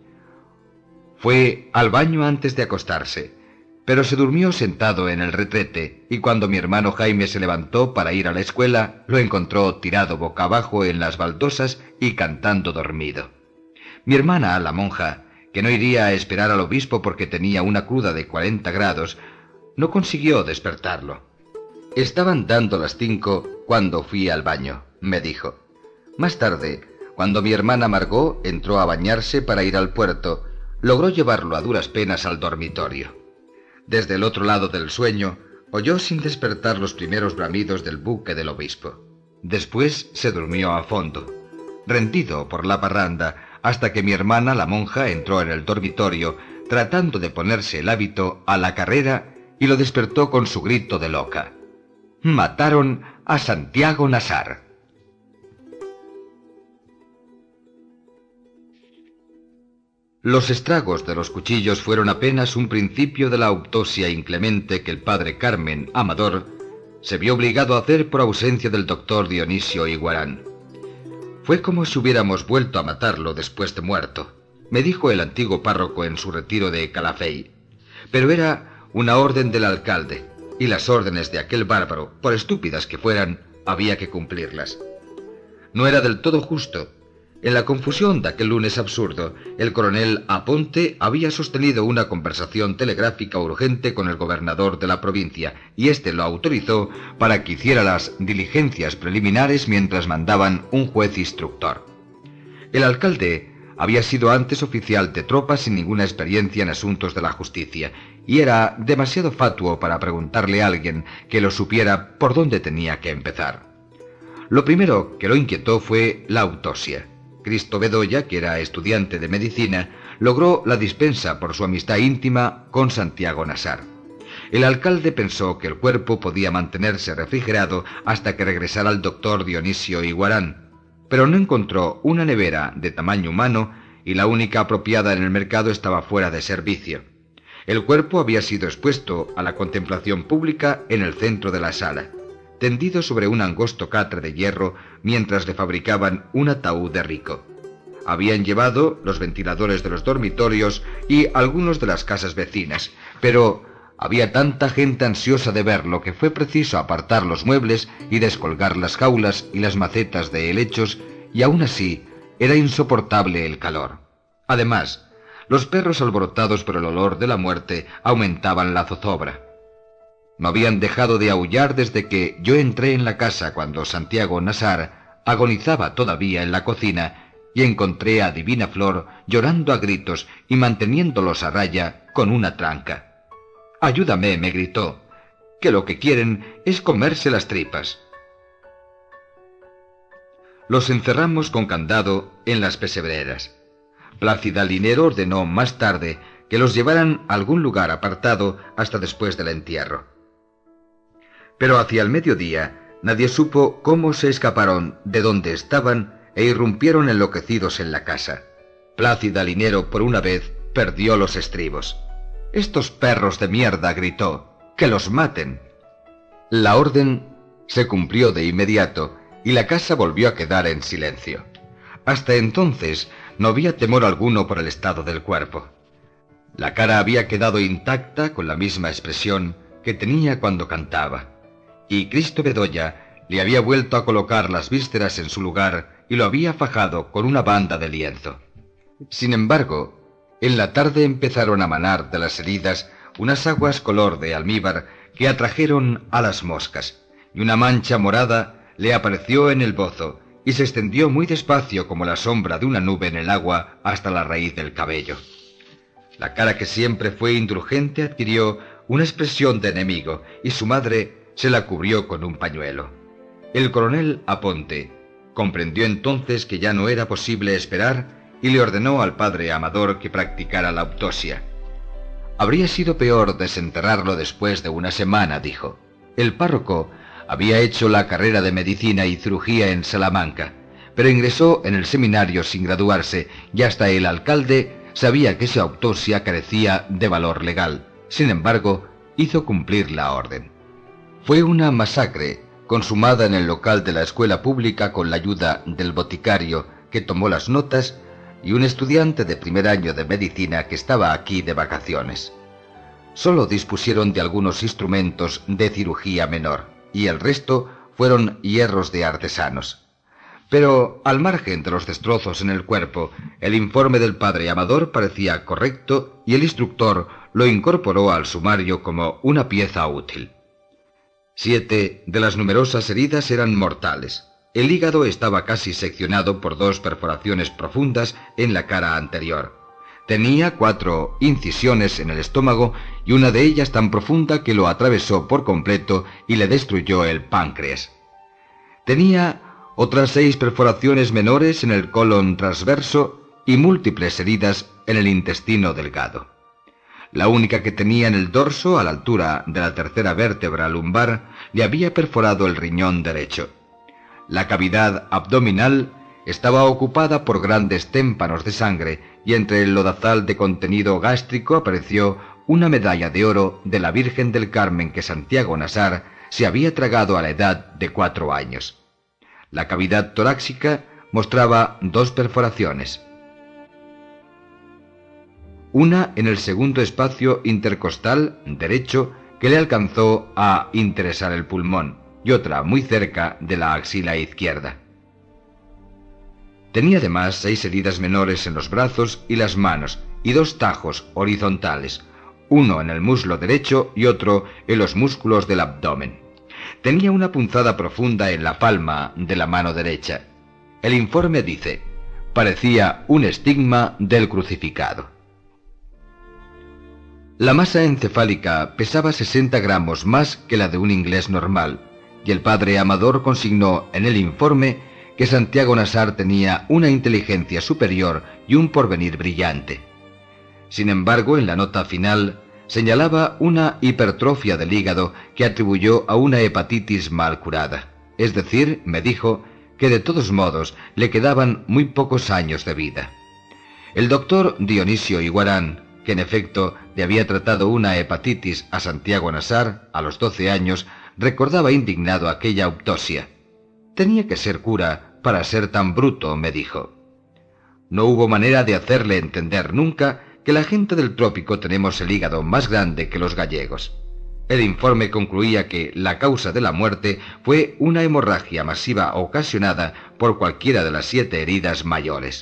Fue al baño antes de acostarse, pero se durmió sentado en el retrete, y cuando mi hermano Jaime se levantó para ir a la escuela, lo encontró tirado boca abajo en las baldosas y cantando dormido. Mi hermana, la monja, que no iría a esperar al obispo porque tenía una cruda de 40 grados, no consiguió despertarlo. Estaban dando las 5 cuando fui al baño, me dijo. Más tarde, cuando mi hermana Margot entró a bañarse para ir al puerto, logró llevarlo a duras penas al dormitorio. Desde el otro lado del sueño, oyó sin despertar los primeros bramidos del buque del obispo. Después se durmió a fondo, rendido por la parranda, hasta que mi hermana, la monja, entró en el dormitorio, tratando de ponerse el hábito a la carrera, y lo despertó con su grito de loca. Mataron a Santiago Nassar. Los estragos de los cuchillos fueron apenas un principio de la autopsia inclemente que el padre Carmen Amador se vio obligado a hacer por ausencia del doctor Dionisio Iguarán. Fue como si hubiéramos vuelto a matarlo después de muerto, me dijo el antiguo párroco en su retiro de Calafell. Pero era una orden del alcalde, y las órdenes de aquel bárbaro, por estúpidas que fueran, había que cumplirlas. No era del todo justo. En la confusión de aquel lunes absurdo, el coronel Aponte había sostenido una conversación telegráfica urgente con el gobernador de la provincia, y éste lo autorizó para que hiciera las diligencias preliminares mientras mandaban un juez instructor. El alcalde había sido antes oficial de tropas sin ninguna experiencia en asuntos de la justicia, y era demasiado fatuo para preguntarle a alguien que lo supiera por dónde tenía que empezar. Lo primero que lo inquietó fue la autopsia. Cristo Bedoya, que era estudiante de medicina, logró la dispensa por su amistad íntima con Santiago Nassar. El alcalde pensó que el cuerpo podía mantenerse refrigerado hasta que regresara el doctor Dionisio Iguarán, pero no encontró una nevera de tamaño humano y la única apropiada en el mercado estaba fuera de servicio. El cuerpo había sido expuesto a la contemplación pública en el centro de la sala, tendido sobre un angosto catre de hierro mientras le fabricaban un ataúd de rico. Habían llevado los ventiladores de los dormitorios y algunos de las casas vecinas, pero había tanta gente ansiosa de verlo que fue preciso apartar los muebles y descolgar las jaulas y las macetas de helechos, y aún así era insoportable el calor. Además, los perros alborotados por el olor de la muerte aumentaban la zozobra. No habían dejado de aullar desde que yo entré en la casa cuando Santiago Nassar agonizaba todavía en la cocina y encontré a Divina Flor llorando a gritos y manteniéndolos a raya con una tranca. «Ayúdame», me gritó, «que lo que quieren es comerse las tripas». Los encerramos con candado en las pesebreras. Plácida Linero ordenó más tarde que los llevaran a algún lugar apartado hasta después del entierro. Pero hacia el mediodía nadie supo cómo se escaparon de donde estaban e irrumpieron enloquecidos en la casa. Plácida Linero por una vez perdió los estribos. «Estos perros de mierda», gritó, «que los maten». La orden se cumplió de inmediato y la casa volvió a quedar en silencio. Hasta entonces no había temor alguno por el estado del cuerpo. La cara había quedado intacta con la misma expresión que tenía cuando cantaba. Y Cristo Bedoya le había vuelto a colocar las vísceras en su lugar y lo había fajado con una banda de lienzo. Sin embargo, en la tarde empezaron a manar de las heridas unas aguas color de almíbar que atrajeron a las moscas, y una mancha morada le apareció en el bozo y se extendió muy despacio como la sombra de una nube en el agua hasta la raíz del cabello. La cara que siempre fue indulgente adquirió una expresión de enemigo y su madre se la cubrió con un pañuelo. El coronel Aponte comprendió entonces que ya no era posible esperar y le ordenó al padre Amador que practicara la autopsia. Habría sido peor desenterrarlo después de una semana, dijo. El párroco había hecho la carrera de medicina y cirugía en Salamanca, pero ingresó en el seminario sin graduarse y hasta el alcalde sabía que su autopsia carecía de valor legal. Sin embargo, hizo cumplir la orden. Fue una masacre consumada en el local de la escuela pública con la ayuda del boticario que tomó las notas y un estudiante de primer año de medicina que estaba aquí de vacaciones. Solo dispusieron de algunos instrumentos de cirugía menor y el resto fueron hierros de artesanos. Pero, al margen de los destrozos en el cuerpo, el informe del padre Amador parecía correcto y el instructor lo incorporó al sumario como una pieza útil. 7 de las numerosas heridas eran mortales. El hígado estaba casi seccionado por 2 perforaciones profundas en la cara anterior. Tenía 4 incisiones en el estómago y una de ellas tan profunda que lo atravesó por completo y le destruyó el páncreas. Tenía otras 6 perforaciones menores en el colon transverso y múltiples heridas en el intestino delgado. La única que tenía en el dorso, a la altura de la tercera vértebra lumbar, le había perforado el riñón derecho. La cavidad abdominal estaba ocupada por grandes témpanos de sangre y entre el lodazal de contenido gástrico apareció una medalla de oro de la Virgen del Carmen que Santiago Nassar se había tragado a la edad de 4 años. La cavidad torácica mostraba 2 perforaciones. Una en el segundo espacio intercostal derecho que le alcanzó a interesar el pulmón y otra muy cerca de la axila izquierda. Tenía además 6 heridas menores en los brazos y las manos y 2 tajos horizontales, uno en el muslo derecho y otro en los músculos del abdomen. Tenía una punzada profunda en la palma de la mano derecha. El informe dice: parecía un estigma del crucificado. La masa encefálica pesaba 60 gramos más que la de un inglés normal, y el padre Amador consignó en el informe que Santiago Nassar tenía una inteligencia superior y un porvenir brillante. Sin embargo, en la nota final señalaba una hipertrofia del hígado que atribuyó a una hepatitis mal curada. Es decir, me dijo que de todos modos le quedaban muy pocos años de vida. El doctor Dionisio Iguarán, que en efecto le había tratado una hepatitis a Santiago Nassar a los 12 años, recordaba indignado aquella autopsia. Tenía que ser cura para ser tan bruto, me dijo. No hubo manera de hacerle entender nunca que la gente del trópico tenemos el hígado más grande que los gallegos. El informe concluía que la causa de la muerte fue una hemorragia masiva ocasionada por cualquiera de las 7 heridas mayores.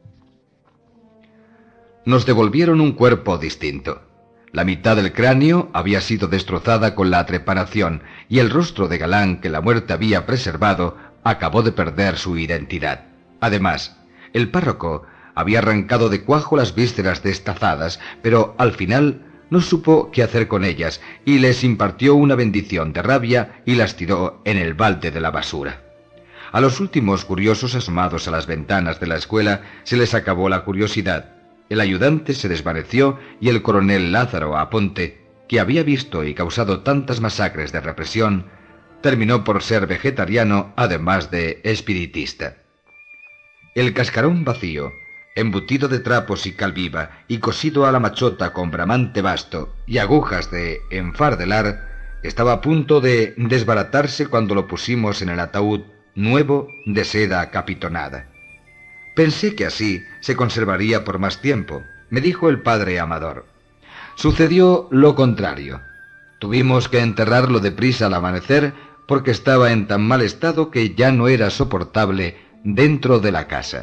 Nos devolvieron un cuerpo distinto. La mitad del cráneo había sido destrozada con la trepanación y el rostro de galán que la muerte había preservado acabó de perder su identidad. Además, el párroco había arrancado de cuajo las vísceras destazadas, pero al final no supo qué hacer con ellas y les impartió una bendición de rabia y las tiró en el balde de la basura. A los últimos curiosos asomados a las ventanas de la escuela se les acabó la curiosidad. El ayudante se desvaneció y el coronel Lázaro Aponte, que había visto y causado tantas masacres de represión, terminó por ser vegetariano además de espiritista. El cascarón vacío, embutido de trapos y cal viva y cosido a la machota con bramante basto y agujas de enfardelar, estaba a punto de desbaratarse cuando lo pusimos en el ataúd nuevo de seda capitonada. Pensé que así se conservaría por más tiempo, me dijo el padre Amador. Sucedió lo contrario. Tuvimos que enterrarlo deprisa al amanecer porque estaba en tan mal estado que ya no era soportable dentro de la casa.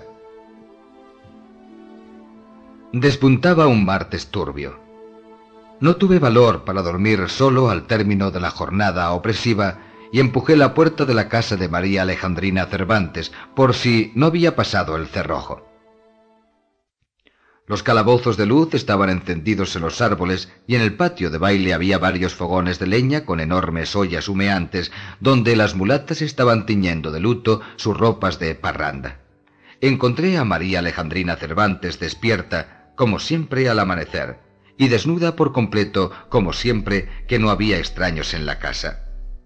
Despuntaba un martes turbio. No tuve valor para dormir solo al término de la jornada opresiva y empujé la puerta de la casa de María Alejandrina Cervantes por si no había pasado el cerrojo. Los calabozos de luz estaban encendidos en los árboles y en el patio de baile había varios fogones de leña con enormes ollas humeantes donde las mulatas estaban tiñendo de luto sus ropas de parranda. Encontré a María Alejandrina Cervantes despierta, como siempre al amanecer, y desnuda por completo, como siempre que no había extraños en la casa.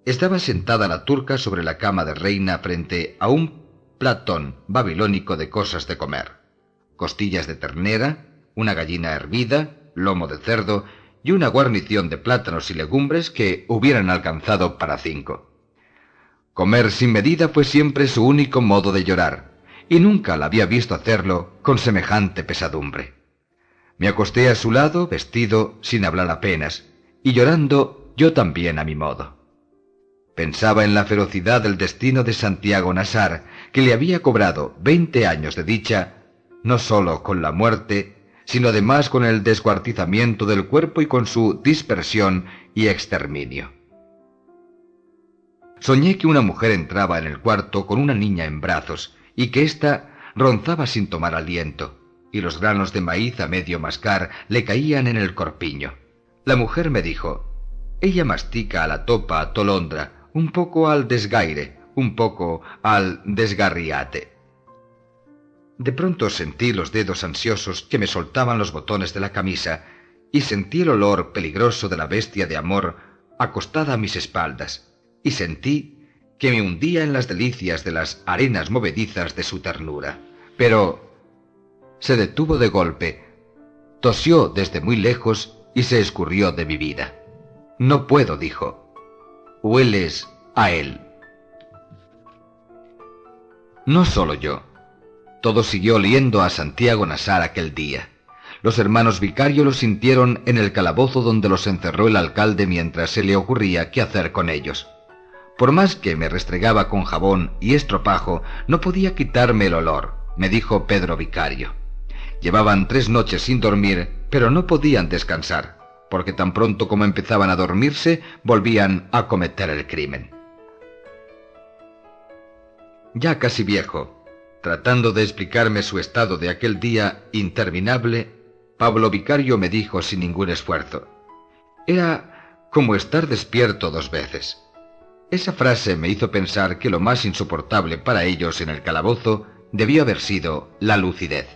Estaba sentada la turca sobre la cama de reina frente a un platón babilónico de cosas de comer: costillas de ternera, una gallina hervida, lomo de cerdo y una guarnición de plátanos y legumbres que hubieran alcanzado para 5. Comer sin medida fue siempre su único modo de llorar, y nunca la había visto hacerlo con semejante pesadumbre. Me acosté a su lado, vestido, sin hablar apenas, y llorando yo también a mi modo. Pensaba en la ferocidad del destino de Santiago Nassar, que le había cobrado 20 años de dicha, no sólo con la muerte, sino además con el descuartizamiento del cuerpo y con su dispersión y exterminio. Soñé que una mujer entraba en el cuarto con una niña en brazos, y que ésta ronzaba sin tomar aliento, y los granos de maíz a medio mascar le caían en el corpiño. La mujer me dijo: ella mastica a la topa tolondra, un poco al desgaire, un poco al desgarriate. De pronto sentí los dedos ansiosos que me soltaban los botones de la camisa, y sentí el olor peligroso de la bestia de amor acostada a mis espaldas, y sentí que me hundía en las delicias de las arenas movedizas de su ternura. Pero se detuvo de golpe, tosió desde muy lejos y se escurrió de mi vida. No puedo, dijo. Hueles a él. No solo yo. Todo siguió oliendo a Santiago Nassar aquel día. Los hermanos Vicario lo sintieron en el calabozo donde los encerró el alcalde mientras se le ocurría qué hacer con ellos. Por más que me restregaba con jabón y estropajo, no podía quitarme el olor, me dijo Pedro Vicario. Llevaban 3 noches sin dormir, pero no podían descansar, porque tan pronto como empezaban a dormirse, volvían a cometer el crimen. Ya casi viejo, tratando de explicarme su estado de aquel día interminable, Pablo Vicario me dijo sin ningún esfuerzo: era como estar despierto 2 veces. Esa frase me hizo pensar que lo más insoportable para ellos en el calabozo debió haber sido la lucidez.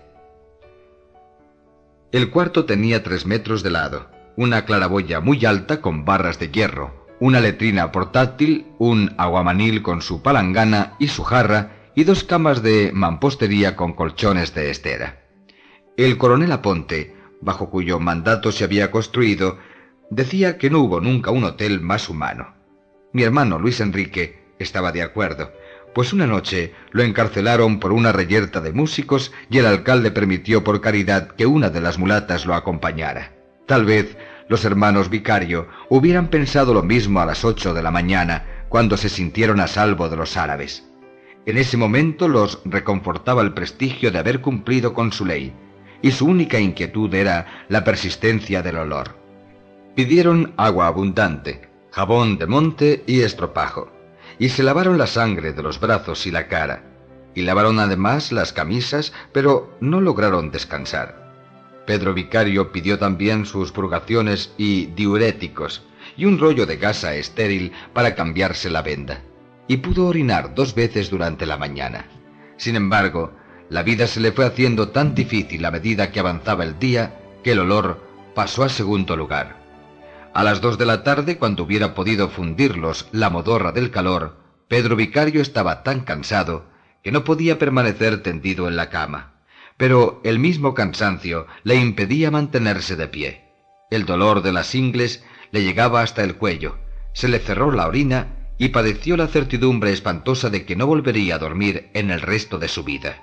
El cuarto tenía 3 metros de lado, una claraboya muy alta con barras de hierro, una letrina portátil, un aguamanil con su palangana y su jarra, y 2 camas de mampostería con colchones de estera. El coronel Aponte, bajo cuyo mandato se había construido, decía que no hubo nunca un hotel más humano. Mi hermano Luis Enrique estaba de acuerdo, pues una noche lo encarcelaron por una reyerta de músicos y el alcalde permitió por caridad que una de las mulatas lo acompañara. Tal vez los hermanos Vicario hubieran pensado lo mismo a las 8 de la mañana, cuando se sintieron a salvo de los árabes. En ese momento los reconfortaba el prestigio de haber cumplido con su ley, y su única inquietud era la persistencia del olor. Pidieron agua abundante, jabón de monte y estropajo, y se lavaron la sangre de los brazos y la cara, y lavaron además las camisas, pero no lograron descansar. Pedro Vicario pidió también sus purgaciones y diuréticos, y un rollo de gasa estéril para cambiarse la venda, y pudo orinar 2 veces durante la mañana. Sin embargo, la vida se le fue haciendo tan difícil a medida que avanzaba el día, que el olor pasó a segundo lugar. A las 2 de la tarde, cuando hubiera podido fundirlos la modorra del calor, Pedro Vicario estaba tan cansado que no podía permanecer tendido en la cama. Pero el mismo cansancio le impedía mantenerse de pie. El dolor de las ingles le llegaba hasta el cuello, se le cerró la orina y padeció la certidumbre espantosa de que no volvería a dormir en el resto de su vida.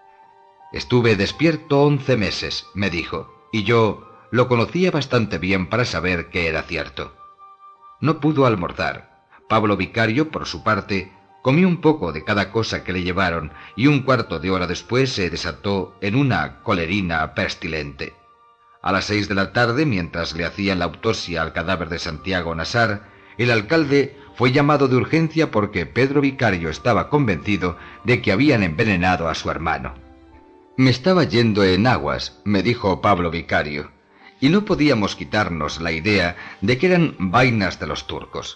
Estuve despierto 11 meses, me dijo, y yo lo conocía bastante bien para saber que era cierto. No pudo almorzar. Pablo Vicario, por su parte, comió un poco de cada cosa que le llevaron, y un cuarto de hora después se desató en una colerina pestilente. A las 6 de la tarde, mientras le hacían la autopsia al cadáver de Santiago Nassar, el alcalde fue llamado de urgencia porque Pedro Vicario estaba convencido de que habían envenenado a su hermano. Me estaba yendo en aguas, me dijo Pablo Vicario, y no podíamos quitarnos la idea de que eran vainas de los turcos.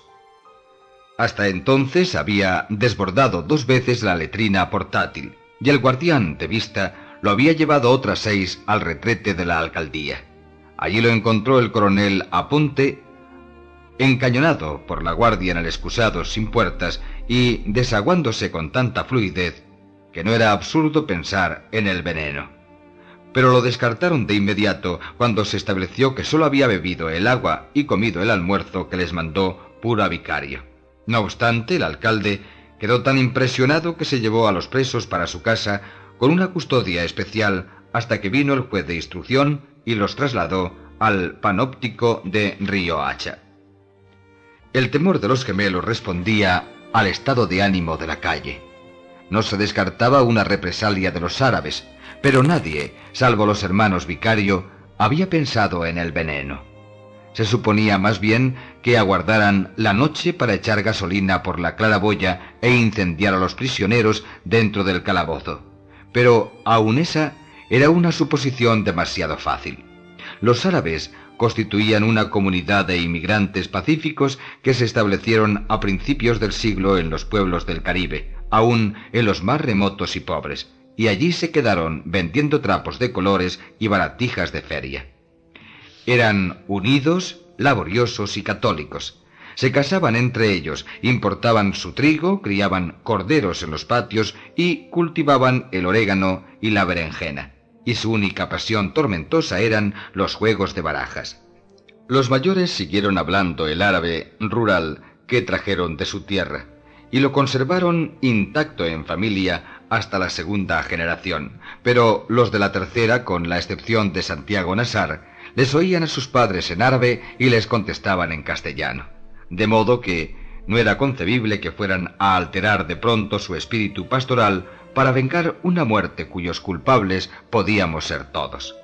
Hasta entonces había desbordado 2 veces la letrina portátil, y el guardián de vista lo había llevado otras 6 al retrete de la alcaldía. Allí lo encontró el coronel Aponte, Encañonado por la guardia en el excusado sin puertas y desaguándose con tanta fluidez que no era absurdo pensar en el veneno. Pero lo descartaron de inmediato cuando se estableció que solo había bebido el agua y comido el almuerzo que les mandó Pura Vicario. No obstante, el alcalde quedó tan impresionado que se llevó a los presos para su casa con una custodia especial hasta que vino el juez de instrucción y los trasladó al panóptico de Riohacha. El temor de los gemelos respondía al estado de ánimo de la calle. No se descartaba una represalia de los árabes, pero nadie, salvo los hermanos Vicario, había pensado en el veneno. Se suponía más bien que aguardaran la noche para echar gasolina por la claraboya e incendiar a los prisioneros dentro del calabozo. Pero aun esa era una suposición demasiado fácil. Los árabes constituían una comunidad de inmigrantes pacíficos que se establecieron a principios del siglo en los pueblos del Caribe, aún en los más remotos y pobres, y allí se quedaron vendiendo trapos de colores y baratijas de feria. Eran unidos, laboriosos y católicos. Se casaban entre ellos, importaban su trigo, criaban corderos en los patios y cultivaban el orégano y la berenjena. Y su única pasión tormentosa eran los juegos de barajas. Los mayores siguieron hablando el árabe rural que trajeron de su tierra, y lo conservaron intacto en familia hasta la segunda generación, pero los de la tercera, con la excepción de Santiago Nassar, les oían a sus padres en árabe y les contestaban en castellano, de modo que no era concebible que fueran a alterar de pronto su espíritu pastoral para vengar una muerte cuyos culpables podíamos ser todos.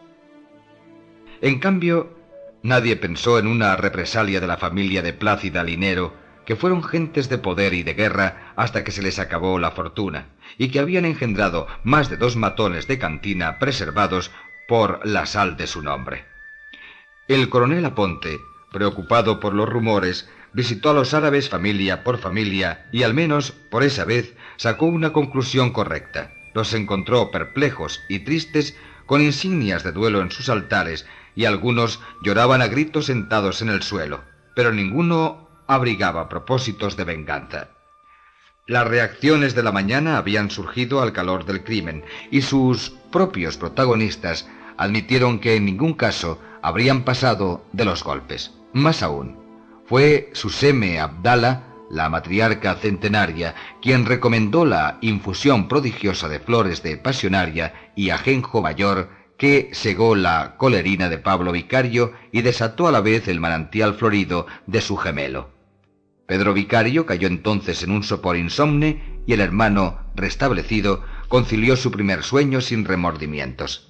En cambio, nadie pensó en una represalia de la familia de Plácida Linero, que fueron gentes de poder y de guerra hasta que se les acabó la fortuna, y que habían engendrado más de 2 matones de cantina preservados por la sal de su nombre. El coronel Aponte, preocupado por los rumores, visitó a los árabes familia por familia y al menos por esa vez sacó una conclusión correcta. Los encontró perplejos y tristes, con insignias de duelo en sus altares, y algunos lloraban a gritos sentados en el suelo, pero ninguno abrigaba propósitos de venganza. Las reacciones de la mañana habían surgido al calor del crimen, y sus propios protagonistas admitieron que en ningún caso habrían pasado de los golpes. Más aún, fue Suseme Abdala, la matriarca centenaria, quien recomendó la infusión prodigiosa de flores de pasionaria y ajenjo mayor que segó la colerina de Pablo Vicario y desató a la vez el manantial florido de su gemelo. Pedro Vicario cayó entonces en un sopor insomne y el hermano, restablecido, concilió su primer sueño sin remordimientos.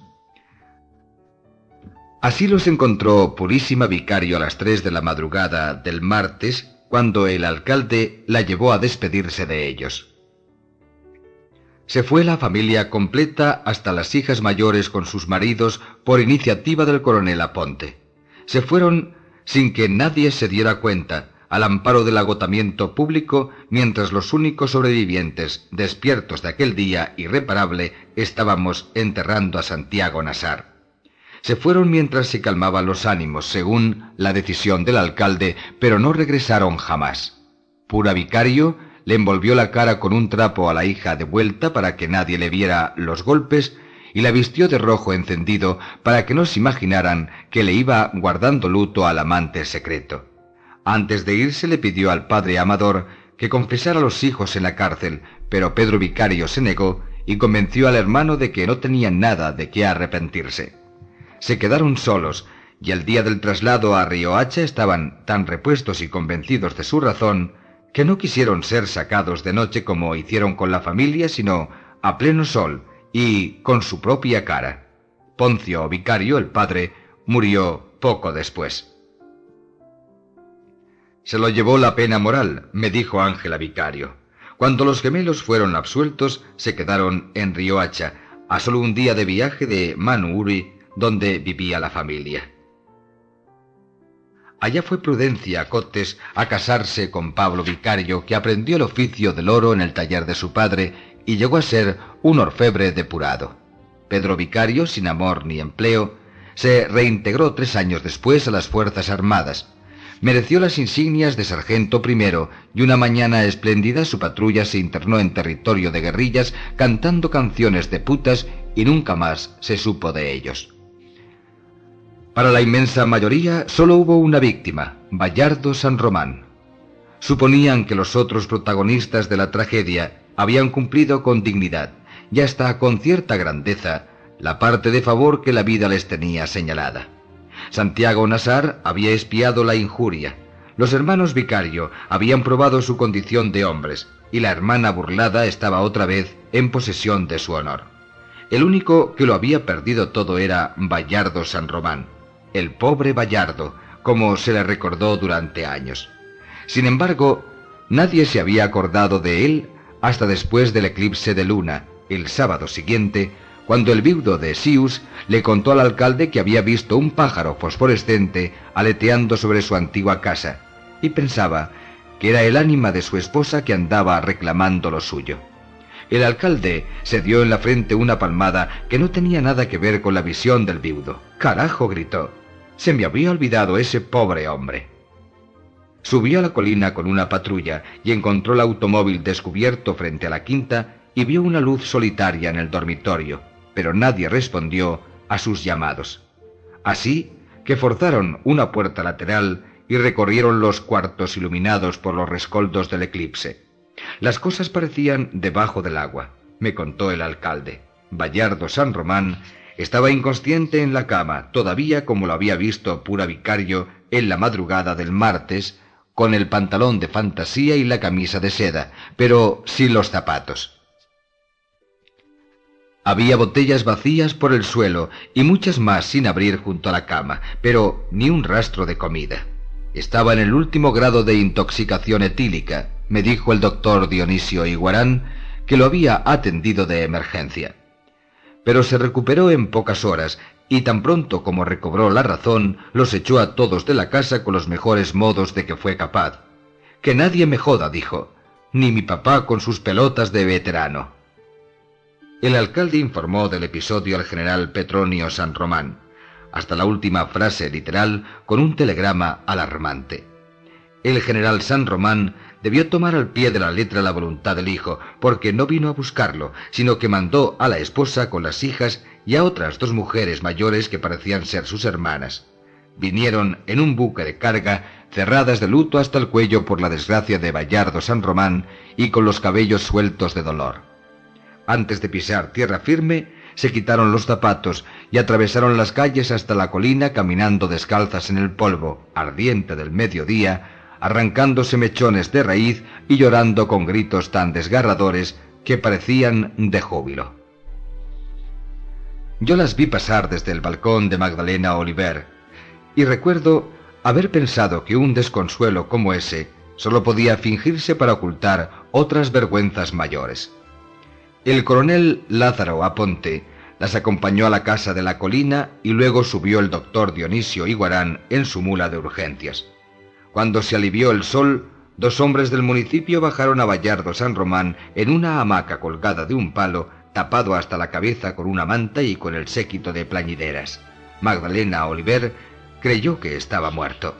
Así los encontró Purísima Vicario a las 3 de la madrugada del martes, cuando el alcalde la llevó a despedirse de ellos. Se fue la familia completa hasta las hijas mayores con sus maridos por iniciativa del coronel Aponte. Se fueron sin que nadie se diera cuenta, al amparo del agotamiento público, mientras los únicos sobrevivientes, despiertos de aquel día irreparable, estábamos enterrando a Santiago Nassar. Se fueron mientras se calmaban los ánimos, según la decisión del alcalde, pero no regresaron jamás. Pura Vicario le envolvió la cara con un trapo a la hija de vuelta para que nadie le viera los golpes y la vistió de rojo encendido para que no se imaginaran que le iba guardando luto al amante secreto. Antes de irse le pidió al padre Amador que confesara a los hijos en la cárcel, pero Pedro Vicario se negó y convenció al hermano de que no tenían nada de qué arrepentirse. Se quedaron solos, y el día del traslado a Riohacha estaban tan repuestos y convencidos de su razón que no quisieron ser sacados de noche como hicieron con la familia, sino a pleno sol y con su propia cara. Poncio Vicario, el padre, murió poco después. Se lo llevó la pena moral, me dijo Ángela Vicario. Cuando los gemelos fueron absueltos, se quedaron en Riohacha, a solo un día de viaje de Manuuri, donde vivía la familia. Allá fue Prudencia Cotes a casarse con Pablo Vicario, que aprendió el oficio del oro en el taller de su padre y llegó a ser un orfebre depurado. Pedro Vicario, sin amor ni empleo, se reintegró 3 años después a las Fuerzas Armadas, Mereció las insignias de sargento primero, y una mañana espléndida su patrulla se internó en territorio de guerrillas cantando canciones de putas y nunca más se supo de ellos. Para la inmensa mayoría solo hubo una víctima, Bayardo San Román. Suponían que los otros protagonistas de la tragedia habían cumplido con dignidad y hasta con cierta grandeza la parte de favor que la vida les tenía señalada. Santiago Nassar había expiado la injuria, los hermanos Vicario habían probado su condición de hombres y la hermana burlada estaba otra vez en posesión de su honor. El único que lo había perdido todo era Bayardo San Román, el pobre Bayardo, como se le recordó durante años. Sin embargo, nadie se había acordado de él hasta después del eclipse de luna, el sábado siguiente, cuando el viudo de Sius le contó al alcalde que había visto un pájaro fosforescente aleteando sobre su antigua casa, y pensaba que era el ánima de su esposa que andaba reclamando lo suyo. El alcalde se dio en la frente una palmada que no tenía nada que ver con la visión del viudo. «¡Carajo!», gritó. «Se me había olvidado ese pobre hombre». Subió a la colina con una patrulla y encontró el automóvil descubierto frente a la quinta y vio una luz solitaria en el dormitorio, pero nadie respondió a sus llamados. Así que forzaron una puerta lateral y recorrieron los cuartos iluminados por los rescoldos del eclipse. Las cosas parecían debajo del agua, me contó el alcalde. Bayardo San Román estaba inconsciente en la cama, todavía como lo había visto Pura Vicario en la madrugada del martes, con el pantalón de fantasía y la camisa de seda, pero sin los zapatos. Había botellas vacías por el suelo y muchas más sin abrir junto a la cama, pero ni un rastro de comida. Estaba en el último grado de intoxicación etílica, me dijo el doctor Dionisio Iguarán, que lo había atendido de emergencia. Pero se recuperó en pocas horas y tan pronto como recobró la razón, los echó a todos de la casa con los mejores modos de que fue capaz. «Que nadie me joda», dijo, «ni mi papá con sus pelotas de veterano». El alcalde informó del episodio al general Petronio San Román, hasta la última frase literal, con un telegrama alarmante. El general San Román debió tomar al pie de la letra la voluntad del hijo, porque no vino a buscarlo, sino que mandó a la esposa con las hijas y a otras 2 mujeres mayores que parecían ser sus hermanas. Vinieron en un buque de carga, cerradas de luto hasta el cuello por la desgracia de Bayardo San Román y con los cabellos sueltos de dolor. Antes de pisar tierra firme, se quitaron los zapatos y atravesaron las calles hasta la colina caminando descalzas en el polvo ardiente del mediodía, arrancándose mechones de raíz y llorando con gritos tan desgarradores que parecían de júbilo. Yo las vi pasar desde el balcón de Magdalena Oliver, y recuerdo haber pensado que un desconsuelo como ese solo podía fingirse para ocultar otras vergüenzas mayores. El coronel Lázaro Aponte las acompañó a la casa de la colina y luego subió el doctor Dionisio Iguarán en su mula de urgencias. Cuando se alivió el sol, 2 hombres del municipio bajaron a Bayardo San Román en una hamaca colgada de un palo, tapado hasta la cabeza con una manta y con el séquito de plañideras. Magdalena Oliver creyó que estaba muerto.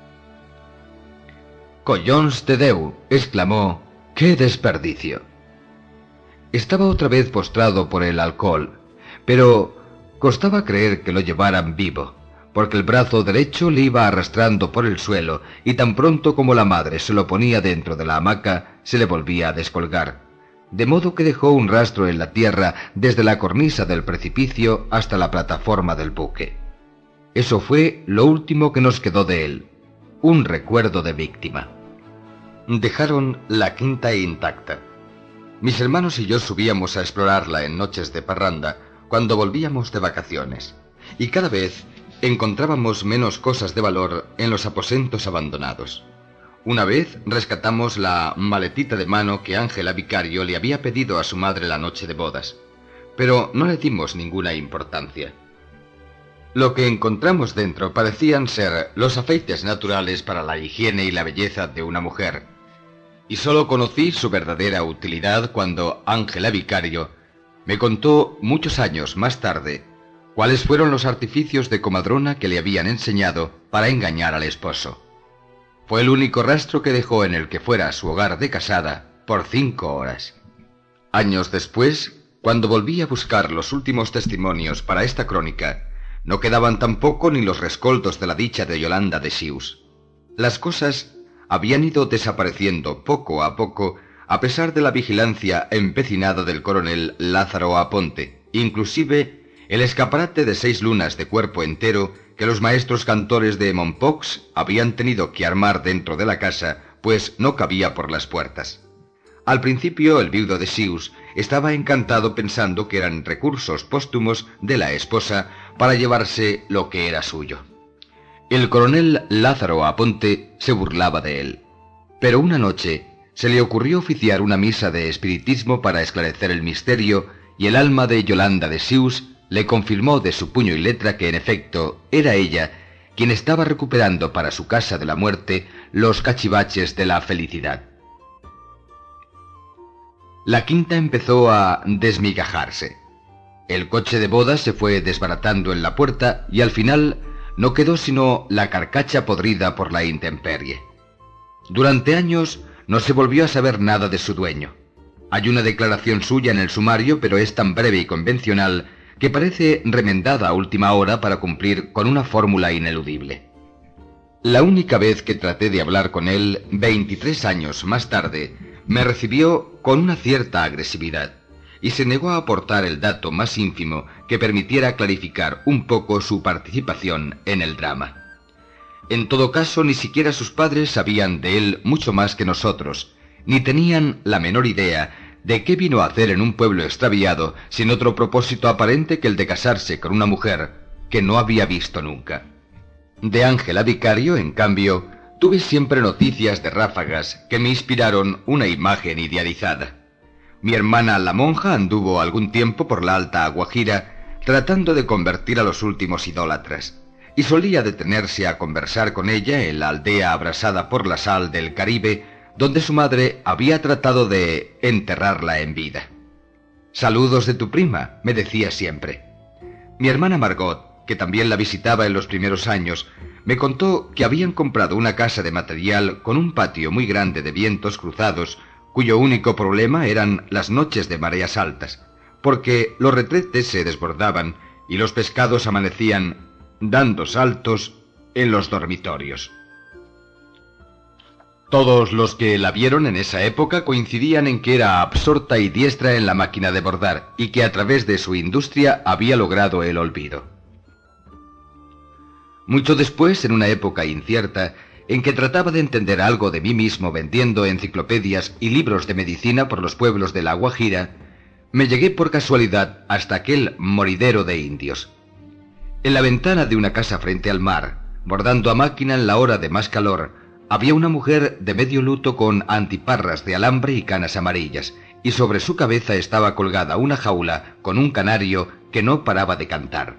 «Collons de Déu», exclamó, «qué desperdicio». Estaba otra vez postrado por el alcohol, pero costaba creer que lo llevaran vivo, porque el brazo derecho le iba arrastrando por el suelo y tan pronto como la madre se lo ponía dentro de la hamaca, se le volvía a descolgar, de modo que dejó un rastro en la tierra desde la cornisa del precipicio hasta la plataforma del buque. Eso fue lo último que nos quedó de él, un recuerdo de víctima. Dejaron la quinta intacta. Mis hermanos y yo subíamos a explorarla en noches de parranda cuando volvíamos de vacaciones, y cada vez encontrábamos menos cosas de valor en los aposentos abandonados. Una vez rescatamos la maletita de mano que Ángela Vicario le había pedido a su madre la noche de bodas, pero no le dimos ninguna importancia. Lo que encontramos dentro parecían ser los afeites naturales para la higiene y la belleza de una mujer, y solo conocí su verdadera utilidad cuando Ángela Vicario me contó muchos años más tarde cuáles fueron los artificios de comadrona que le habían enseñado para engañar al esposo. Fue el único rastro que dejó en el que fuera su hogar de casada por 5 horas. Años después, cuando volví a buscar los últimos testimonios para esta crónica, no quedaban tampoco ni los rescoldos de la dicha de Yolanda de Sius. Las cosas habían ido desapareciendo poco a poco a pesar de la vigilancia empecinada del coronel Lázaro Aponte, inclusive el escaparate de 6 lunas de cuerpo entero que los maestros cantores de Mompox habían tenido que armar dentro de la casa, pues no cabía por las puertas. Al principio el viudo de Sius estaba encantado pensando que eran recursos póstumos de la esposa para llevarse lo que era suyo. El coronel Lázaro Aponte se burlaba de él, pero una noche se le ocurrió oficiar una misa de espiritismo para esclarecer el misterio y el alma de Yolanda de Sius le confirmó de su puño y letra que en efecto era ella quien estaba recuperando para su casa de la muerte los cachivaches de la felicidad. La quinta empezó a desmigajarse. El coche de bodas se fue desbaratando en la puerta y al final no quedó sino la carcacha podrida por la intemperie. Durante años no se volvió a saber nada de su dueño. Hay una declaración suya en el sumario, pero es tan breve y convencional que parece remendada a última hora para cumplir con una fórmula ineludible. La única vez que traté de hablar con él, 23 años más tarde, me recibió con una cierta agresividad y se negó a aportar el dato más ínfimo que permitiera clarificar un poco su participación en el drama. En todo caso, ni siquiera sus padres sabían de él mucho más que nosotros, ni tenían la menor idea de qué vino a hacer en un pueblo extraviado sin otro propósito aparente que el de casarse con una mujer que no había visto nunca. De Ángela Vicario, en cambio, tuve siempre noticias de ráfagas que me inspiraron una imagen idealizada. Mi hermana la monja anduvo algún tiempo por la Alta Guajira tratando de convertir a los últimos idólatras, y solía detenerse a conversar con ella en la aldea abrasada por la sal del Caribe, donde su madre había tratado de enterrarla en vida. «Saludos de tu prima», me decía siempre. Mi hermana Margot, que también la visitaba en los primeros años, me contó que habían comprado una casa de material con un patio muy grande de vientos cruzados, cuyo único problema eran las noches de mareas altas, porque los retretes se desbordaban y los pescados amanecían dando saltos en los dormitorios. Todos los que la vieron en esa época coincidían en que era absorta y diestra en la máquina de bordar y que a través de su industria había logrado el olvido. Mucho después, en una época incierta, en que trataba de entender algo de mí mismo vendiendo enciclopedias y libros de medicina por los pueblos de la Guajira, me llegué por casualidad hasta aquel moridero de indios. En la ventana de una casa frente al mar, bordando a máquina en la hora de más calor, había una mujer de medio luto con antiparras de alambre y canas amarillas, y sobre su cabeza estaba colgada una jaula con un canario que no paraba de cantar.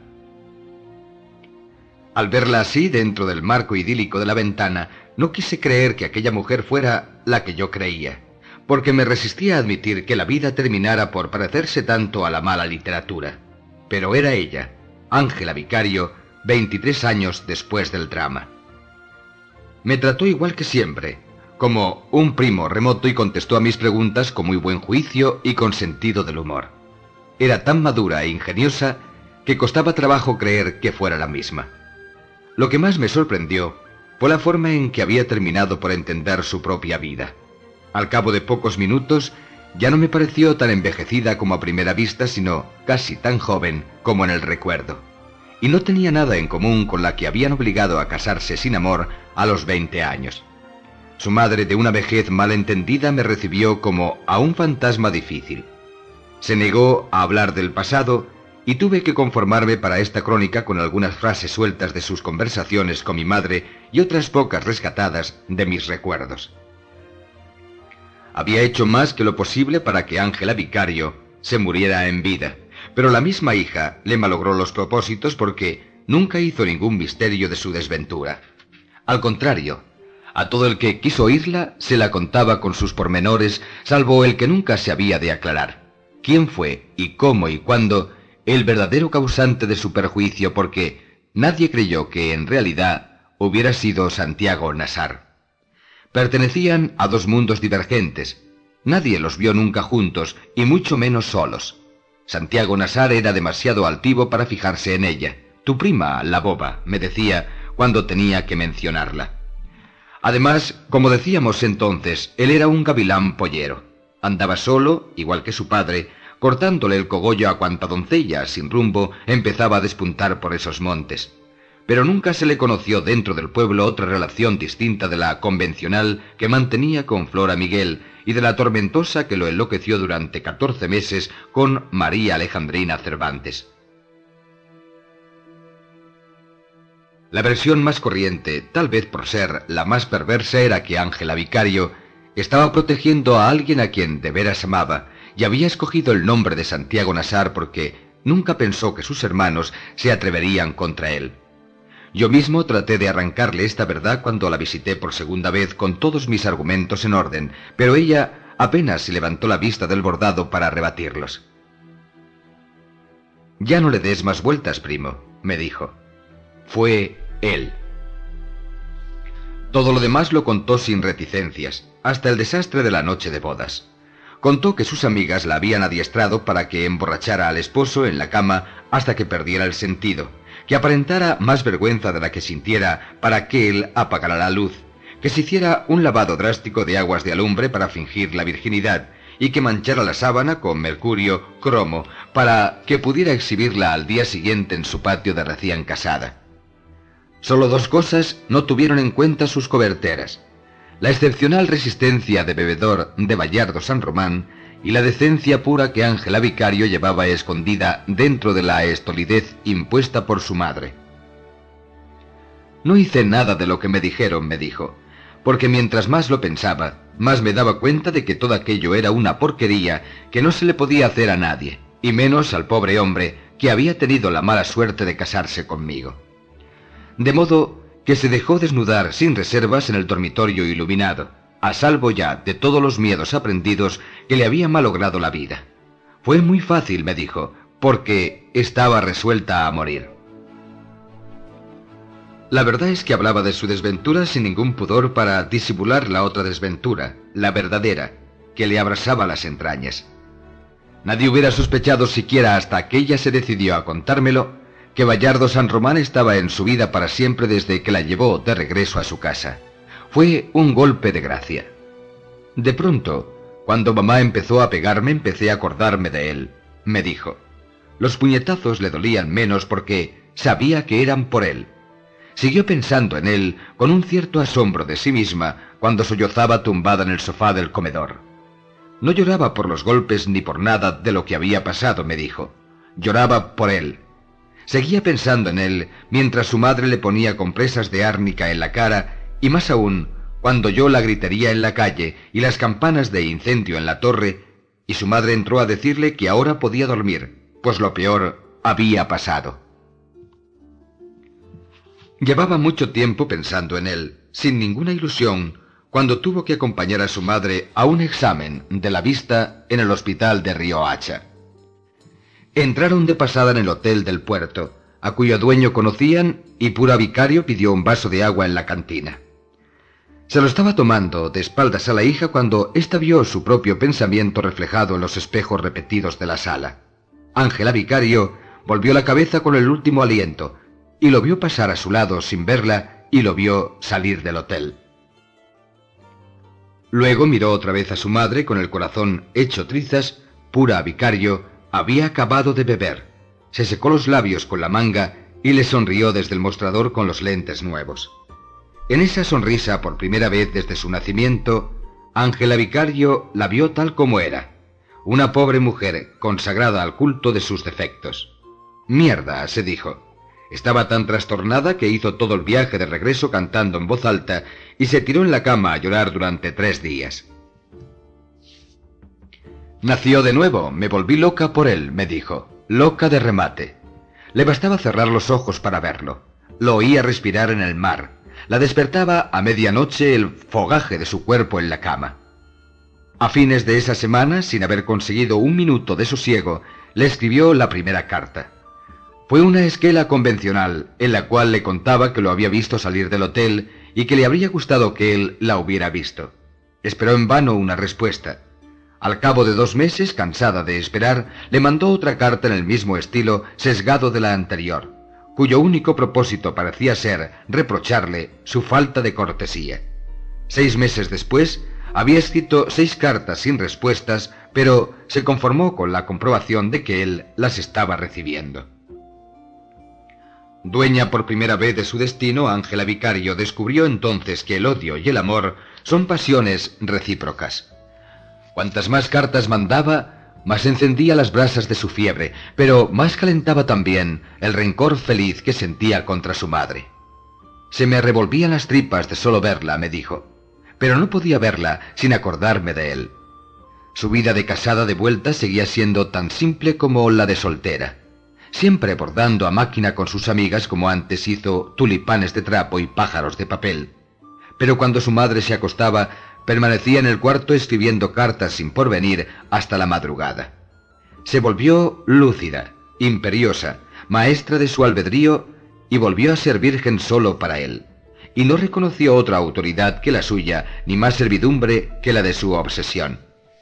Al verla así dentro del marco idílico de la ventana, no quise creer que aquella mujer fuera la que yo creía, porque me resistía a admitir que la vida terminara por parecerse tanto a la mala literatura. Pero era ella, Ángela Vicario, 23 años después del drama. Me trató igual que siempre, como un primo remoto, y contestó a mis preguntas con muy buen juicio y con sentido del humor. Era tan madura e ingeniosa que costaba trabajo creer que fuera la misma. Lo que más me sorprendió fue la forma en que había terminado por entender su propia vida. Al cabo de pocos minutos, ya no me pareció tan envejecida como a primera vista, sino casi tan joven como en el recuerdo. Y no tenía nada en común con la que habían obligado a casarse sin amor a los 20 años. Su madre, de una vejez mal entendida, me recibió como a un fantasma difícil. Se negó a hablar del pasado y tuve que conformarme para esta crónica con algunas frases sueltas de sus conversaciones con mi madre y otras pocas rescatadas de mis recuerdos. Había hecho más que lo posible para que Ángela Vicario se muriera en vida, pero la misma hija le malogró los propósitos porque nunca hizo ningún misterio de su desventura. Al contrario, a todo el que quiso oírla se la contaba con sus pormenores, salvo el que nunca se había de aclarar: quién fue y cómo y cuándo el verdadero causante de su perjuicio, porque nadie creyó que en realidad hubiera sido Santiago Nassar. Pertenecían a dos mundos divergentes. Nadie los vio nunca juntos, y mucho menos solos. Santiago Nassar era demasiado altivo para fijarse en ella. Tu prima, la boba, me decía cuando tenía que mencionarla. Además, como decíamos entonces, él era un gavilán pollero. Andaba solo, igual que su padre, cortándole el cogollo a cuanta doncella, sin rumbo, empezaba a despuntar por esos montes. Pero nunca se le conoció dentro del pueblo otra relación distinta de la convencional que mantenía con Flora Miguel y de la tormentosa que lo enloqueció durante 14 meses con María Alejandrina Cervantes. La versión más corriente, tal vez por ser la más perversa, era que Ángela Vicario estaba protegiendo a alguien a quien de veras amaba y había escogido el nombre de Santiago Nassar porque nunca pensó que sus hermanos se atreverían contra él. Yo mismo traté de arrancarle esta verdad cuando la visité por segunda vez con todos mis argumentos en orden, pero ella apenas se levantó la vista del bordado para rebatirlos. «Ya no le des más vueltas, primo», me dijo. Fue él. Todo lo demás lo contó sin reticencias, hasta el desastre de la noche de bodas. Contó que sus amigas la habían adiestrado para que emborrachara al esposo en la cama hasta que perdiera el sentido, que aparentara más vergüenza de la que sintiera para que él apagara la luz, que se hiciera un lavado drástico de aguas de alumbre para fingir la virginidad, y que manchara la sábana con mercurio cromo para que pudiera exhibirla al día siguiente en su patio de recién casada. Solo dos cosas no tuvieron en cuenta sus coberteras: la excepcional resistencia de bebedor de Bayardo San Román y la decencia pura que Ángela Vicario llevaba escondida dentro de la estolidez impuesta por su madre. No hice nada de lo que me dijeron, me dijo, porque mientras más lo pensaba, más me daba cuenta de que todo aquello era una porquería que no se le podía hacer a nadie, y menos al pobre hombre que había tenido la mala suerte de casarse conmigo. De modo que se dejó desnudar sin reservas en el dormitorio iluminado, a salvo ya de todos los miedos aprendidos que le habían malogrado la vida. Fue muy fácil, me dijo, porque estaba resuelta a morir. La verdad es que hablaba de su desventura sin ningún pudor para disimular la otra desventura, la verdadera, que le abrasaba las entrañas. Nadie hubiera sospechado siquiera hasta que ella se decidió a contármelo que Bayardo San Román estaba en su vida para siempre desde que la llevó de regreso a su casa. Fue un golpe de gracia. De pronto, cuando mamá empezó a pegarme, empecé a acordarme de él, me dijo. Los puñetazos le dolían menos porque sabía que eran por él. Siguió pensando en él con un cierto asombro de sí misma cuando sollozaba tumbada en el sofá del comedor. No lloraba por los golpes ni por nada de lo que había pasado, me dijo. Lloraba por él. Seguía pensando en él mientras su madre le ponía compresas de árnica en la cara y más aún cuando oyó la gritería en la calle y las campanas de incendio en la torre y su madre entró a decirle que ahora podía dormir, pues lo peor había pasado. Llevaba mucho tiempo pensando en él, sin ninguna ilusión, cuando tuvo que acompañar a su madre a un examen de la vista en el hospital de Riohacha. Entraron de pasada en el hotel del puerto, a cuyo dueño conocían, y Pura Vicario pidió un vaso de agua en la cantina. Se lo estaba tomando de espaldas a la hija cuando ésta vio su propio pensamiento reflejado en los espejos repetidos de la sala. Ángela Vicario volvió la cabeza con el último aliento, y lo vio pasar a su lado sin verla, y lo vio salir del hotel. Luego miró otra vez a su madre con el corazón hecho trizas. Pura Vicario había acabado de beber. Se secó los labios con la manga y le sonrió desde el mostrador con los lentes nuevos. En esa sonrisa, por primera vez desde su nacimiento, Ángela Vicario la vio tal como era, una pobre mujer consagrada al culto de sus defectos. «Mierda», se dijo. Estaba tan trastornada que hizo todo el viaje de regreso cantando en voz alta y se tiró en la cama a llorar durante 3 días. «Nació de nuevo, me volví loca por él», me dijo, loca de remate. Le bastaba cerrar los ojos para verlo. Lo oía respirar en el mar. La despertaba a medianoche el fogaje de su cuerpo en la cama. A fines de esa semana, sin haber conseguido un minuto de sosiego, le escribió la primera carta. Fue una esquela convencional, en la cual le contaba que lo había visto salir del hotel y que le habría gustado que él la hubiera visto. Esperó en vano una respuesta. Al cabo de 2 meses, cansada de esperar, le mandó otra carta en el mismo estilo sesgado de la anterior, cuyo único propósito parecía ser reprocharle su falta de cortesía. 6 meses después, había escrito 6 cartas sin respuestas, pero se conformó con la comprobación de que él las estaba recibiendo. Dueña por primera vez de su destino, Ángela Vicario descubrió entonces que el odio y el amor son pasiones recíprocas. Cuantas más cartas mandaba, más encendía las brasas de su fiebre, pero más calentaba también el rencor feliz que sentía contra su madre. Se me revolvían las tripas de solo verla, me dijo, pero no podía verla sin acordarme de él. Su vida de casada de vuelta seguía siendo tan simple como la de soltera, siempre bordando a máquina con sus amigas como antes hizo tulipanes de trapo y pájaros de papel. Pero cuando su madre se acostaba, permanecía en el cuarto escribiendo cartas sin porvenir hasta la madrugada. Se volvió lúcida, imperiosa, maestra de su albedrío y volvió a ser virgen solo para él, y no reconoció otra autoridad que la suya, ni más servidumbre que la de su obsesión.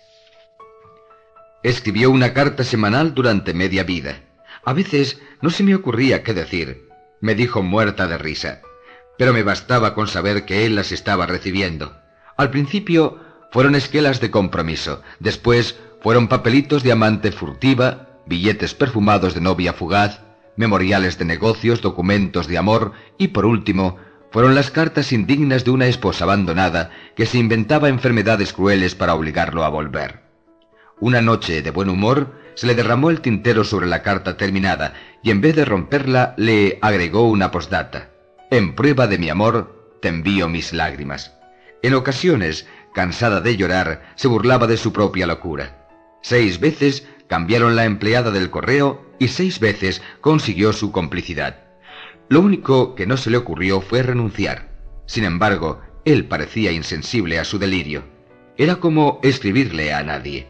Escribió una carta semanal durante media vida. A veces no se me ocurría qué decir, me dijo muerta de risa, pero me bastaba con saber que él las estaba recibiendo. Al principio fueron esquelas de compromiso, después fueron papelitos de amante furtiva, billetes perfumados de novia fugaz, memoriales de negocios, documentos de amor y por último fueron las cartas indignas de una esposa abandonada que se inventaba enfermedades crueles para obligarlo a volver. Una noche de buen humor se le derramó el tintero sobre la carta terminada y en vez de romperla le agregó una postdata. En prueba de mi amor te envío mis lágrimas. En ocasiones, cansada de llorar, se burlaba de su propia locura. 6 veces cambiaron la empleada del correo y 6 veces consiguió su complicidad. Lo único que no se le ocurrió fue renunciar. Sin embargo, él parecía insensible a su delirio. Era como escribirle a nadie.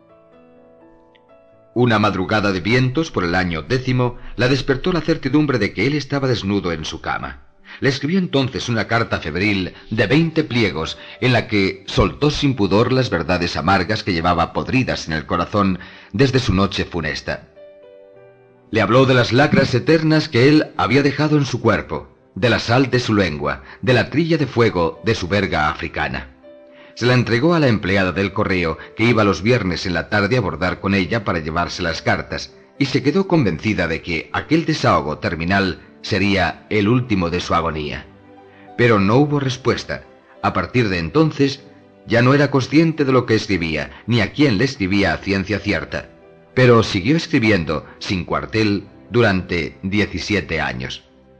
Una madrugada de vientos por el año 10 la despertó la certidumbre de que él estaba desnudo en su cama. Le escribió entonces una carta febril de 20 pliegos en la que soltó sin pudor las verdades amargas que llevaba podridas en el corazón desde su noche funesta. Le habló de las lacras eternas que él había dejado en su cuerpo, de la sal de su lengua, de la trilla de fuego de su verga africana. Se la entregó a la empleada del correo, que iba los viernes en la tarde a bordar con ella para llevarse las cartas, y se quedó convencida de que aquel desahogo terminal sería el último de su agonía. Pero no hubo respuesta. A partir de entonces, ya no era consciente de lo que escribía, ni a quién le escribía a ciencia cierta, pero siguió escribiendo, sin cuartel, durante 17 años.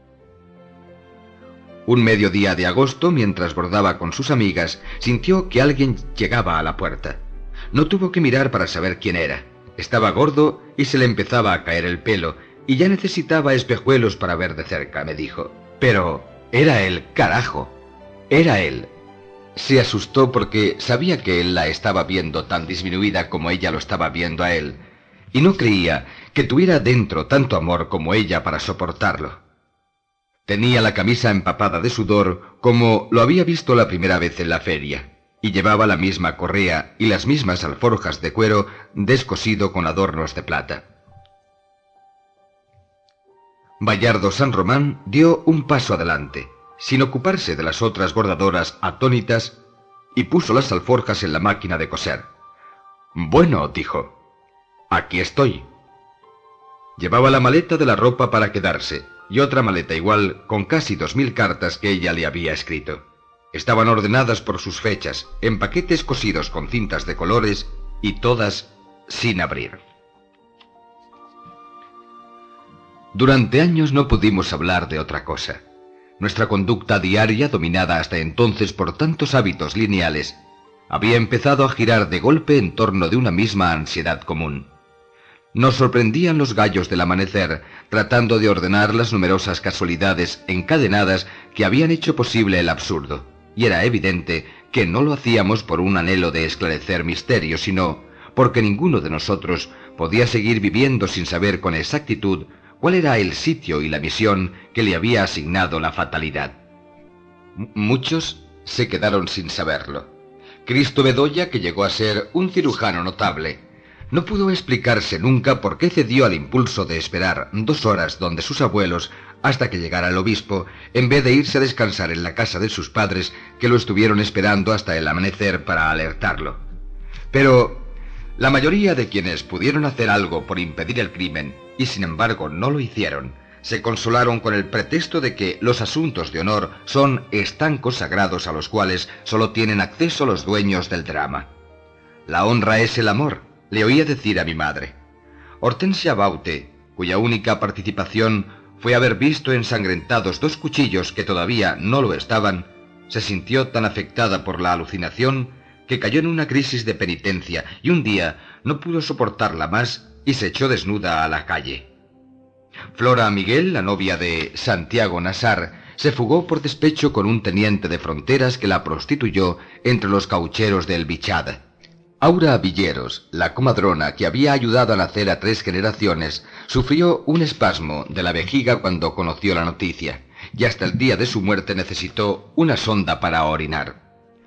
Un mediodía de agosto, mientras bordaba con sus amigas, sintió que alguien llegaba a la puerta. No tuvo que mirar para saber quién era. Estaba gordo y se le empezaba a caer el pelo, y ya necesitaba espejuelos para ver de cerca, me dijo. Pero era él, carajo. Era él. Se asustó porque sabía que él la estaba viendo tan disminuida como ella lo estaba viendo a él, y no creía que tuviera dentro tanto amor como ella para soportarlo. Tenía la camisa empapada de sudor como lo había visto la primera vez en la feria, y llevaba la misma correa y las mismas alforjas de cuero descosido con adornos de plata. Bayardo San Román dio un paso adelante, sin ocuparse de las otras bordadoras atónitas, y puso las alforjas en la máquina de coser. «Bueno», dijo, «aquí estoy». Llevaba la maleta de la ropa para quedarse, y otra maleta igual con casi 2000 cartas que ella le había escrito. Estaban ordenadas por sus fechas, en paquetes cosidos con cintas de colores, y todas sin abrir. Durante años no pudimos hablar de otra cosa. Nuestra conducta diaria, dominada hasta entonces por tantos hábitos lineales, había empezado a girar de golpe en torno de una misma ansiedad común. Nos sorprendían los gallos del amanecer, tratando de ordenar las numerosas casualidades encadenadas que habían hecho posible el absurdo, y era evidente que no lo hacíamos por un anhelo de esclarecer misterios, sino porque ninguno de nosotros podía seguir viviendo sin saber con exactitud cuál era el sitio y la misión que le había asignado la fatalidad. Muchos se quedaron sin saberlo. Cristo Bedoya, que llegó a ser un cirujano notable, no pudo explicarse nunca por qué cedió al impulso de esperar 2 horas donde sus abuelos hasta que llegara el obispo, en vez de irse a descansar en la casa de sus padres, que lo estuvieron esperando hasta el amanecer para alertarlo. Pero la mayoría de quienes pudieron hacer algo por impedir el crimen, y sin embargo no lo hicieron, se consolaron con el pretexto de que los asuntos de honor son estancos sagrados a los cuales solo tienen acceso los dueños del drama. La honra es el amor, le oía decir a mi madre. Hortensia Baute, cuya única participación fue haber visto ensangrentados 2 cuchillos que todavía no lo estaban, se sintió tan afectada por la alucinación que cayó en una crisis de penitencia y un día no pudo soportarla más y se echó desnuda a la calle. Flora Miguel, la novia de Santiago Nassar, se fugó por despecho con un teniente de fronteras que la prostituyó entre los caucheros del Bichad. Aura Villeros, la comadrona que había ayudado a nacer a 3 generaciones, sufrió un espasmo de la vejiga cuando conoció la noticia, y hasta el día de su muerte necesitó una sonda para orinar.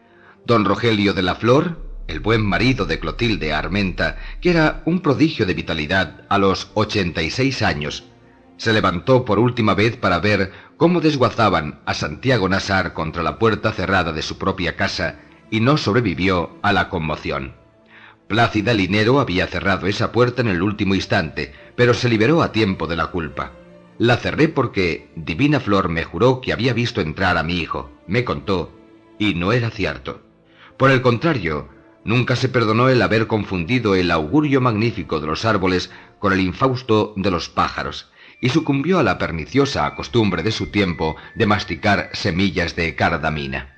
Don Rogelio de la Flor, el buen marido de Clotilde Armenta, que era un prodigio de vitalidad a los 86 años, se levantó por última vez para ver cómo desguazaban a Santiago Nassar contra la puerta cerrada de su propia casa y no sobrevivió a la conmoción. Plácida Linero había cerrado esa puerta en el último instante, pero se liberó a tiempo de la culpa. La cerré porque Divina Flor me juró que había visto entrar a mi hijo, me contó, y no era cierto. Por el contrario, nunca se perdonó el haber confundido el augurio magnífico de los árboles con el infausto de los pájaros, y sucumbió a la perniciosa costumbre de su tiempo de masticar semillas de cardamina.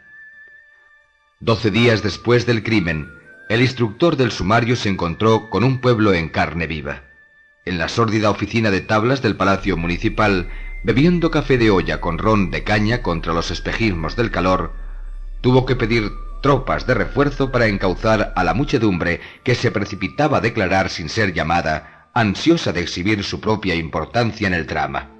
12 días después del crimen, el instructor del sumario se encontró con un pueblo en carne viva. En la sórdida oficina de tablas del Palacio Municipal, bebiendo café de olla con ron de caña contra los espejismos del calor, tuvo que pedir tropas de refuerzo para encauzar a la muchedumbre que se precipitaba a declarar sin ser llamada, ansiosa de exhibir su propia importancia en el drama.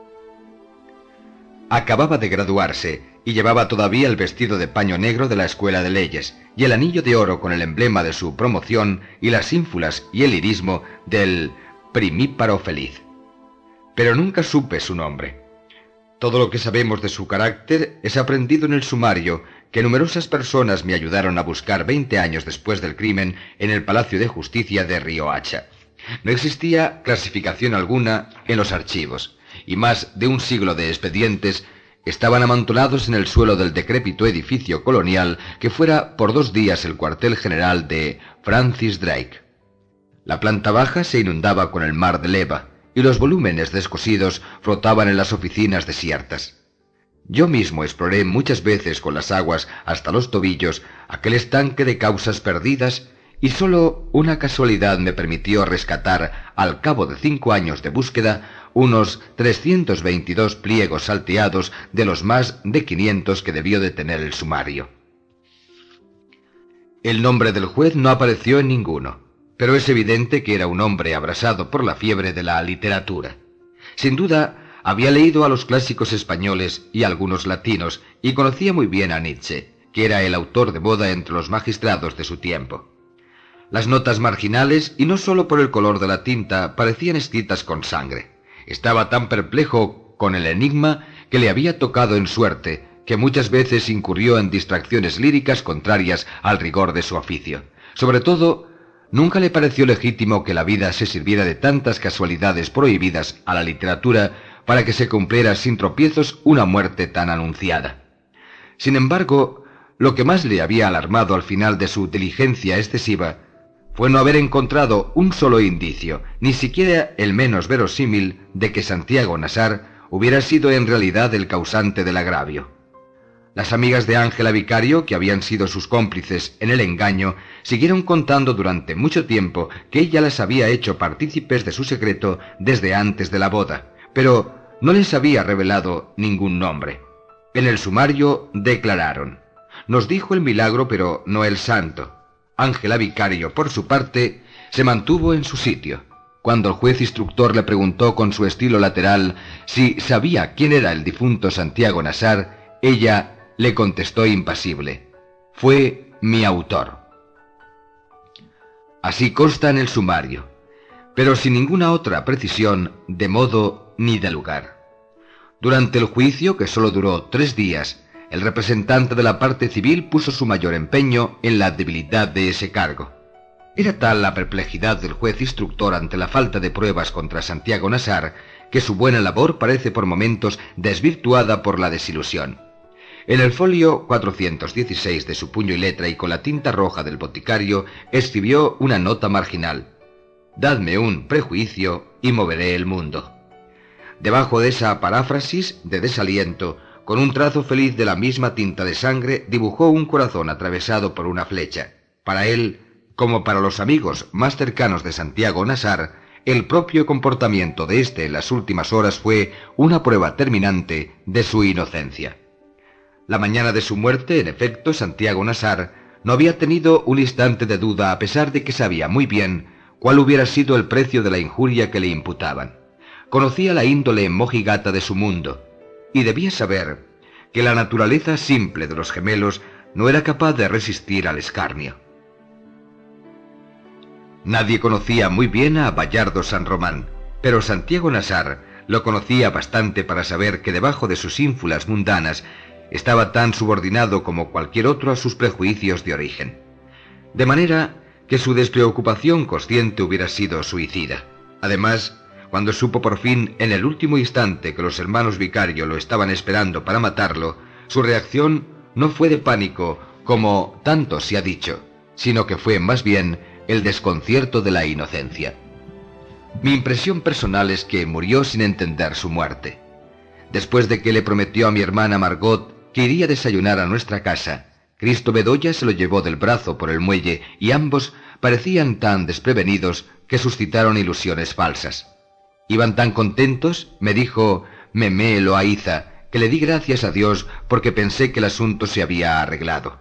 Acababa de graduarse y llevaba todavía el vestido de paño negro de la Escuela de Leyes y el anillo de oro con el emblema de su promoción y las ínfulas y el lirismo del primíparo feliz. Pero nunca supe su nombre. Todo lo que sabemos de su carácter es aprendido en el sumario que numerosas personas me ayudaron a buscar 20 años después del crimen en el Palacio de Justicia de Riohacha. No existía clasificación alguna en los archivos, y más de un siglo de expedientes estaban amontonados en el suelo del decrépito edificio colonial que fuera por 2 días el cuartel general de Francis Drake. La planta baja se inundaba con el mar de leva, y los volúmenes descosidos flotaban en las oficinas desiertas. Yo mismo exploré muchas veces con las aguas hasta los tobillos aquel estanque de causas perdidas, y solo una casualidad me permitió rescatar, al cabo de 5 años de búsqueda, unos 322 pliegos salteados de los más de 500 que debió de tener el sumario. El nombre del juez no apareció en ninguno, pero es evidente que era un hombre abrasado por la fiebre de la literatura. Sin duda, había leído a los clásicos españoles y algunos latinos, y conocía muy bien a Nietzsche, que era el autor de moda entre los magistrados de su tiempo. Las notas marginales, y no solo por el color de la tinta, parecían escritas con sangre. Estaba tan perplejo con el enigma que le había tocado en suerte, que muchas veces incurrió en distracciones líricas contrarias al rigor de su oficio. Sobre todo, nunca le pareció legítimo que la vida se sirviera de tantas casualidades prohibidas a la literatura para que se cumpliera sin tropiezos una muerte tan anunciada. Sin embargo, lo que más le había alarmado al final de su diligencia excesiva fue no haber encontrado un solo indicio, ni siquiera el menos verosímil, de que Santiago Nassar hubiera sido en realidad el causante del agravio. Las amigas de Ángela Vicario, que habían sido sus cómplices en el engaño, siguieron contando durante mucho tiempo que ella las había hecho partícipes de su secreto desde antes de la boda, pero no les había revelado ningún nombre. En el sumario declararon: nos dijo el milagro, pero no el santo. Ángela Vicario, por su parte, se mantuvo en su sitio. Cuando el juez instructor le preguntó con su estilo lateral si sabía quién era el difunto Santiago Nassar, ella le contestó impasible. Fue mi autor. Así consta en el sumario, pero sin ninguna otra precisión de modo ni de lugar. Durante el juicio, que solo duró 3 días, el representante de la parte civil puso su mayor empeño en la debilidad de ese cargo. Era tal la perplejidad del juez instructor ante la falta de pruebas contra Santiago Nassar, que su buena labor parece por momentos desvirtuada por la desilusión. En el folio 416 de su puño y letra y con la tinta roja del boticario, escribió una nota marginal: «Dadme un prejuicio y moveré el mundo». Debajo de esa paráfrasis de desaliento, con un trazo feliz de la misma tinta de sangre, dibujó un corazón atravesado por una flecha. Para él, como para los amigos más cercanos de Santiago Nassar, el propio comportamiento de éste en las últimas horas fue una prueba terminante de su inocencia. La mañana de su muerte, en efecto, Santiago Nassar no había tenido un instante de duda, a pesar de que sabía muy bien cuál hubiera sido el precio de la injuria que le imputaban. Conocía la índole mojigata de su mundo, y debía saber que la naturaleza simple de los gemelos no era capaz de resistir al escarnio. Nadie conocía muy bien a Bayardo San Román, pero Santiago Nassar lo conocía bastante para saber que debajo de sus ínfulas mundanas estaba tan subordinado como cualquier otro a sus prejuicios de origen. De manera que su despreocupación consciente hubiera sido suicida. Además, cuando supo por fin en el último instante que los hermanos Vicario lo estaban esperando para matarlo, su reacción no fue de pánico, como tanto se ha dicho, sino que fue más bien el desconcierto de la inocencia. Mi impresión personal es que murió sin entender su muerte. Después de que le prometió a mi hermana Margot que iría a desayunar a nuestra casa, Cristo Bedoya se lo llevó del brazo por el muelle y ambos parecían tan desprevenidos que suscitaron ilusiones falsas. Iban tan contentos, me dijo Memé Loaiza, que le di gracias a Dios porque pensé que el asunto se había arreglado.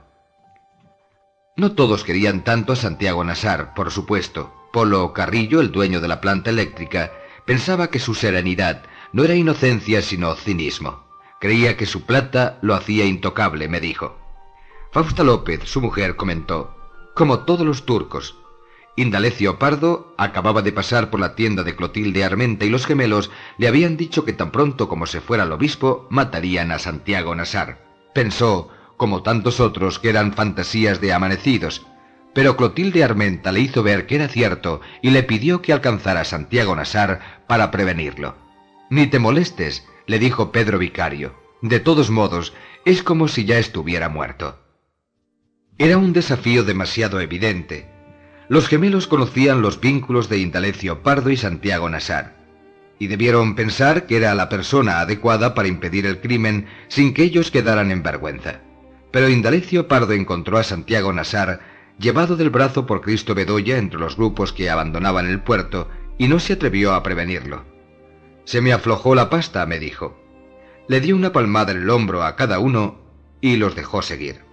No todos querían tanto a Santiago Nassar, por supuesto. Polo Carrillo, el dueño de la planta eléctrica, pensaba que su serenidad no era inocencia sino cinismo. Creía que su plata lo hacía intocable, me dijo. Fausta López, su mujer, comentó: como todos los turcos. Indalecio Pardo acababa de pasar por la tienda de Clotilde Armenta y los gemelos le habían dicho que tan pronto como se fuera el obispo matarían a Santiago Nassar. Pensó, como tantos otros, que eran fantasías de amanecidos, pero Clotilde Armenta le hizo ver que era cierto y le pidió que alcanzara a Santiago Nassar para prevenirlo. «Ni te molestes», le dijo Pedro Vicario. «De todos modos, es como si ya estuviera muerto». Era un desafío demasiado evidente. Los gemelos conocían los vínculos de Indalecio Pardo y Santiago Nassar, y debieron pensar que era la persona adecuada para impedir el crimen sin que ellos quedaran en vergüenza. Pero Indalecio Pardo encontró a Santiago Nassar llevado del brazo por Cristo Bedoya entre los grupos que abandonaban el puerto y no se atrevió a prevenirlo. «Se me aflojó la pasta», me dijo. Le dio una palmada en el hombro a cada uno y los dejó seguir.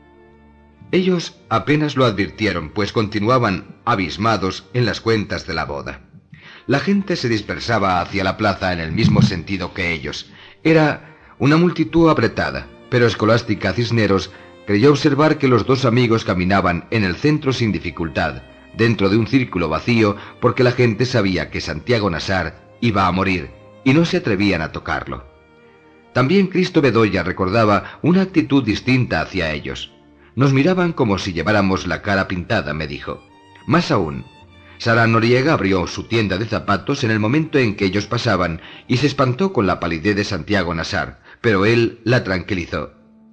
Ellos apenas lo advirtieron, pues continuaban abismados en las cuentas de la boda. La gente se dispersaba hacia la plaza en el mismo sentido que ellos. Era una multitud apretada, pero Escolástica Cisneros creyó observar que los dos amigos caminaban en el centro sin dificultad, dentro de un círculo vacío, porque la gente sabía que Santiago Nassar iba a morir y no se atrevían a tocarlo. También Cristo Bedoya recordaba una actitud distinta hacia ellos. Nos miraban como si lleváramos la cara pintada, me dijo. Más aún, Sara Noriega abrió su tienda de zapatos en el momento en que ellos pasaban y se espantó con la palidez de Santiago Nassar, pero él la tranquilizó.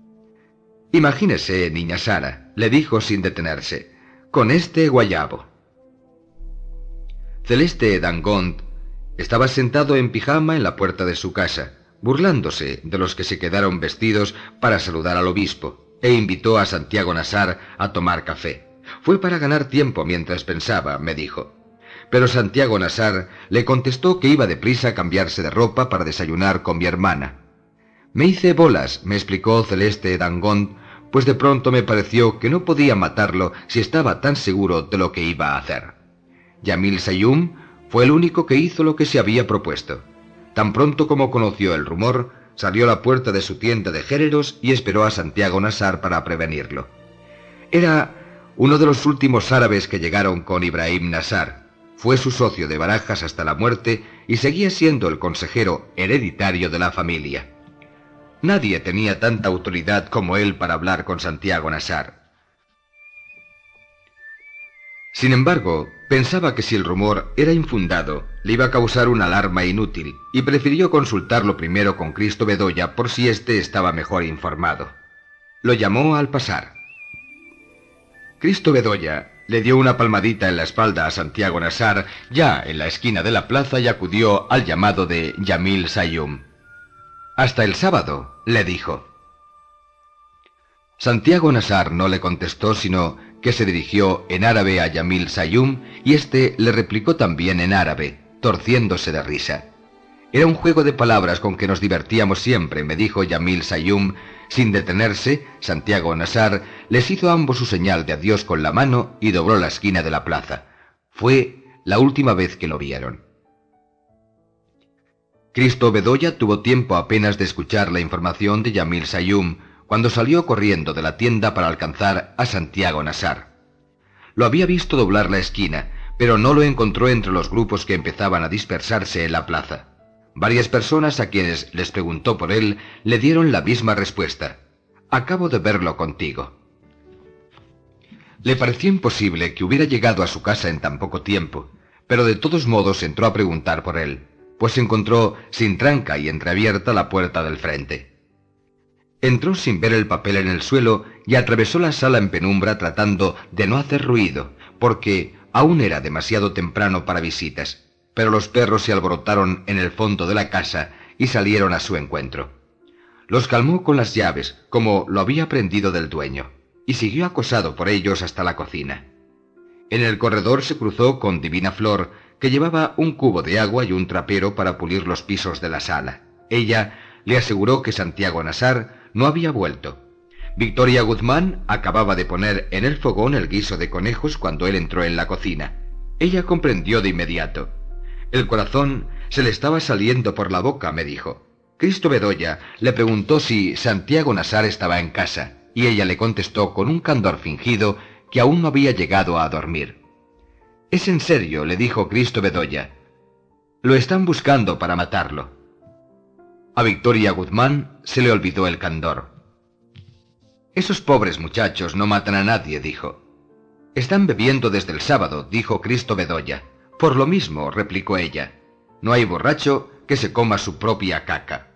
«Imagínese, niña Sara», le dijo sin detenerse, «con este guayabo». Celeste Dangond estaba sentado en pijama en la puerta de su casa, burlándose de los que se quedaron vestidos para saludar al obispo, e invitó a Santiago Nassar a tomar café. Fue para ganar tiempo mientras pensaba, me dijo. Pero Santiago Nassar le contestó que iba deprisa a cambiarse de ropa para desayunar con mi hermana. Me hice bolas, me explicó Celeste Dangond, pues de pronto me pareció que no podía matarlo si estaba tan seguro de lo que iba a hacer. Yamil Sayum fue el único que hizo lo que se había propuesto. Tan pronto como conoció el rumor, salió a la puerta de su tienda de géneros y esperó a Santiago Nassar para prevenirlo. Era uno de los últimos árabes que llegaron con Ibrahim Nassar. Fue su socio de barajas hasta la muerte y seguía siendo el consejero hereditario de la familia. Nadie tenía tanta autoridad como él para hablar con Santiago Nassar. Sin embargo, pensaba que si el rumor era infundado, le iba a causar una alarma inútil, y prefirió consultarlo primero con Cristo Bedoya por si éste estaba mejor informado. Lo llamó al pasar. Cristo Bedoya le dio una palmadita en la espalda a Santiago Nassar, ya en la esquina de la plaza, y acudió al llamado de Yamil Sayum. «Hasta el sábado», le dijo. Santiago Nassar no le contestó, sino que se dirigió en árabe a Yamil Sayum, y éste le replicó también en árabe, torciéndose de risa. «Era un juego de palabras con que nos divertíamos siempre», me dijo Yamil Sayum. Sin detenerse, Santiago Nassar les hizo a ambos su señal de adiós con la mano y dobló la esquina de la plaza. Fue la última vez que lo vieron. Cristo Bedoya tuvo tiempo apenas de escuchar la información de Yamil Sayum, cuando salió corriendo de la tienda para alcanzar a Santiago Nassar. Lo había visto doblar la esquina, pero no lo encontró entre los grupos que empezaban a dispersarse en la plaza. Varias personas a quienes les preguntó por él le dieron la misma respuesta: «Acabo de verlo contigo». Le pareció imposible que hubiera llegado a su casa en tan poco tiempo, pero de todos modos entró a preguntar por él, pues encontró sin tranca y entreabierta la puerta del frente. Entró sin ver el papel en el suelo y atravesó la sala en penumbra tratando de no hacer ruido, porque aún era demasiado temprano para visitas, pero los perros se alborotaron en el fondo de la casa y salieron a su encuentro. Los calmó con las llaves, como lo había aprendido del dueño, y siguió acosado por ellos hasta la cocina. En el corredor se cruzó con Divina Flor, que llevaba un cubo de agua y un trapero para pulir los pisos de la sala. Ella le aseguró que Santiago Nassar no había vuelto. Victoria Guzmán acababa de poner en el fogón el guiso de conejos cuando él entró en la cocina. Ella comprendió de inmediato. El corazón se le estaba saliendo por la boca, me dijo. Cristo Bedoya le preguntó si Santiago Nassar estaba en casa, y ella le contestó con un candor fingido que aún no había llegado a dormir. «Es en serio», le dijo Cristo Bedoya. «Lo están buscando para matarlo». A Victoria Guzmán se le olvidó el candor. «Esos pobres muchachos no matan a nadie», dijo. «Están bebiendo desde el sábado», dijo Cristo Bedoya. «Por lo mismo», replicó ella. «No hay borracho que se coma su propia caca».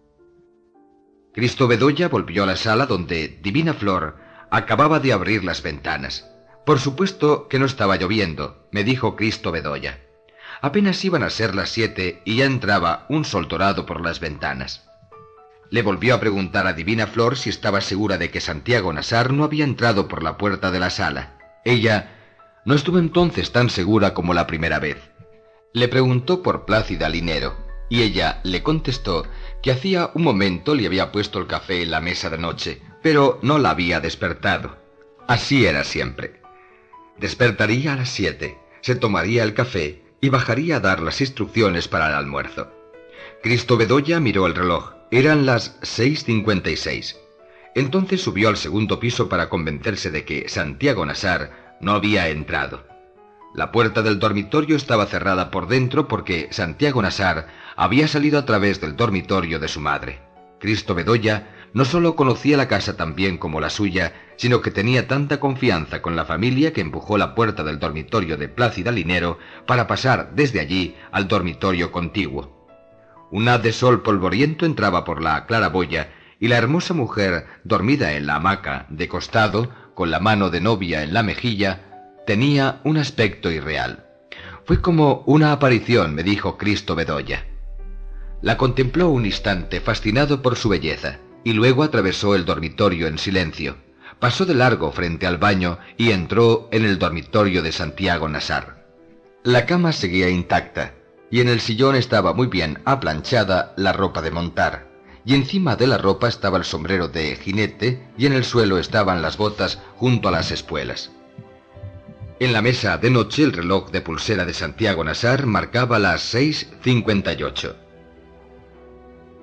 Cristo Bedoya volvió a la sala donde Divina Flor acababa de abrir las ventanas. «Por supuesto que no estaba lloviendo», me dijo Cristo Bedoya. Apenas iban a ser las 7 y ya entraba un sol dorado por las ventanas. Le volvió a preguntar a Divina Flor si estaba segura de que Santiago Nassar no había entrado por la puerta de la sala. Ella no estuvo entonces tan segura como la primera vez. Le preguntó por Plácida Linero, y ella le contestó que hacía un momento le había puesto el café en la mesa de noche, pero no la había despertado. Así era siempre. Despertaría a las 7, se tomaría el café y bajaría a dar las instrucciones para el almuerzo. Cristo Bedoya miró el reloj. Eran las 6:56. Entonces subió al segundo piso para convencerse de que Santiago Nassar no había entrado. La puerta del dormitorio estaba cerrada por dentro porque Santiago Nassar había salido a través del dormitorio de su madre. Cristo Bedoya no solo conocía la casa tan bien como la suya, sino que tenía tanta confianza con la familia que empujó la puerta del dormitorio de Plácida Linero para pasar desde allí al dormitorio contiguo. Un haz de sol polvoriento entraba por la claraboya y la hermosa mujer, dormida en la hamaca, de costado, con la mano de novia en la mejilla, tenía un aspecto irreal. Fue como una aparición, me dijo Cristo Bedoya. La contempló un instante, fascinado por su belleza, y luego atravesó el dormitorio en silencio. Pasó de largo frente al baño y entró en el dormitorio de Santiago Nassar. La cama seguía intacta, y en el sillón estaba muy bien aplanchada la ropa de montar, y encima de la ropa estaba el sombrero de jinete, y en el suelo estaban las botas junto a las espuelas. En la mesa de noche el reloj de pulsera de Santiago Nassar marcaba las 6:58.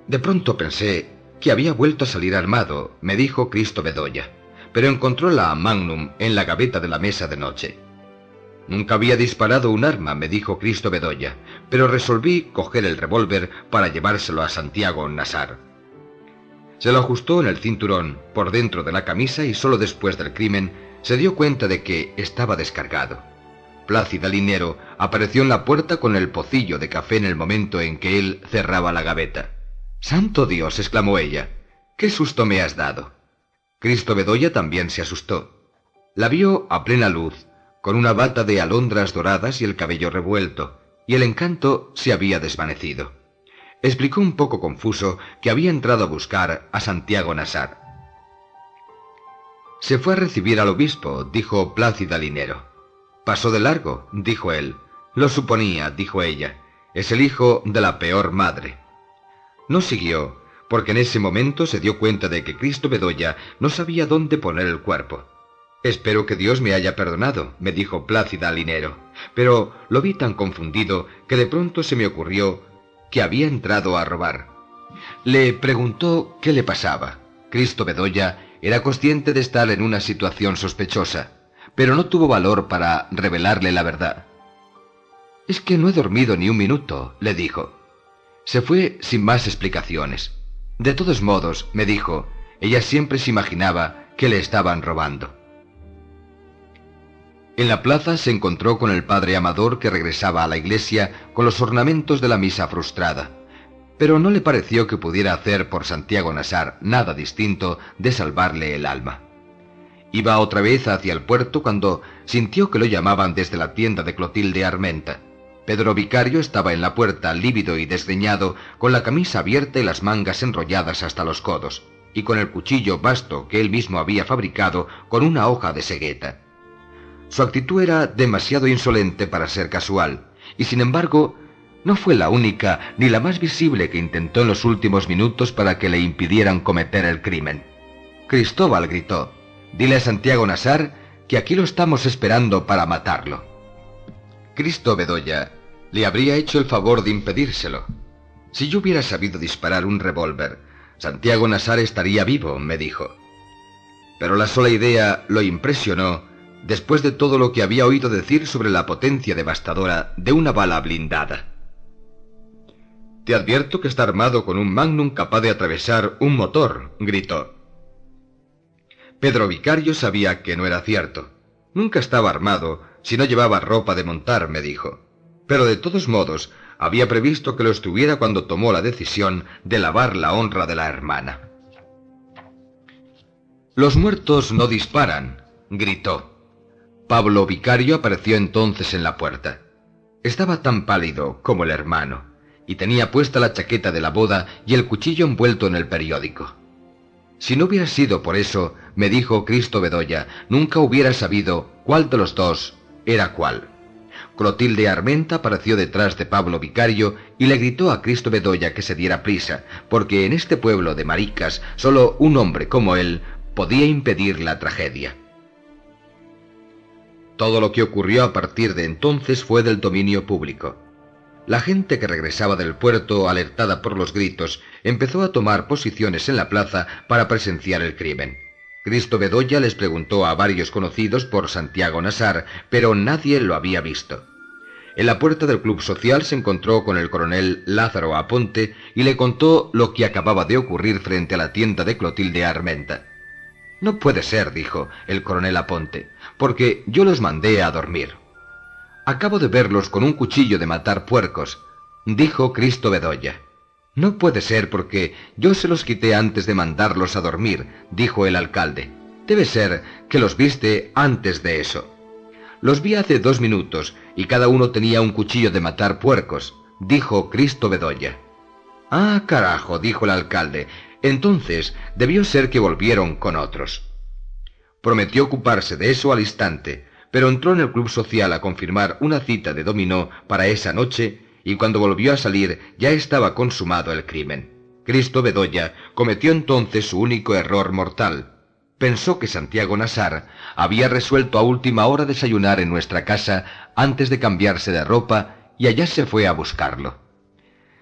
De pronto pensé que había vuelto a salir armado, me dijo Cristo Bedoya, pero encontró la Magnum en la gaveta de la mesa de noche. Nunca había disparado un arma, me dijo Cristo Bedoya, pero resolví coger el revólver para llevárselo a Santiago Nassar. Se lo ajustó en el cinturón, por dentro de la camisa, y solo después del crimen se dio cuenta de que estaba descargado. Plácida Linero apareció en la puerta con el pocillo de café en el momento en que él cerraba la gaveta. «¡Santo Dios!», exclamó ella. «¡Qué susto me has dado!». Cristo Bedoya también se asustó. La vio a plena luz, con una bata de alondras doradas y el cabello revuelto, y el encanto se había desvanecido. Explicó un poco confuso que había entrado a buscar a Santiago Nassar. «Se fue a recibir al obispo», dijo Plácida Linero. «Pasó de largo», dijo él. «Lo suponía», dijo ella. «Es el hijo de la peor madre». No siguió, porque en ese momento se dio cuenta de que Cristo Bedoya no sabía dónde poner el cuerpo. «Espero que Dios me haya perdonado», me dijo Plácida Linero, pero lo vi tan confundido que de pronto se me ocurrió que había entrado a robar. Le preguntó qué le pasaba. Cristo Bedoya era consciente de estar en una situación sospechosa, pero no tuvo valor para revelarle la verdad. «Es que no he dormido ni un minuto», le dijo. Se fue sin más explicaciones. De todos modos, me dijo, ella siempre se imaginaba que le estaban robando. En la plaza se encontró con el padre Amador, que regresaba a la iglesia con los ornamentos de la misa frustrada, pero no le pareció que pudiera hacer por Santiago Nassar nada distinto de salvarle el alma. Iba otra vez hacia el puerto cuando sintió que lo llamaban desde la tienda de Clotilde Armenta. Pedro Vicario estaba en la puerta, lívido y desdeñado, con la camisa abierta y las mangas enrolladas hasta los codos, y con el cuchillo vasto que él mismo había fabricado con una hoja de cegueta. Su actitud era demasiado insolente para ser casual, y sin embargo no fue la única ni la más visible que intentó en los últimos minutos para que le impidieran cometer el crimen. «Cristóbal», gritó, «dile a Santiago Nassar que aquí lo estamos esperando para matarlo». Cristo Bedoya le habría hecho el favor de impedírselo. «Si yo hubiera sabido disparar un revólver, Santiago Nassar estaría vivo», me dijo. Pero la sola idea lo impresionó después de todo lo que había oído decir sobre la potencia devastadora de una bala blindada. «Te advierto que está armado con un magnum capaz de atravesar un motor», gritó. Pedro Vicario sabía que no era cierto. Nunca estaba armado si no llevaba ropa de montar, me dijo. Pero de todos modos, había previsto que lo estuviera cuando tomó la decisión de lavar la honra de la hermana. «Los muertos no disparan», gritó. Pablo Vicario apareció entonces en la puerta. Estaba tan pálido como el hermano, y tenía puesta la chaqueta de la boda y el cuchillo envuelto en el periódico. «Si no hubiera sido por eso», me dijo Cristo Bedoya, «nunca hubiera sabido cuál de los dos era cuál». Clotilde Armenta apareció detrás de Pablo Vicario y le gritó a Cristo Bedoya que se diera prisa, porque en este pueblo de maricas solo un hombre como él podía impedir la tragedia. Todo lo que ocurrió a partir de entonces fue del dominio público. La gente que regresaba del puerto, alertada por los gritos, empezó a tomar posiciones en la plaza para presenciar el crimen. Cristo Bedoya les preguntó a varios conocidos por Santiago Nassar, pero nadie lo había visto. En la puerta del club social se encontró con el coronel Lázaro Aponte y le contó lo que acababa de ocurrir frente a la tienda de Clotilde Armenta. «No puede ser», dijo el coronel Aponte, «porque yo los mandé a dormir». «Acabo de verlos con un cuchillo de matar puercos», dijo Cristo Bedoya. «No puede ser porque yo se los quité antes de mandarlos a dormir», dijo el alcalde. «Debe ser que los viste antes de eso». «Los vi hace 2 minutos y cada uno tenía un cuchillo de matar puercos», dijo Cristo Bedoya. «Ah, carajo», dijo el alcalde, «entonces debió ser que volvieron con otros». Prometió ocuparse de eso al instante, pero entró en el club social a confirmar una cita de dominó para esa noche, y cuando volvió a salir ya estaba consumado el crimen. Cristo Bedoya cometió entonces su único error mortal. Pensó que Santiago Nassar había resuelto a última hora desayunar en nuestra casa antes de cambiarse de ropa, y allá se fue a buscarlo.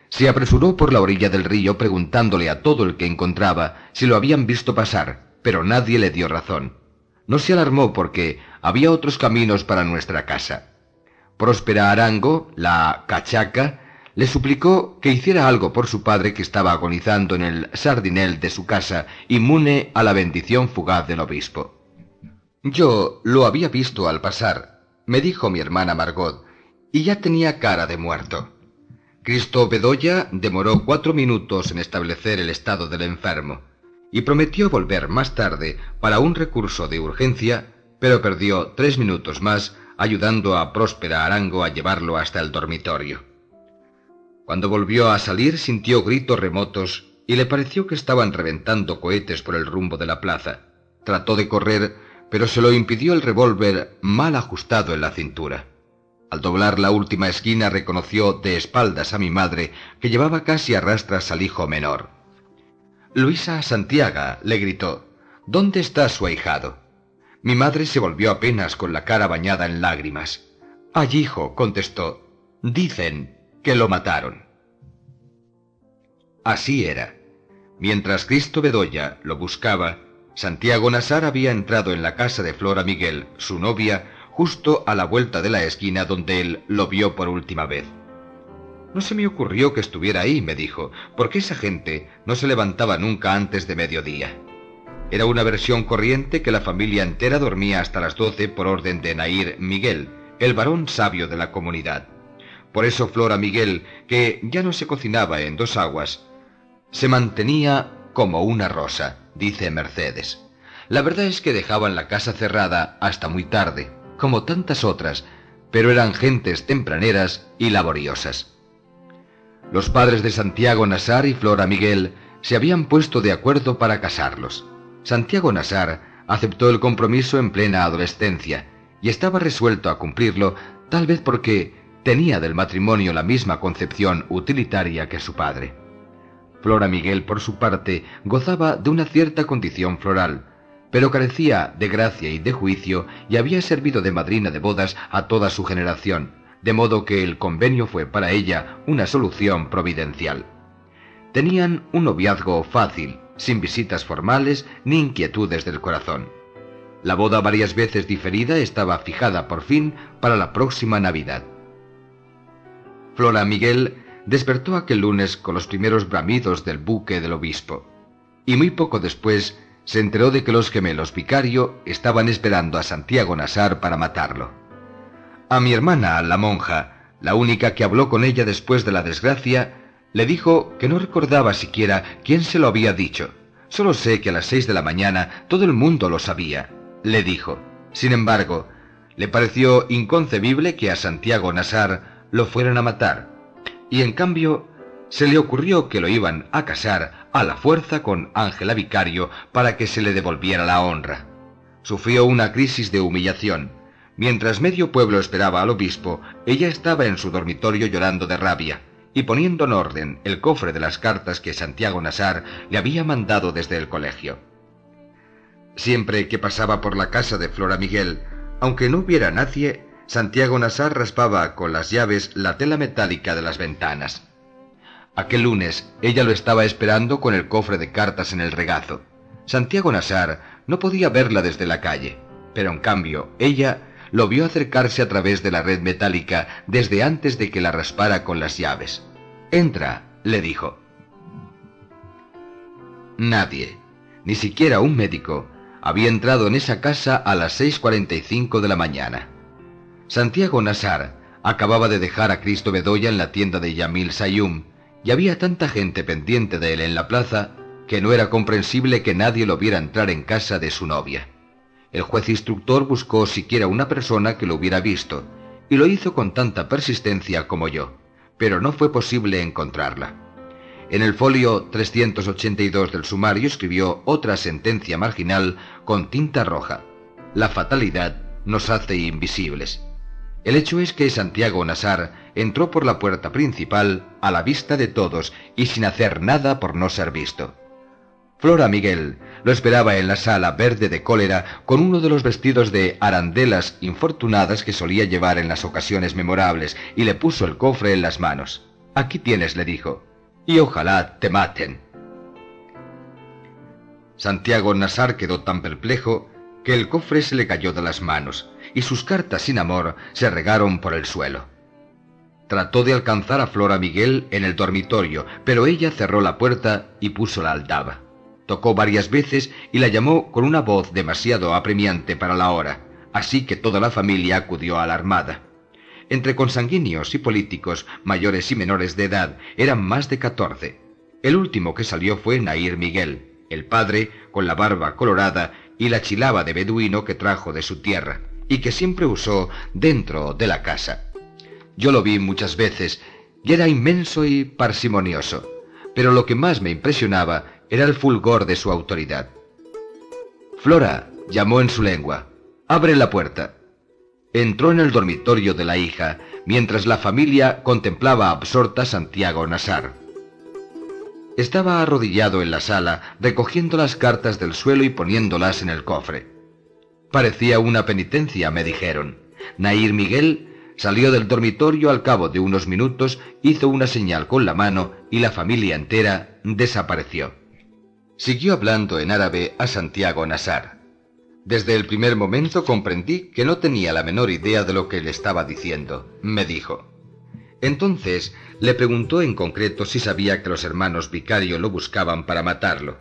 Se apresuró por la orilla del río preguntándole a todo el que encontraba si lo habían visto pasar, pero nadie le dio razón. No se alarmó porque había otros caminos para nuestra casa. Próspera Arango, la cachaca, le suplicó que hiciera algo por su padre que estaba agonizando en el sardinel de su casa, inmune a la bendición fugaz del obispo. Yo lo había visto al pasar, me dijo mi hermana Margot, y ya tenía cara de muerto. Cristo Bedoya demoró 4 minutos en establecer el estado del enfermo, y prometió volver más tarde para un recurso de urgencia, pero perdió 3 minutos más ayudando a Próspera Arango a llevarlo hasta el dormitorio. Cuando volvió a salir sintió gritos remotos y le pareció que estaban reventando cohetes por el rumbo de la plaza. Trató de correr, pero se lo impidió el revólver mal ajustado en la cintura. Al doblar la última esquina reconoció de espaldas a mi madre, que llevaba casi a rastras al hijo menor. «Luisa Santiago», le gritó, «¿dónde está su ahijado?». Mi madre se volvió apenas con la cara bañada en lágrimas. «Ay, hijo», contestó, «dicen que lo mataron». Así era. Mientras Cristo Bedoya lo buscaba, Santiago Nassar había entrado en la casa de Flora Miguel, su novia, justo a la vuelta de la esquina donde él lo vio por última vez. «No se me ocurrió que estuviera ahí», me dijo, «porque esa gente no se levantaba nunca antes de mediodía». Era una versión corriente que la familia entera dormía hasta las 12 por orden de Nair Miguel, el varón sabio de la comunidad. Por eso Flora Miguel, que ya no se cocinaba en 2 aguas, se mantenía como una rosa, dice Mercedes. La verdad es que dejaban la casa cerrada hasta muy tarde, como tantas otras, pero eran gentes tempraneras y laboriosas. Los padres de Santiago Nassar y Flora Miguel se habían puesto de acuerdo para casarlos. Santiago Nassar aceptó el compromiso en plena adolescencia y estaba resuelto a cumplirlo, tal vez porque tenía del matrimonio la misma concepción utilitaria que su padre. Flora Miguel, por su parte, gozaba de una cierta condición floral, pero carecía de gracia y de juicio y había servido de madrina de bodas a toda su generación, de modo que el convenio fue para ella una solución providencial. Tenían un noviazgo fácil, sin visitas formales ni inquietudes del corazón. La boda, varias veces diferida, estaba fijada por fin para la próxima Navidad. Flora Miguel despertó aquel lunes con los primeros bramidos del buque del obispo, y muy poco después se enteró de que los gemelos Vicario estaban esperando a Santiago Nassar para matarlo. A mi hermana, la monja, la única que habló con ella después de la desgracia, le dijo que no recordaba siquiera quién se lo había dicho. «Solo sé que a las 6 de la mañana todo el mundo lo sabía», le dijo. Sin embargo, le pareció inconcebible que a Santiago Nassar lo fueran a matar, y en cambio se le ocurrió que lo iban a casar a la fuerza con Ángela Vicario para que se le devolviera la honra. Sufrió una crisis de humillación. Mientras medio pueblo esperaba al obispo, ella estaba en su dormitorio llorando de rabia y poniendo en orden el cofre de las cartas que Santiago Nassar le había mandado desde el colegio. Siempre que pasaba por la casa de Flora Miguel, aunque no hubiera nadie, Santiago Nassar raspaba con las llaves la tela metálica de las ventanas. Aquel lunes ella lo estaba esperando con el cofre de cartas en el regazo. Santiago Nassar no podía verla desde la calle, pero en cambio ella lo vio acercarse a través de la red metálica desde antes de que la raspara con las llaves. «Entra», le dijo. Nadie, ni siquiera un médico, había entrado en esa casa a las 6:45 de la mañana. Santiago Nassar acababa de dejar a Cristo Bedoya en la tienda de Yamil Sayum, y había tanta gente pendiente de él en la plaza que no era comprensible que nadie lo viera entrar en casa de su novia. El juez instructor buscó siquiera una persona que lo hubiera visto, y lo hizo con tanta persistencia como yo, pero no fue posible encontrarla. En el folio 382 del sumario escribió otra sentencia marginal con tinta roja: «La fatalidad nos hace invisibles». El hecho es que Santiago Nassar entró por la puerta principal a la vista de todos y sin hacer nada por no ser visto. Flora Miguel lo esperaba en la sala verde de cólera con uno de los vestidos de arandelas infortunadas que solía llevar en las ocasiones memorables y le puso el cofre en las manos. Aquí tienes, le dijo, y ojalá te maten. Santiago Nassar quedó tan perplejo que el cofre se le cayó de las manos y sus cartas sin amor se regaron por el suelo. Trató de alcanzar a Flora Miguel en el dormitorio, pero ella cerró la puerta y puso la aldaba. Tocó varias veces y la llamó con una voz demasiado apremiante para la hora, así que toda la familia acudió alarmada. Entre consanguíneos y políticos, mayores y menores de edad, eran más de 14. El último que salió fue Nair Miguel, el padre, con la barba colorada y la chilaba de beduino que trajo de su tierra, y que siempre usó dentro de la casa. Yo lo vi muchas veces, y era inmenso y parsimonioso, pero lo que más me impresionaba era el fulgor de su autoridad. «Flora», llamó en su lengua, «abre la puerta». Entró en el dormitorio de la hija, mientras la familia contemplaba absorta a Santiago Nassar. Estaba arrodillado en la sala, recogiendo las cartas del suelo y poniéndolas en el cofre. Parecía una penitencia, me dijeron. Nair Miguel salió del dormitorio al cabo de unos minutos, hizo una señal con la mano y la familia entera desapareció. Siguió hablando en árabe a Santiago Nassar. Desde el primer momento comprendí que no tenía la menor idea de lo que le estaba diciendo, me dijo. Entonces le preguntó en concreto si sabía que los hermanos Vicario lo buscaban para matarlo.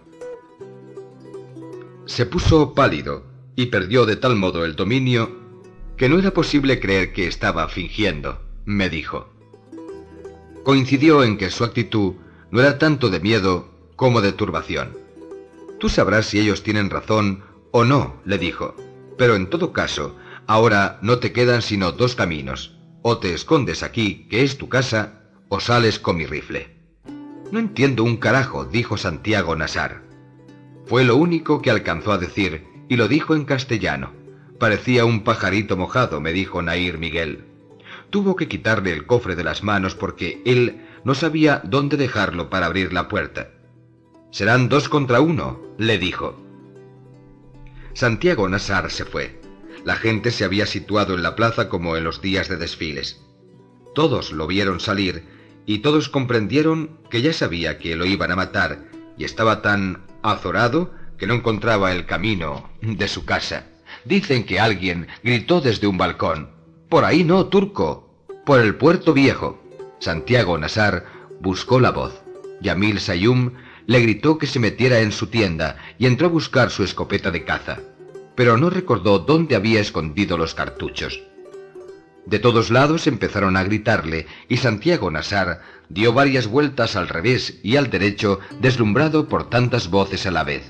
Se puso pálido y perdió de tal modo el dominio que no era posible creer que estaba fingiendo, me dijo. Coincidió en que su actitud no era tanto de miedo como de turbación. Tú sabrás si ellos tienen razón o no, le dijo, pero en todo caso, ahora no te quedan sino dos caminos. O te escondes aquí, que es tu casa, o sales con mi rifle. No entiendo un carajo, dijo Santiago Nassar. Fue lo único que alcanzó a decir, y lo dijo en castellano. Parecía un pajarito mojado, me dijo Nair Miguel. Tuvo que quitarle el cofre de las manos porque él no sabía dónde dejarlo para abrir la puerta. Serán 2 contra 1, le dijo. Santiago Nassar se fue. La gente se había situado en la plaza como en los días de desfiles. Todos lo vieron salir y todos comprendieron que ya sabía que lo iban a matar y estaba tan azorado que no encontraba el camino de su casa. Dicen que alguien gritó desde un balcón: «Por ahí no, turco, por el Puerto Viejo». Santiago Nassar buscó la voz. Yamil Sayum le gritó que se metiera en su tienda y entró a buscar su escopeta de caza, pero no recordó dónde había escondido los cartuchos. De todos lados empezaron a gritarle y Santiago Nassar dio varias vueltas al revés y al derecho, deslumbrado por tantas voces a la vez.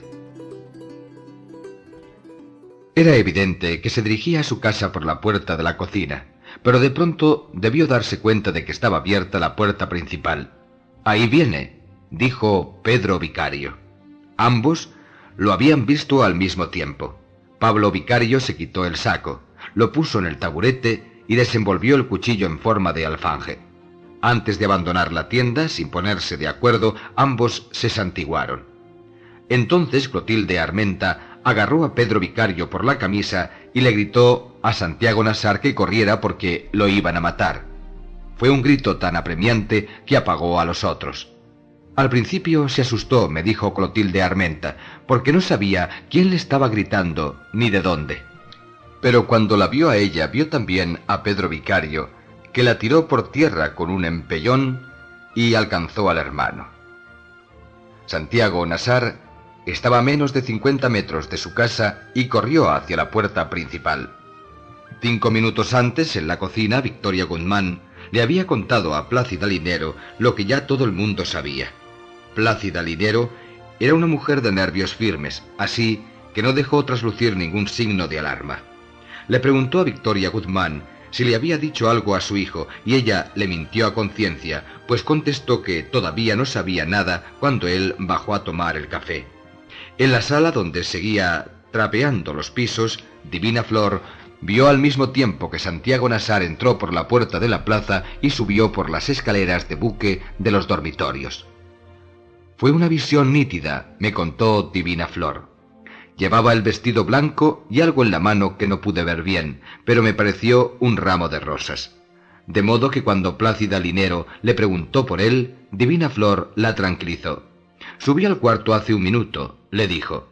Era evidente que se dirigía a su casa por la puerta de la cocina, pero de pronto debió darse cuenta de que estaba abierta la puerta principal. «Ahí viene», dijo Pedro Vicario. Ambos lo habían visto al mismo tiempo. Pablo Vicario se quitó el saco, lo puso en el taburete y desenvolvió el cuchillo en forma de alfanje. Antes de abandonar la tienda, sin ponerse de acuerdo, ambos se santiguaron. Entonces Clotilde Armenta agarró a Pedro Vicario por la camisa y le gritó a Santiago Nassar que corriera porque lo iban a matar. Fue un grito tan apremiante que apagó a los otros. Al principio se asustó, me dijo Clotilde Armenta, porque no sabía quién le estaba gritando ni de dónde. Pero cuando la vio a ella, vio también a Pedro Vicario, que la tiró por tierra con un empellón y alcanzó al hermano. Santiago Nassar estaba a menos de 50 metros de su casa y corrió hacia la puerta principal. 5 minutos antes, en la cocina, Victoria Guzmán le había contado a Plácida Linero lo que ya todo el mundo sabía. Plácida Linero era una mujer de nervios firmes, así que no dejó traslucir ningún signo de alarma. Le preguntó a Victoria Guzmán si le había dicho algo a su hijo, y ella le mintió a conciencia, pues contestó que todavía no sabía nada cuando él bajó a tomar el café. En la sala donde seguía trapeando los pisos, Divina Flor vio al mismo tiempo que Santiago Nassar entró por la puerta de la plaza y subió por las escaleras de buque de los dormitorios. Fue una visión nítida, me contó Divina Flor. Llevaba el vestido blanco y algo en la mano que no pude ver bien, pero me pareció un ramo de rosas. de modo que cuando Plácida Linero le preguntó por él, Divina Flor la tranquilizó. «Subí al cuarto hace un minuto», le dijo.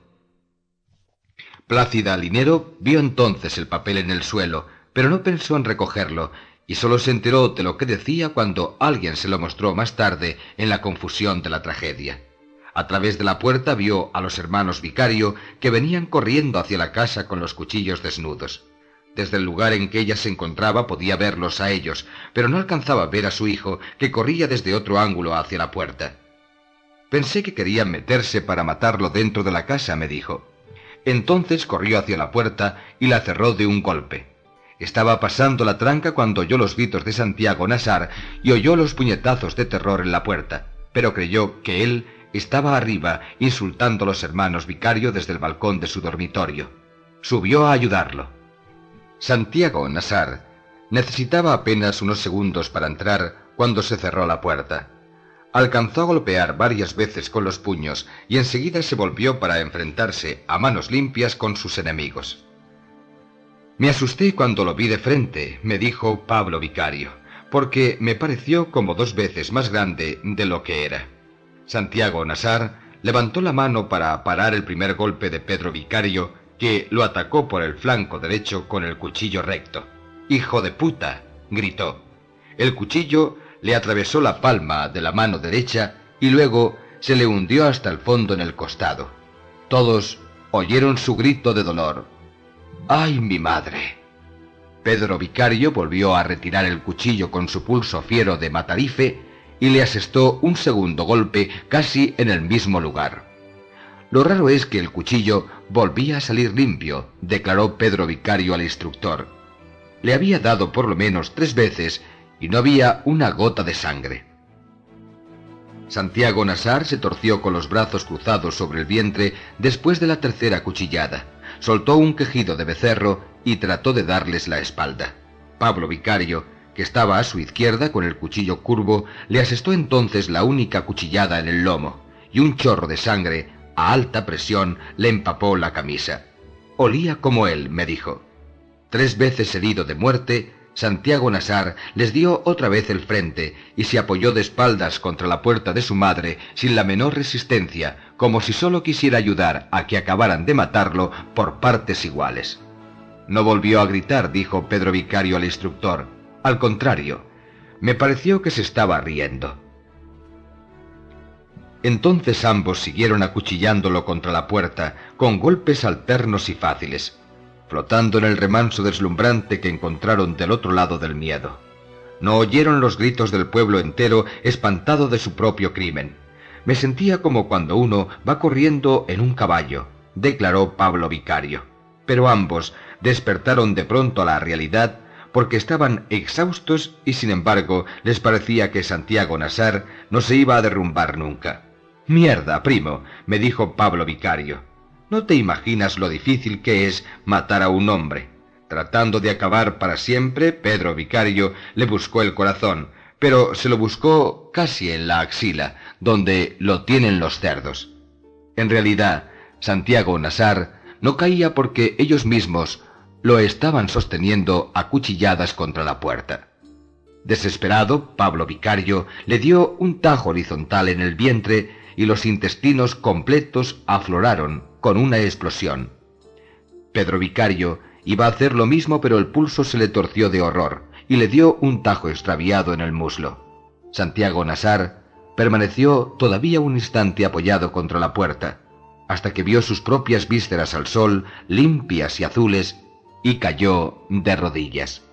Plácida Linero vio entonces el papel en el suelo, pero no pensó en recogerlo, y solo se enteró de lo que decía cuando alguien se lo mostró más tarde en la confusión de la tragedia. A través de la puerta vio a los hermanos Vicario que venían corriendo hacia la casa con los cuchillos desnudos. Desde el lugar en que ella se encontraba podía verlos a ellos, pero no alcanzaba a ver a su hijo, que corría desde otro ángulo hacia la puerta. «Pensé que querían meterse para matarlo dentro de la casa», me dijo. Entonces corrió hacia la puerta y la cerró de un golpe. Estaba pasando la tranca cuando oyó los gritos de Santiago Nassar y oyó los puñetazos de terror en la puerta, pero creyó que él estaba arriba insultando a los hermanos Vicario desde el balcón de su dormitorio. Subió a ayudarlo. Santiago Nassar necesitaba apenas unos segundos para entrar cuando se cerró la puerta. Alcanzó a golpear varias veces con los puños y enseguida se volvió para enfrentarse a manos limpias con sus enemigos. «Me asusté cuando lo vi de frente», me dijo Pablo Vicario, «porque me pareció como 2 veces más grande de lo que era». Santiago Nassar levantó la mano para parar el primer golpe de Pedro Vicario, que lo atacó por el flanco derecho con el cuchillo recto. «¡Hijo de puta!», gritó. El cuchillo le atravesó la palma de la mano derecha y luego se le hundió hasta el fondo en el costado. Todos oyeron su grito de dolor. «¡Ay, mi madre!». Pedro Vicario volvió a retirar el cuchillo con su pulso fiero de matarife y le asestó un segundo golpe casi en el mismo lugar. «Lo raro es que el cuchillo volvía a salir limpio», declaró Pedro Vicario al instructor. «Le había dado por lo menos 3 veces y no había una gota de sangre». Santiago Nassar se torció con los brazos cruzados sobre el vientre después de la tercera cuchillada. Soltó un quejido de becerro y trató de darles la espalda. Pablo Vicario, que estaba a su izquierda con el cuchillo curvo, le asestó entonces la única cuchillada en el lomo, y un chorro de sangre a alta presión le empapó la camisa. «Olía como él», me dijo. 3 veces herido de muerte, Santiago Nassar les dio otra vez el frente y se apoyó de espaldas contra la puerta de su madre sin la menor resistencia, como si solo quisiera ayudar a que acabaran de matarlo por partes iguales. «No volvió a gritar», dijo Pedro Vicario al instructor. «Al contrario, me pareció que se estaba riendo». Entonces ambos siguieron acuchillándolo contra la puerta, con golpes alternos y fáciles, flotando en el remanso deslumbrante que encontraron del otro lado del miedo. No oyeron los gritos del pueblo entero espantado de su propio crimen. «Me sentía como cuando uno va corriendo en un caballo», declaró Pablo Vicario. Pero ambos despertaron de pronto a la realidad porque estaban exhaustos y sin embargo les parecía que Santiago Nassar no se iba a derrumbar nunca. «Mierda, primo», me dijo Pablo Vicario. «No te imaginas lo difícil que es matar a un hombre». Tratando de acabar para siempre, Pedro Vicario le buscó el corazón, pero se lo buscó casi en la axila, donde lo tienen los cerdos. En realidad, Santiago Nassar no caía porque ellos mismos lo estaban sosteniendo a cuchilladas contra la puerta. Desesperado, Pablo Vicario le dio un tajo horizontal en el vientre y los intestinos completos afloraron con una explosión. Pedro Vicario iba a hacer lo mismo, pero el pulso se le torció de horror y le dio un tajo extraviado en el muslo. Santiago Nassar permaneció todavía un instante apoyado contra la puerta, hasta que vio sus propias vísceras al sol, limpias y azules, y cayó de rodillas.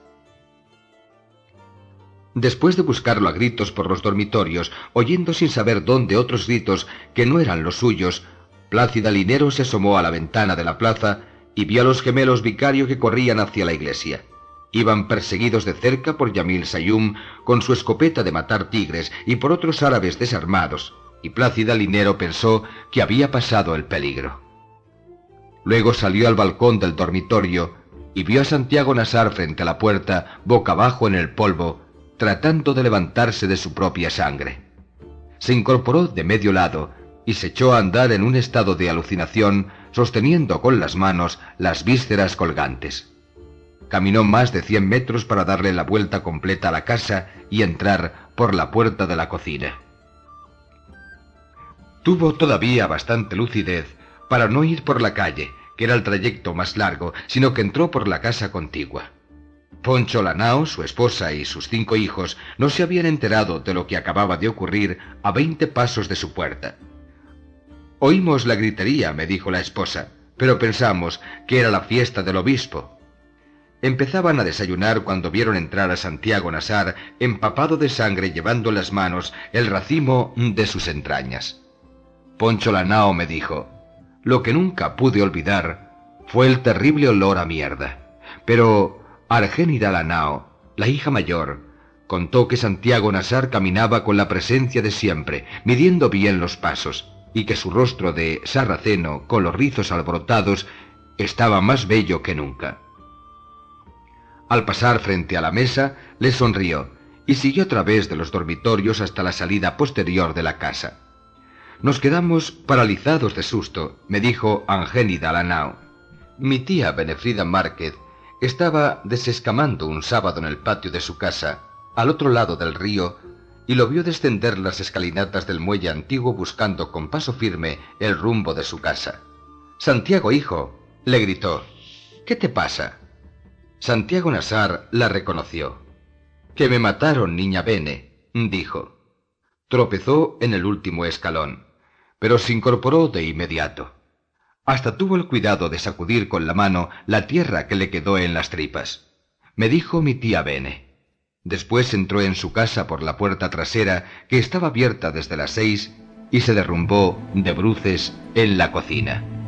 Después de buscarlo a gritos por los dormitorios, oyendo sin saber dónde otros gritos que no eran los suyos, Plácida Linero se asomó a la ventana de la plaza y vio a los gemelos Vicario que corrían hacia la iglesia. Iban perseguidos de cerca por Yamil Sayum con su escopeta de matar tigres y por otros árabes desarmados, y Plácida Linero pensó que había pasado el peligro. Luego salió al balcón del dormitorio y vio a Santiago Nassar frente a la puerta, boca abajo en el polvo, tratando de levantarse de su propia sangre. Se incorporó de medio lado y se echó a andar en un estado de alucinación, sosteniendo con las manos las vísceras colgantes. caminó más de 100 metros para darle la vuelta completa a la casa y entrar por la puerta de la cocina. Tuvo todavía bastante lucidez para no ir por la calle, que era el trayecto más largo, sino que entró por la casa contigua. Poncho Lanao, su esposa y sus 5 hijos no se habían enterado de lo que acababa de ocurrir a 20 pasos de su puerta. «Oímos la gritería», me dijo la esposa, «pero pensamos que era la fiesta del obispo». Empezaban a desayunar cuando vieron entrar a Santiago Nassar, empapado de sangre, llevando en las manos el racimo de sus entrañas. Poncho Lanao me dijo: «Lo que nunca pude olvidar fue el terrible olor a mierda». Pero Argénida Lanao, la hija mayor, contó que Santiago Nassar caminaba con la presencia de siempre, midiendo bien los pasos, y que su rostro de sarraceno, con los rizos alborotados, estaba más bello que nunca. Al pasar frente a la mesa, le sonrió, y siguió a través de los dormitorios hasta la salida posterior de la casa. Nos quedamos paralizados de susto, me dijo Argénida Lanao. Mi tía Benefrida Márquez estaba desescamando un sábado en el patio de su casa, al otro lado del río, y lo vio descender las escalinatas del muelle antiguo buscando con paso firme el rumbo de su casa. «Santiago, hijo», le gritó, «¿qué te pasa?». Santiago Nassar la reconoció. «Que me mataron, niña Bene», dijo. Tropezó en el último escalón, pero se incorporó de inmediato. Hasta tuvo el cuidado de sacudir con la mano la tierra que le quedó en las tripas. Me dijo mi tía Bene. Después entró en su casa por la puerta trasera, que estaba abierta desde las 6, y se derrumbó de bruces en la cocina.